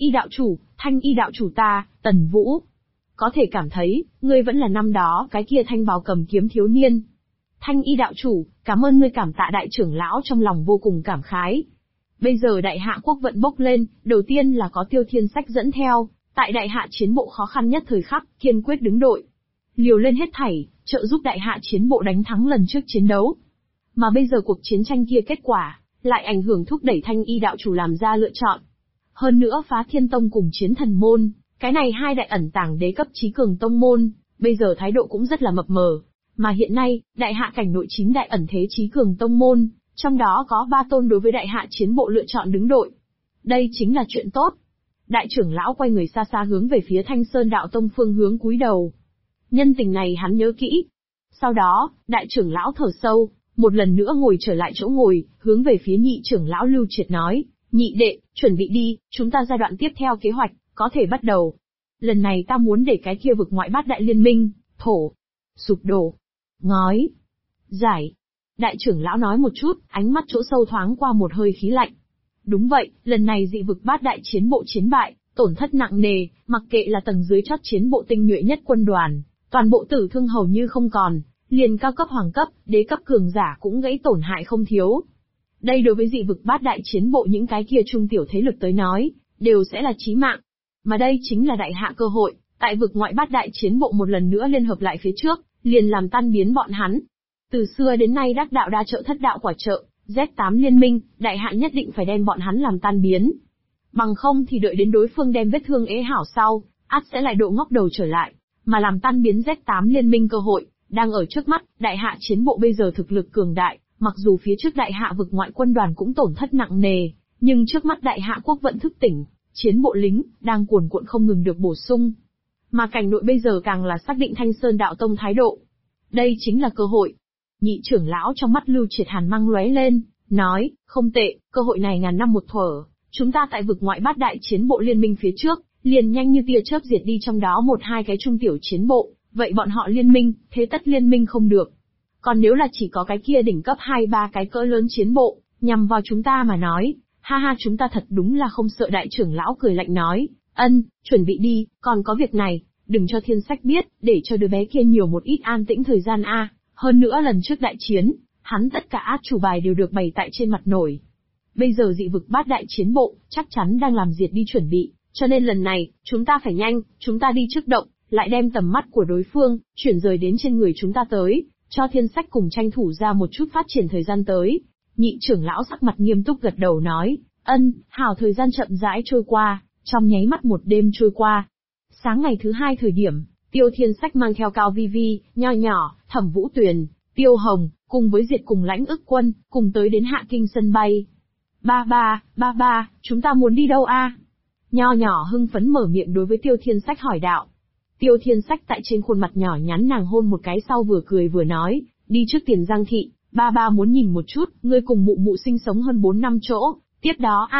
y đạo chủ ta, Tần Vũ. Có thể cảm thấy, ngươi vẫn là năm đó cái kia thanh bào cầm kiếm thiếu niên. Thanh y đạo chủ, cảm ơn ngươi. Cảm tạ đại trưởng lão trong lòng vô cùng cảm khái. Bây giờ đại hạ quốc vận bốc lên, đầu tiên là có Tiêu Thiên Sách dẫn theo, tại đại hạ chiến bộ khó khăn nhất thời khắc, kiên quyết đứng đội. Liều lên hết thảy, trợ giúp đại hạ chiến bộ đánh thắng lần trước chiến đấu. Mà bây giờ cuộc chiến tranh kia kết quả, lại ảnh hưởng thúc đẩy Thanh y đạo chủ làm ra lựa chọn. Hơn nữa phá Thiên Tông cùng Chiến Thần Môn, cái này hai đại ẩn tàng đế cấp chí cường tông môn, bây giờ thái độ cũng rất là mập mờ. Mà hiện nay, đại hạ cảnh nội 9 đại ẩn thế chí cường tông môn, trong đó có 3 tôn đối với đại hạ chiến bộ lựa chọn đứng đội. Đây chính là chuyện tốt. Đại trưởng lão quay người xa xa hướng về phía Thanh Sơn đạo tông phương hướng cúi đầu. Nhân tình này hắn nhớ kỹ. Sau đó, đại trưởng lão thở sâu, một lần nữa ngồi trở lại chỗ ngồi, hướng về phía nhị trưởng lão Lưu Triệt nói, nhị đệ, chuẩn bị đi, chúng ta giai đoạn tiếp theo kế hoạch, có thể bắt đầu. Lần này ta muốn để cái kia vực ngoại bát đại liên minh, thổ, sụp đổ, ngói, giải. Đại trưởng lão nói một chút, ánh mắt chỗ sâu thoáng qua một hơi khí lạnh. Đúng vậy, lần này dị vực bát đại chiến bộ chiến bại, tổn thất nặng nề, mặc kệ là tầng dưới chót chiến bộ tinh nhuệ nhất quân đoàn, toàn bộ tử thương hầu như không còn, liền cao cấp hoàng cấp, đế cấp cường giả cũng gãy tổn hại không thiếu. Đây đối với dị vực bát đại chiến bộ những cái kia trung tiểu thế lực tới nói, đều sẽ là chí mạng. Mà đây chính là đại hạ cơ hội, tại vực ngoại bát đại chiến bộ một lần nữa liên hợp lại phía trước, liền làm tan biến bọn hắn. Từ xưa đến nay đắc đạo đa trợ thất đạo quả trợ, Z8 liên minh, đại hạ nhất định phải đem bọn hắn làm tan biến. Bằng không thì đợi đến đối phương đem vết thương ế hảo sau, ắt sẽ lại độ ngóc đầu trở lại, mà làm tan biến Z8 liên minh cơ hội, đang ở trước mắt. Đại hạ chiến bộ bây giờ thực lực cường đại, mặc dù phía trước đại hạ vực ngoại quân đoàn cũng tổn thất nặng nề, nhưng trước mắt đại hạ quốc vận thức tỉnh, chiến bộ lính, đang cuồn cuộn không ngừng được bổ sung. Mà cảnh nội bây giờ càng là xác định Thanh Sơn đạo tông thái độ. Đây chính là cơ hội. Nhị trưởng lão trong mắt Lưu Triệt hàn mang lóe lên, nói, không tệ, cơ hội này ngàn năm một thuở, chúng ta tại vực ngoại bát đại chiến bộ liên minh phía trước, liền nhanh như tia chớp diệt đi trong đó một hai cái trung tiểu chiến bộ, vậy bọn họ liên minh, thế tất liên minh không được. Còn nếu là chỉ có cái kia đỉnh cấp 2-3 cái cỡ lớn chiến bộ, nhằm vào chúng ta mà nói, Ha ha, chúng ta thật đúng là không sợ. Đại trưởng lão cười lạnh nói, chuẩn bị đi, còn có việc này, đừng cho Thiên Sách biết, để cho đứa bé kia nhiều một ít an tĩnh thời gian a. Hơn nữa lần trước đại chiến, hắn tất cả át chủ bài đều được bày tại trên mặt nổi. Bây giờ dị vực bát đại chiến bộ, chắc chắn đang làm diệt đi chuẩn bị, cho nên lần này, chúng ta phải nhanh, chúng ta đi trước động, lại đem tầm mắt của đối phương, chuyển rời đến trên người chúng ta tới, cho Thiên Sách cùng tranh thủ ra một chút phát triển thời gian tới. Nhị trưởng lão sắc mặt nghiêm túc gật đầu nói, hảo. Thời gian chậm rãi trôi qua, trong nháy mắt một đêm trôi qua. Sáng ngày thứ hai thời điểm, Tiêu Thiên Sách mang theo Cao Vi Vi, Nho Nhỏ, Thẩm Vũ Tuyền, Tiêu Hồng, cùng với Diệt cùng Lãnh Ức Quân, cùng tới đến Hạ Kinh sân bay. Ba, chúng ta muốn đi đâu a? Nho Nhỏ hưng phấn mở miệng đối với Tiêu Thiên Sách hỏi đạo. Tiêu Thiên Sách tại trên khuôn mặt nhỏ nhắn nàng hôn một cái sau vừa cười vừa nói, đi trước Tiền Giang thị, ba muốn nhìn một chút, ngươi cùng mụ mụ sinh sống hơn 4 năm chỗ, tiếp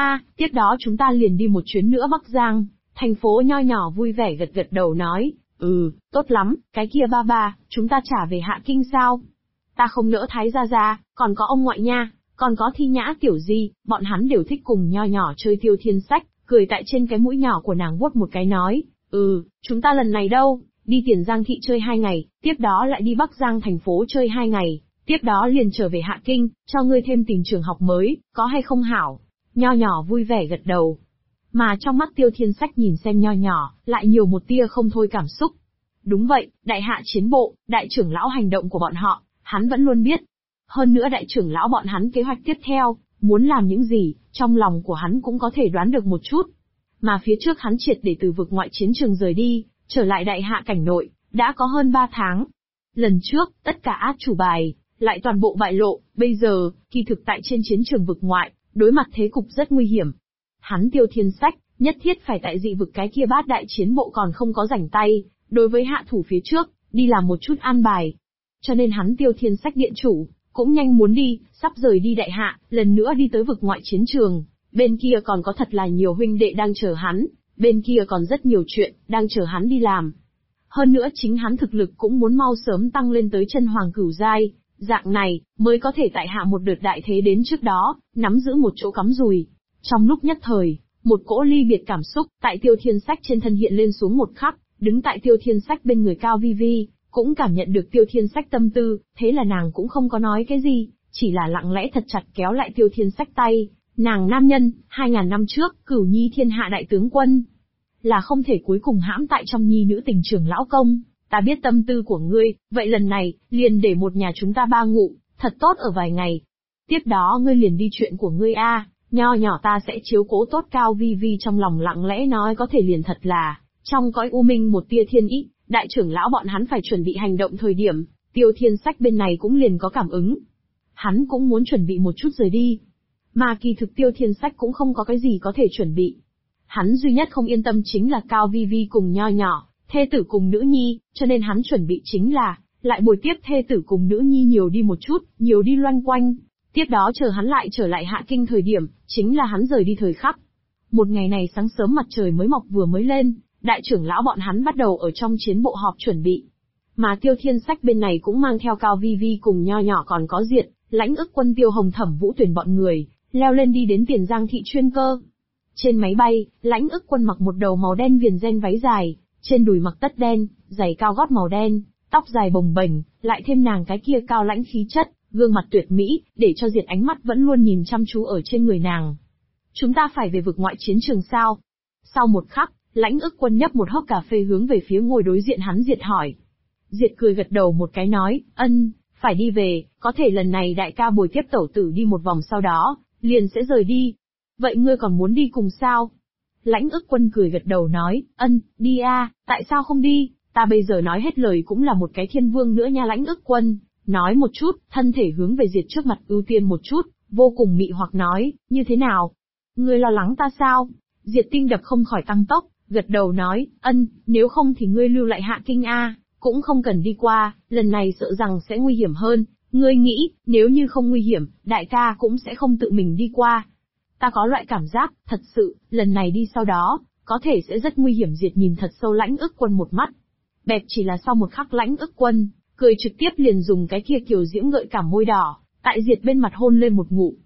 đó chúng ta liền đi một chuyến nữa Bắc Giang. Thành phố Nho Nhỏ vui vẻ gật đầu nói, tốt lắm, cái kia ba, chúng ta trả về Hạ Kinh sao? Ta không nỡ Thái gia, còn có ông ngoại nha, còn có Thi Nhã tiểu di, bọn hắn đều thích cùng Nho Nhỏ chơi. Tiêu Thiên Sách, cười tại trên cái mũi nhỏ của nàng vuốt một cái nói, chúng ta lần này đâu, đi Tiền Giang thị chơi 2 ngày, tiếp đó lại đi Bắc Giang thành phố chơi 2 ngày, tiếp đó liền trở về Hạ Kinh, cho ngươi thêm tìm trường học mới, có hay không hảo? Nho Nhỏ vui vẻ gật đầu. Mà trong mắt Tiêu Thiên Sách nhìn xem Nho Nhỏ, lại nhiều một tia không thôi cảm xúc. Đúng vậy, đại hạ chiến bộ, đại trưởng lão hành động của bọn họ, hắn vẫn luôn biết. Hơn nữa đại trưởng lão bọn hắn kế hoạch tiếp theo, muốn làm những gì, trong lòng của hắn cũng có thể đoán được một chút. Mà phía trước hắn triệt để từ vực ngoại chiến trường rời đi, trở lại đại hạ cảnh nội, đã có hơn 3 tháng. Lần trước, tất cả át chủ bài, lại toàn bộ bại lộ, bây giờ, kỳ thực tại trên chiến trường vực ngoại, đối mặt thế cục rất nguy hiểm. Hắn Tiêu Thiên Sách, nhất thiết phải tại dị vực cái kia bát đại chiến bộ còn không có rảnh tay, đối với hạ thủ phía trước, đi làm một chút an bài. Cho nên hắn Tiêu Thiên Sách điện chủ, cũng nhanh muốn đi, sắp rời đi đại hạ, lần nữa đi tới vực ngoại chiến trường. Bên kia còn có thật là nhiều huynh đệ đang chờ hắn, bên kia còn rất nhiều chuyện, đang chờ hắn đi làm. Hơn nữa chính hắn thực lực cũng muốn mau sớm tăng lên tới chân hoàng cửu giai, dạng này, mới có thể tại hạ một đợt đại thế đến trước đó, nắm giữ một chỗ cắm rùi. Trong lúc nhất thời, một cỗ ly biệt cảm xúc, tại Tiêu Thiên Sách trên thân hiện lên xuống một khắc, đứng tại Tiêu Thiên Sách bên người Cao Vi Vi, cũng cảm nhận được Tiêu Thiên Sách tâm tư, thế là nàng cũng không có nói cái gì, chỉ là lặng lẽ thật chặt kéo lại Tiêu Thiên Sách tay. Nàng nam nhân, 2000 năm trước, cửu nhi thiên hạ đại tướng quân, là không thể cuối cùng hãm tại trong nhi nữ tình trường lão công. Ta biết tâm tư của ngươi, vậy lần này, liền để một nhà chúng ta ba ngụ, thật tốt ở vài ngày. Tiếp đó ngươi liền đi chuyện của ngươi a, Nho Nhỏ ta sẽ chiếu cố tốt. Cao Vi Vi trong lòng lặng lẽ nói có thể liền thật là, trong cõi u minh một tia thiên ý, đại trưởng lão bọn hắn phải chuẩn bị hành động thời điểm, Tiêu Thiên Sách bên này cũng liền có cảm ứng. Hắn cũng muốn chuẩn bị một chút rời đi. Mà kỳ thực Tiêu Thiên Sách cũng không có cái gì có thể chuẩn bị. Hắn duy nhất không yên tâm chính là Cao Vi Vi cùng Nho Nhỏ, thê tử cùng nữ nhi, cho nên hắn chuẩn bị chính là, lại bồi tiếp thê tử cùng nữ nhi nhiều đi một chút, nhiều đi loanh quanh. Tiếp đó chờ hắn lại trở lại Hạ Kinh thời điểm, chính là hắn rời đi thời khắc. Một ngày này sáng sớm mặt trời mới mọc vừa mới lên, đại trưởng lão bọn hắn bắt đầu ở trong chiến bộ họp chuẩn bị. Mà Tiêu Thiên Sách bên này cũng mang theo Cao Vi Vi cùng Nho Nhỏ còn có Diệt, Lãnh Ức Quân, Tiêu Hồng, Thẩm Vũ Tuyền bọn người, leo lên đi đến Tiền Giang thị chuyên cơ. Trên máy bay, Lãnh Ức Quân mặc một đầu màu đen viền ren váy dài, trên đùi mặc tất đen, giày cao gót màu đen, tóc dài bồng bềnh, lại thêm nàng cái kia cao lãnh khí chất, gương mặt tuyệt mỹ, để cho Diệt ánh mắt vẫn luôn nhìn chăm chú ở trên người nàng. Chúng ta phải về vực ngoại chiến trường sao? Sau một khắc, Lãnh Ức Quân nhấp một hớp cà phê hướng về phía ngồi đối diện hắn. Diệt hỏi. Diệt cười gật đầu một cái nói, phải đi về, có thể lần này đại ca bồi tiếp tẩu tử đi một vòng sau đó, liền sẽ rời đi. Vậy ngươi còn muốn đi cùng sao? Lãnh Ức Quân cười gật đầu nói, đi a, tại sao không đi, ta bây giờ nói hết lời cũng là một cái thiên vương nữa nha. Lãnh Ức Quân nói một chút, thân thể hướng về Diệt trước mặt ưu tiên một chút, vô cùng mị hoặc nói, như thế nào? Ngươi lo lắng ta sao? Diệt tim đập không khỏi tăng tốc, gật đầu nói, nếu không thì ngươi lưu lại Hạ Kinh a, cũng không cần đi qua, lần này sợ rằng sẽ nguy hiểm hơn. Ngươi nghĩ, nếu như không nguy hiểm, đại ca cũng sẽ không tự mình đi qua. Ta có loại cảm giác, thật sự, lần này đi sau đó, có thể sẽ rất nguy hiểm. Diệt nhìn thật sâu Lãnh Ức Quân một mắt. Bẹp chỉ là sau một khắc Lãnh Ức Quân, cười trực tiếp liền dùng cái kia kiều diễm gợi cảm môi đỏ, tại Diệt bên mặt hôn lên một ngụm.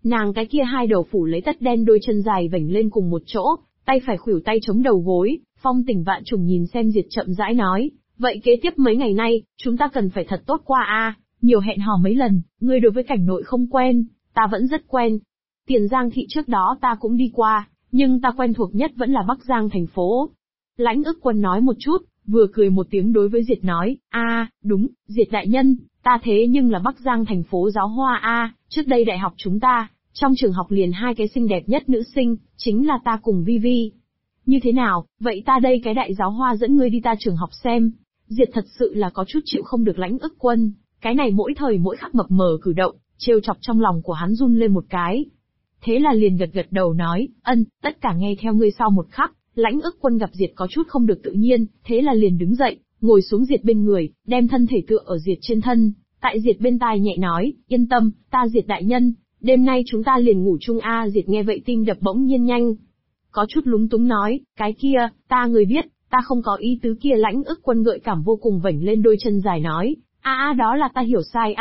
Nàng cái kia hai đầu phủ lấy tất đen, đôi chân dài vểnh lên cùng một chỗ, tay phải khuỷu tay chống đầu gối, phong tình vạn trùng nhìn xem Diệt chậm rãi nói, vậy kế tiếp mấy ngày nay, chúng ta cần phải thật tốt qua a, nhiều hẹn hò mấy lần, ngươi đối với cảnh nội không quen, ta vẫn rất quen. Tiền Giang thị trước đó ta cũng đi qua, nhưng ta quen thuộc nhất vẫn là Bắc Giang thành phố. Lãnh Ức Quân nói một chút, vừa cười một tiếng đối với Diệt nói, đúng, Diệt đại nhân, ta thế nhưng là Bắc Giang thành phố giáo hoa trước đây đại học chúng ta, trong trường học liền hai cái xinh đẹp nhất nữ sinh, chính là ta cùng Vi Vi. Như thế nào, vậy ta đây cái đại giáo hoa dẫn ngươi đi ta trường học xem. Diệt thật sự là có chút chịu không được Lãnh Ức Quân, cái này mỗi thời mỗi khắc mập mờ cử động, trêu chọc trong lòng của hắn run lên một cái. Thế là liền gật gật đầu nói, tất cả nghe theo ngươi. Sau một khắc, Lãnh Ức Quân gặp Diệt có chút không được tự nhiên, thế là liền đứng dậy, ngồi xuống Diệt bên người, đem thân thể tựa ở Diệt trên thân, tại Diệt bên tai nhẹ nói, yên tâm, ta Diệt đại nhân, đêm nay chúng ta liền ngủ chung Diệt nghe vậy tim đập bỗng nhiên nhanh. Có chút lúng túng nói, cái kia, ta người biết, ta không có ý tứ kia. Lãnh Ức Quân gợi cảm vô cùng vểnh lên đôi chân dài nói, đó là ta hiểu sai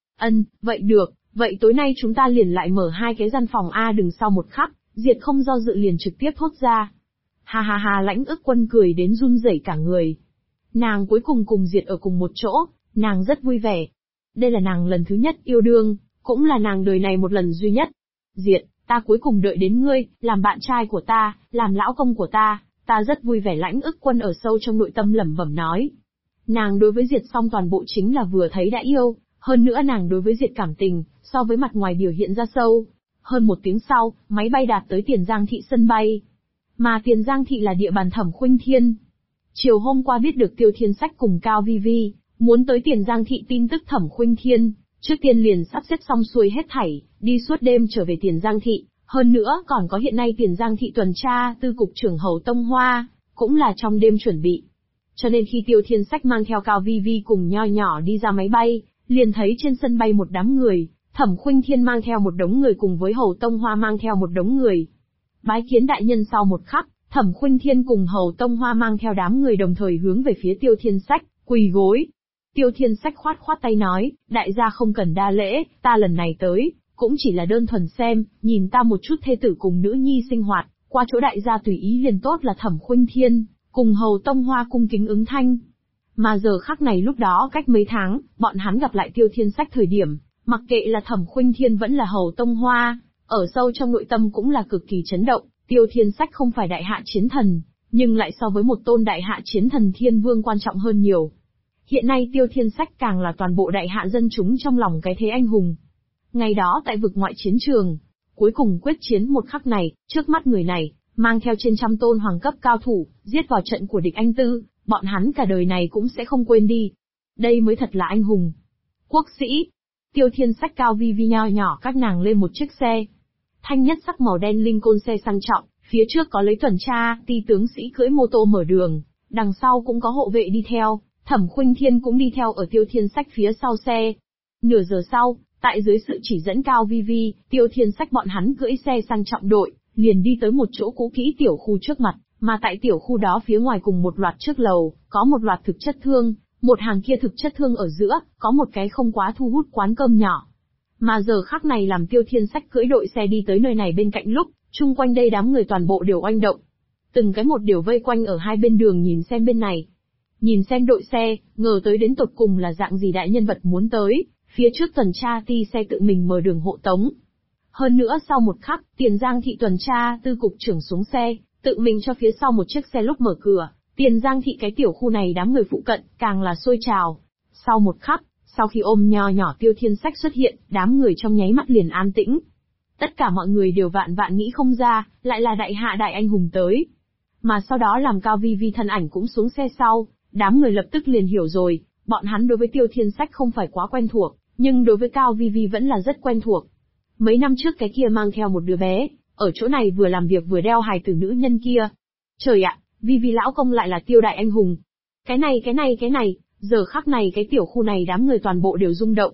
vậy được, vậy tối nay chúng ta liền lại mở hai cái gian phòng đừng. Sau một khắc, Diệt không do dự liền trực tiếp thốt ra. Ha ha ha, Lãnh Ức Quân cười đến run rẩy cả người. Nàng cuối cùng cùng Diệt ở cùng một chỗ, nàng rất vui vẻ. Đây là nàng lần thứ nhất yêu đương, cũng là nàng đời này một lần duy nhất. Diệt, ta cuối cùng đợi đến ngươi, làm bạn trai của ta, làm lão công của ta rất vui vẻ. Lãnh Ức Quân ở sâu trong nội tâm lẩm bẩm nói. Nàng đối với Diệt Song toàn bộ chính là vừa thấy đã yêu, hơn nữa nàng đối với Diệt cảm tình, so với mặt ngoài biểu hiện ra sâu. Hơn một tiếng sau, máy bay đạt tới Tiền Giang thị sân bay. Mà Tiền Giang thị là địa bàn Thẩm Khuynh Thiên. Chiều hôm qua biết được Tiêu Thiên Sách cùng Cao Vi Vi muốn tới Tiền Giang thị tin tức Thẩm Khuynh Thiên, trước tiên liền sắp xếp xong xuôi hết thảy, đi suốt đêm trở về Tiền Giang thị, hơn nữa còn có hiện nay Tiền Giang thị tuần tra tư cục trưởng Hầu Tông Hoa, cũng là trong đêm chuẩn bị. Cho nên khi Tiêu Thiên Sách mang theo Cao Vi Vi cùng Nho Nhỏ đi ra máy bay, liền thấy trên sân bay một đám người, Thẩm Khuynh Thiên mang theo một đống người cùng với Hầu Tông Hoa mang theo một đống người. Bái kiến đại nhân. Sau một khắc, Thẩm Khuynh Thiên cùng Hầu Tông Hoa mang theo đám người đồng thời hướng về phía Tiêu Thiên Sách, quỳ gối. Tiêu Thiên Sách khoát khoát tay nói, đại gia không cần đa lễ, ta lần này tới, cũng chỉ là đơn thuần xem, nhìn ta một chút thê tử cùng nữ nhi sinh hoạt, qua chỗ đại gia tùy ý liền tốt. Là Thẩm Khuynh Thiên, cùng Hầu Tông Hoa cung kính ứng thanh. Mà giờ khắc này lúc đó cách mấy tháng, bọn hắn gặp lại Tiêu Thiên Sách thời điểm, mặc kệ là Thẩm Khuynh Thiên vẫn là Hầu Tông Hoa, ở sâu trong nội tâm cũng là cực kỳ chấn động. Tiêu Thiên Sách không phải đại hạ chiến thần, nhưng lại so với một tôn đại hạ chiến thần Thiên Vương quan trọng hơn nhiều. Hiện nay Tiêu Thiên Sách càng là toàn bộ đại hạ dân chúng trong lòng cái thế anh hùng. Ngày đó tại vực ngoại chiến trường, cuối cùng quyết chiến một khắc này, trước mắt người này, mang theo trên trăm tôn hoàng cấp cao thủ, giết vào trận của địch anh tư, bọn hắn cả đời này cũng sẽ không quên đi. Đây mới thật là anh hùng. Quốc sĩ. Tiêu Thiên Sách Cao Vi Vi Nho Nhỏ các nàng lên một chiếc xe. Thanh nhất sắc màu đen Lincoln xe sang trọng, phía trước có lấy tuần tra, ti tướng sĩ cưỡi mô tô mở đường, đằng sau cũng có hộ vệ đi theo, Thẩm Khuynh Thiên cũng đi theo ở Tiêu Thiên Sách phía sau xe. Nửa giờ sau, tại dưới sự chỉ dẫn Cao Vi Vi, Tiêu Thiên Sách bọn hắn cưỡi xe sang trọng đội, liền đi tới một chỗ cũ kỹ tiểu khu trước mặt, mà tại tiểu khu đó phía ngoài cùng một loạt trước lầu, có một loạt thực chất thương, một hàng kia thực chất thương ở giữa, có một cái không quá thu hút quán cơm nhỏ. Mà giờ khắc này làm Tiêu Thiên Sách cưỡi đội xe đi tới nơi này bên cạnh lúc, chung quanh đây đám người toàn bộ đều oanh động. Từng cái một đều vây quanh ở hai bên đường nhìn xem bên này. Nhìn xem đội xe, ngờ tới đến tột cùng là dạng gì đại nhân vật muốn tới, phía trước tuần tra ti xe tự mình mở đường hộ tống. Hơn nữa sau một khắc, Tiền Giang thị tuần tra tư cục trưởng xuống xe, tự mình cho phía sau một chiếc xe lúc mở cửa, Tiền Giang thị cái tiểu khu này đám người phụ cận, càng là sôi trào. Sau một khắc, sau khi ôm Nho Nhỏ Tiêu Thiên Sách xuất hiện, đám người trong nháy mắt liền an tĩnh. Tất cả mọi người đều vạn vạn nghĩ không ra, lại là đại hạ đại anh hùng tới. Mà sau đó làm Cao Vi Vi thân ảnh cũng xuống xe sau, đám người lập tức liền hiểu rồi, bọn hắn đối với Tiêu Thiên Sách không phải quá quen thuộc, nhưng đối với Cao Vi Vi vẫn là rất quen thuộc. Mấy năm trước cái kia mang theo một đứa bé, ở chỗ này vừa làm việc vừa đeo hài tử nữ nhân kia. Trời ạ, Vi Vi lão công lại là Tiêu đại anh hùng. Cái này, giờ khắc này cái tiểu khu này đám người toàn bộ đều rung động.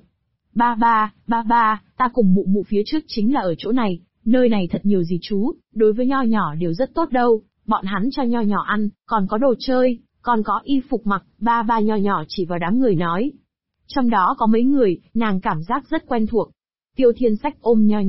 Ba, ta cùng mụ mụ phía trước chính là ở chỗ này, nơi này thật nhiều gì chú, đối với Nho Nhỏ đều rất tốt đâu, bọn hắn cho Nho Nhỏ ăn, còn có đồ chơi, còn có y phục mặc. Ba Nho Nhỏ chỉ vào đám người nói. Trong đó có mấy người, nàng cảm giác rất quen thuộc. Tiêu Thiên Sách ôm Nho Nhỏ,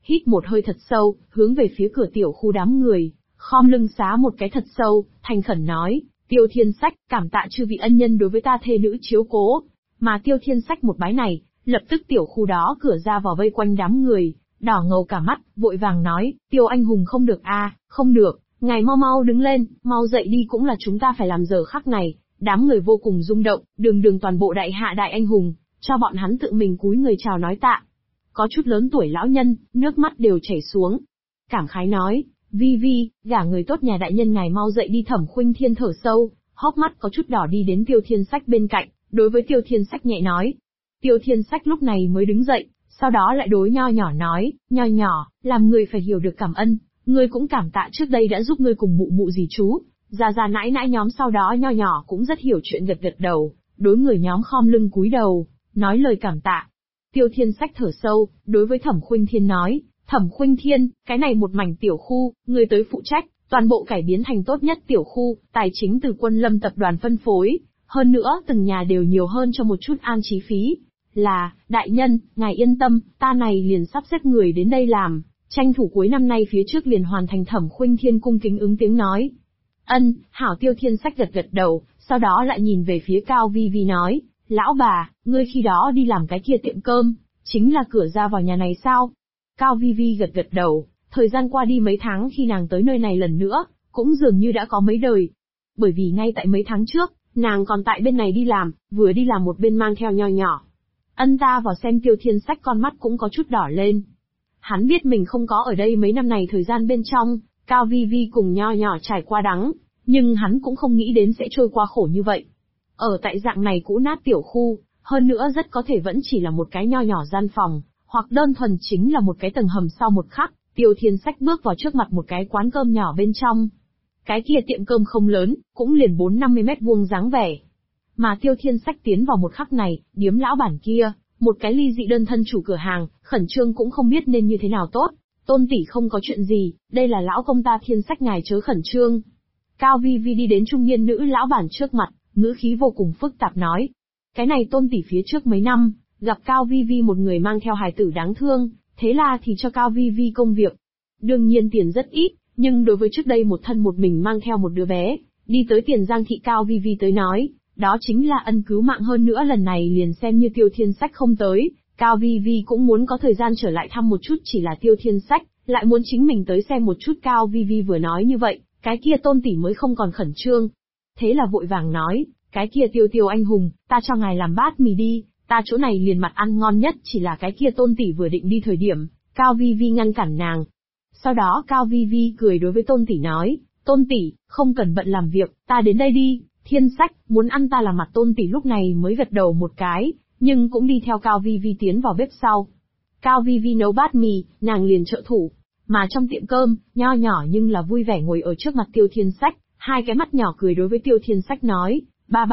hít một hơi thật sâu, hướng về phía cửa tiểu khu đám người, khom lưng xá một cái thật sâu, thành khẩn nói, Tiêu Thiên Sách, cảm tạ chư vị ân nhân đối với ta thê nữ chiếu cố. Mà Tiêu Thiên Sách một bái này, lập tức tiểu khu đó cửa ra vào vây quanh đám người, đỏ ngầu cả mắt, vội vàng nói, Tiêu anh hùng không được không được, ngài mau mau đứng lên, mau dậy đi cũng là chúng ta phải làm giờ khắc này. Đám người vô cùng rung động, đường toàn bộ đại hạ đại anh hùng, cho bọn hắn tự mình cúi người chào nói tạ. Có chút lớn tuổi lão nhân, nước mắt đều chảy xuống. Cảm khái nói, Vi, gả người tốt nhà đại nhân ngài mau dậy đi. Thẩm Khuynh Thiên thở sâu, hốc mắt có chút đỏ đi đến Tiêu Thiên Sách bên cạnh, đối với Tiêu Thiên Sách nhẹ nói. Tiêu Thiên Sách lúc này mới đứng dậy, sau đó lại đối Nho Nhỏ nói, Nho Nhỏ, làm người phải hiểu được cảm ân, ngươi cũng cảm tạ trước đây đã giúp ngươi cùng mụ dì chú, già nãi nhóm. Sau đó Nho Nhỏ cũng rất hiểu chuyện gật đầu, đối người nhóm khom lưng cúi đầu, nói lời cảm tạ. Tiêu Thiên Sách thở sâu, đối với Thẩm Khuynh Thiên nói, Thẩm Khuynh Thiên, cái này một mảnh tiểu khu, ngươi tới phụ trách, toàn bộ cải biến thành tốt nhất tiểu khu, tài chính từ Quân Lâm tập đoàn phân phối, hơn nữa từng nhà đều nhiều hơn cho một chút an trí phí. Là, đại nhân, ngài yên tâm, ta này liền sắp xếp người đến đây làm, tranh thủ cuối năm nay phía trước liền hoàn thành. Thẩm Khuynh Thiên cung kính ứng tiếng nói. Ân, hảo. Tiêu Thiên Sách gật đầu, sau đó lại nhìn về phía Cao Vi nói, lão bà, ngươi khi đó đi làm cái kia tiệm cơm, chính là cửa ra vào nhà này sao? Cao Vi gật đầu, thời gian qua đi mấy tháng khi nàng tới nơi này lần nữa, cũng dường như đã có mấy đời. Bởi vì ngay tại mấy tháng trước, nàng còn tại bên này đi làm, vừa đi làm một bên mang theo Nho Nhỏ. Ân ta vào xem Tiêu Thiên Sách con mắt cũng có chút đỏ lên. Hắn biết mình không có ở đây mấy năm này thời gian bên trong, Cao Vi cùng Nho Nhỏ trải qua đắng, nhưng hắn cũng không nghĩ đến sẽ trôi qua khổ như vậy. Ở tại dạng này cũ nát tiểu khu, hơn nữa rất có thể vẫn chỉ là một cái nho nhỏ gian phòng, hoặc đơn thuần chính là một cái tầng hầm. Sau một khắc, Tiêu Thiên Sách bước vào trước mặt một cái quán cơm nhỏ bên trong. Cái kia tiệm cơm không lớn, cũng liền 40-50 mét vuông dáng vẻ. Mà Tiêu Thiên Sách tiến vào một khắc này, điếm lão bản kia, một cái ly dị đơn thân chủ cửa hàng, khẩn trương cũng không biết nên như thế nào tốt. Tôn tỷ không có chuyện gì, đây là lão công ta Thiên Sách ngài chớ khẩn trương. Cao Vi đi đến trung niên nữ lão bản trước mặt, ngữ khí vô cùng phức tạp nói. Cái này Tôn tỷ phía trước mấy năm, gặp Cao Vi một người mang theo hài tử đáng thương, thế là thì cho Cao Vi công việc. Đương nhiên tiền rất ít, nhưng đối với trước đây một thân một mình mang theo một đứa bé, đi tới Tiền Giang thị Cao Vi tới nói, đó chính là ân cứu mạng. Hơn nữa lần này liền xem như Tiêu Thiên Sách không tới, Cao Vi cũng muốn có thời gian trở lại thăm một chút. Chỉ là Tiêu Thiên Sách lại muốn chính mình tới xem một chút. Cao Vi vừa nói như vậy, cái kia Tôn tỷ mới không còn khẩn trương. Thế là vội vàng nói, cái kia Tiêu anh hùng, ta cho ngài làm bát mì đi, ta chỗ này liền mặt ăn ngon nhất. Chỉ là cái kia Tôn tỷ vừa định đi thời điểm, Cao Vi ngăn cản nàng. Sau đó Cao Vi cười đối với Tôn tỷ nói, Tôn tỷ, không cần bận làm việc, ta đến đây đi. Thiên Sách, muốn ăn ta làm mặt. Tôn tỷ lúc này mới gật đầu một cái, nhưng cũng đi theo Cao Vi tiến vào bếp sau. Cao Vi nấu bát mì, nàng liền trợ thủ. Mà trong tiệm cơm, Nho Nhỏ nhưng là vui vẻ ngồi ở trước mặt Tiêu Thiên Sách, hai cái mắt nhỏ cười đối với Tiêu Thiên Sách nói,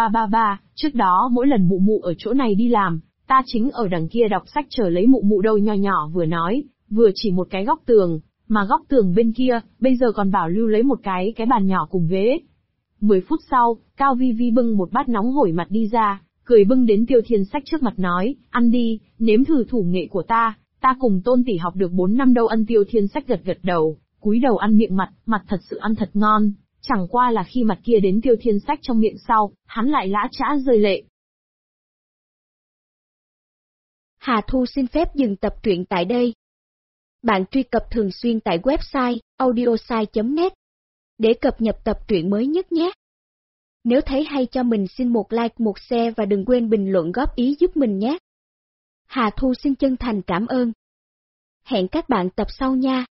ba, trước đó mỗi lần mụ ở chỗ này đi làm, ta chính ở đằng kia đọc sách chờ lấy mụ đâu. Nho Nhỏ vừa nói, vừa chỉ một cái góc tường, mà góc tường bên kia, bây giờ còn bảo lưu lấy một cái bàn nhỏ cùng ghế. 10 phút sau, Cao Vi bưng một bát nóng hổi mặt đi ra, cười bưng đến Tiêu Thiên Sách trước mặt nói, ăn đi, nếm thử thủ nghệ của ta cùng Tôn tỷ học được 4 năm đâu. Ân. Tiêu Thiên Sách gật đầu, cúi đầu ăn miệng mặt thật sự ăn thật ngon, chẳng qua là khi mặt kia đến Tiêu Thiên Sách trong miệng sau, hắn lại lã chã rơi lệ. Hà Thu xin phép dừng tập truyện tại đây. Bạn truy cập thường xuyên tại website audiosai.net để cập nhật tập truyện mới nhất nhé. Nếu thấy hay cho mình xin một like, một share và đừng quên bình luận góp ý giúp mình nhé. Hà Thu xin chân thành cảm ơn. Hẹn các bạn tập sau nha.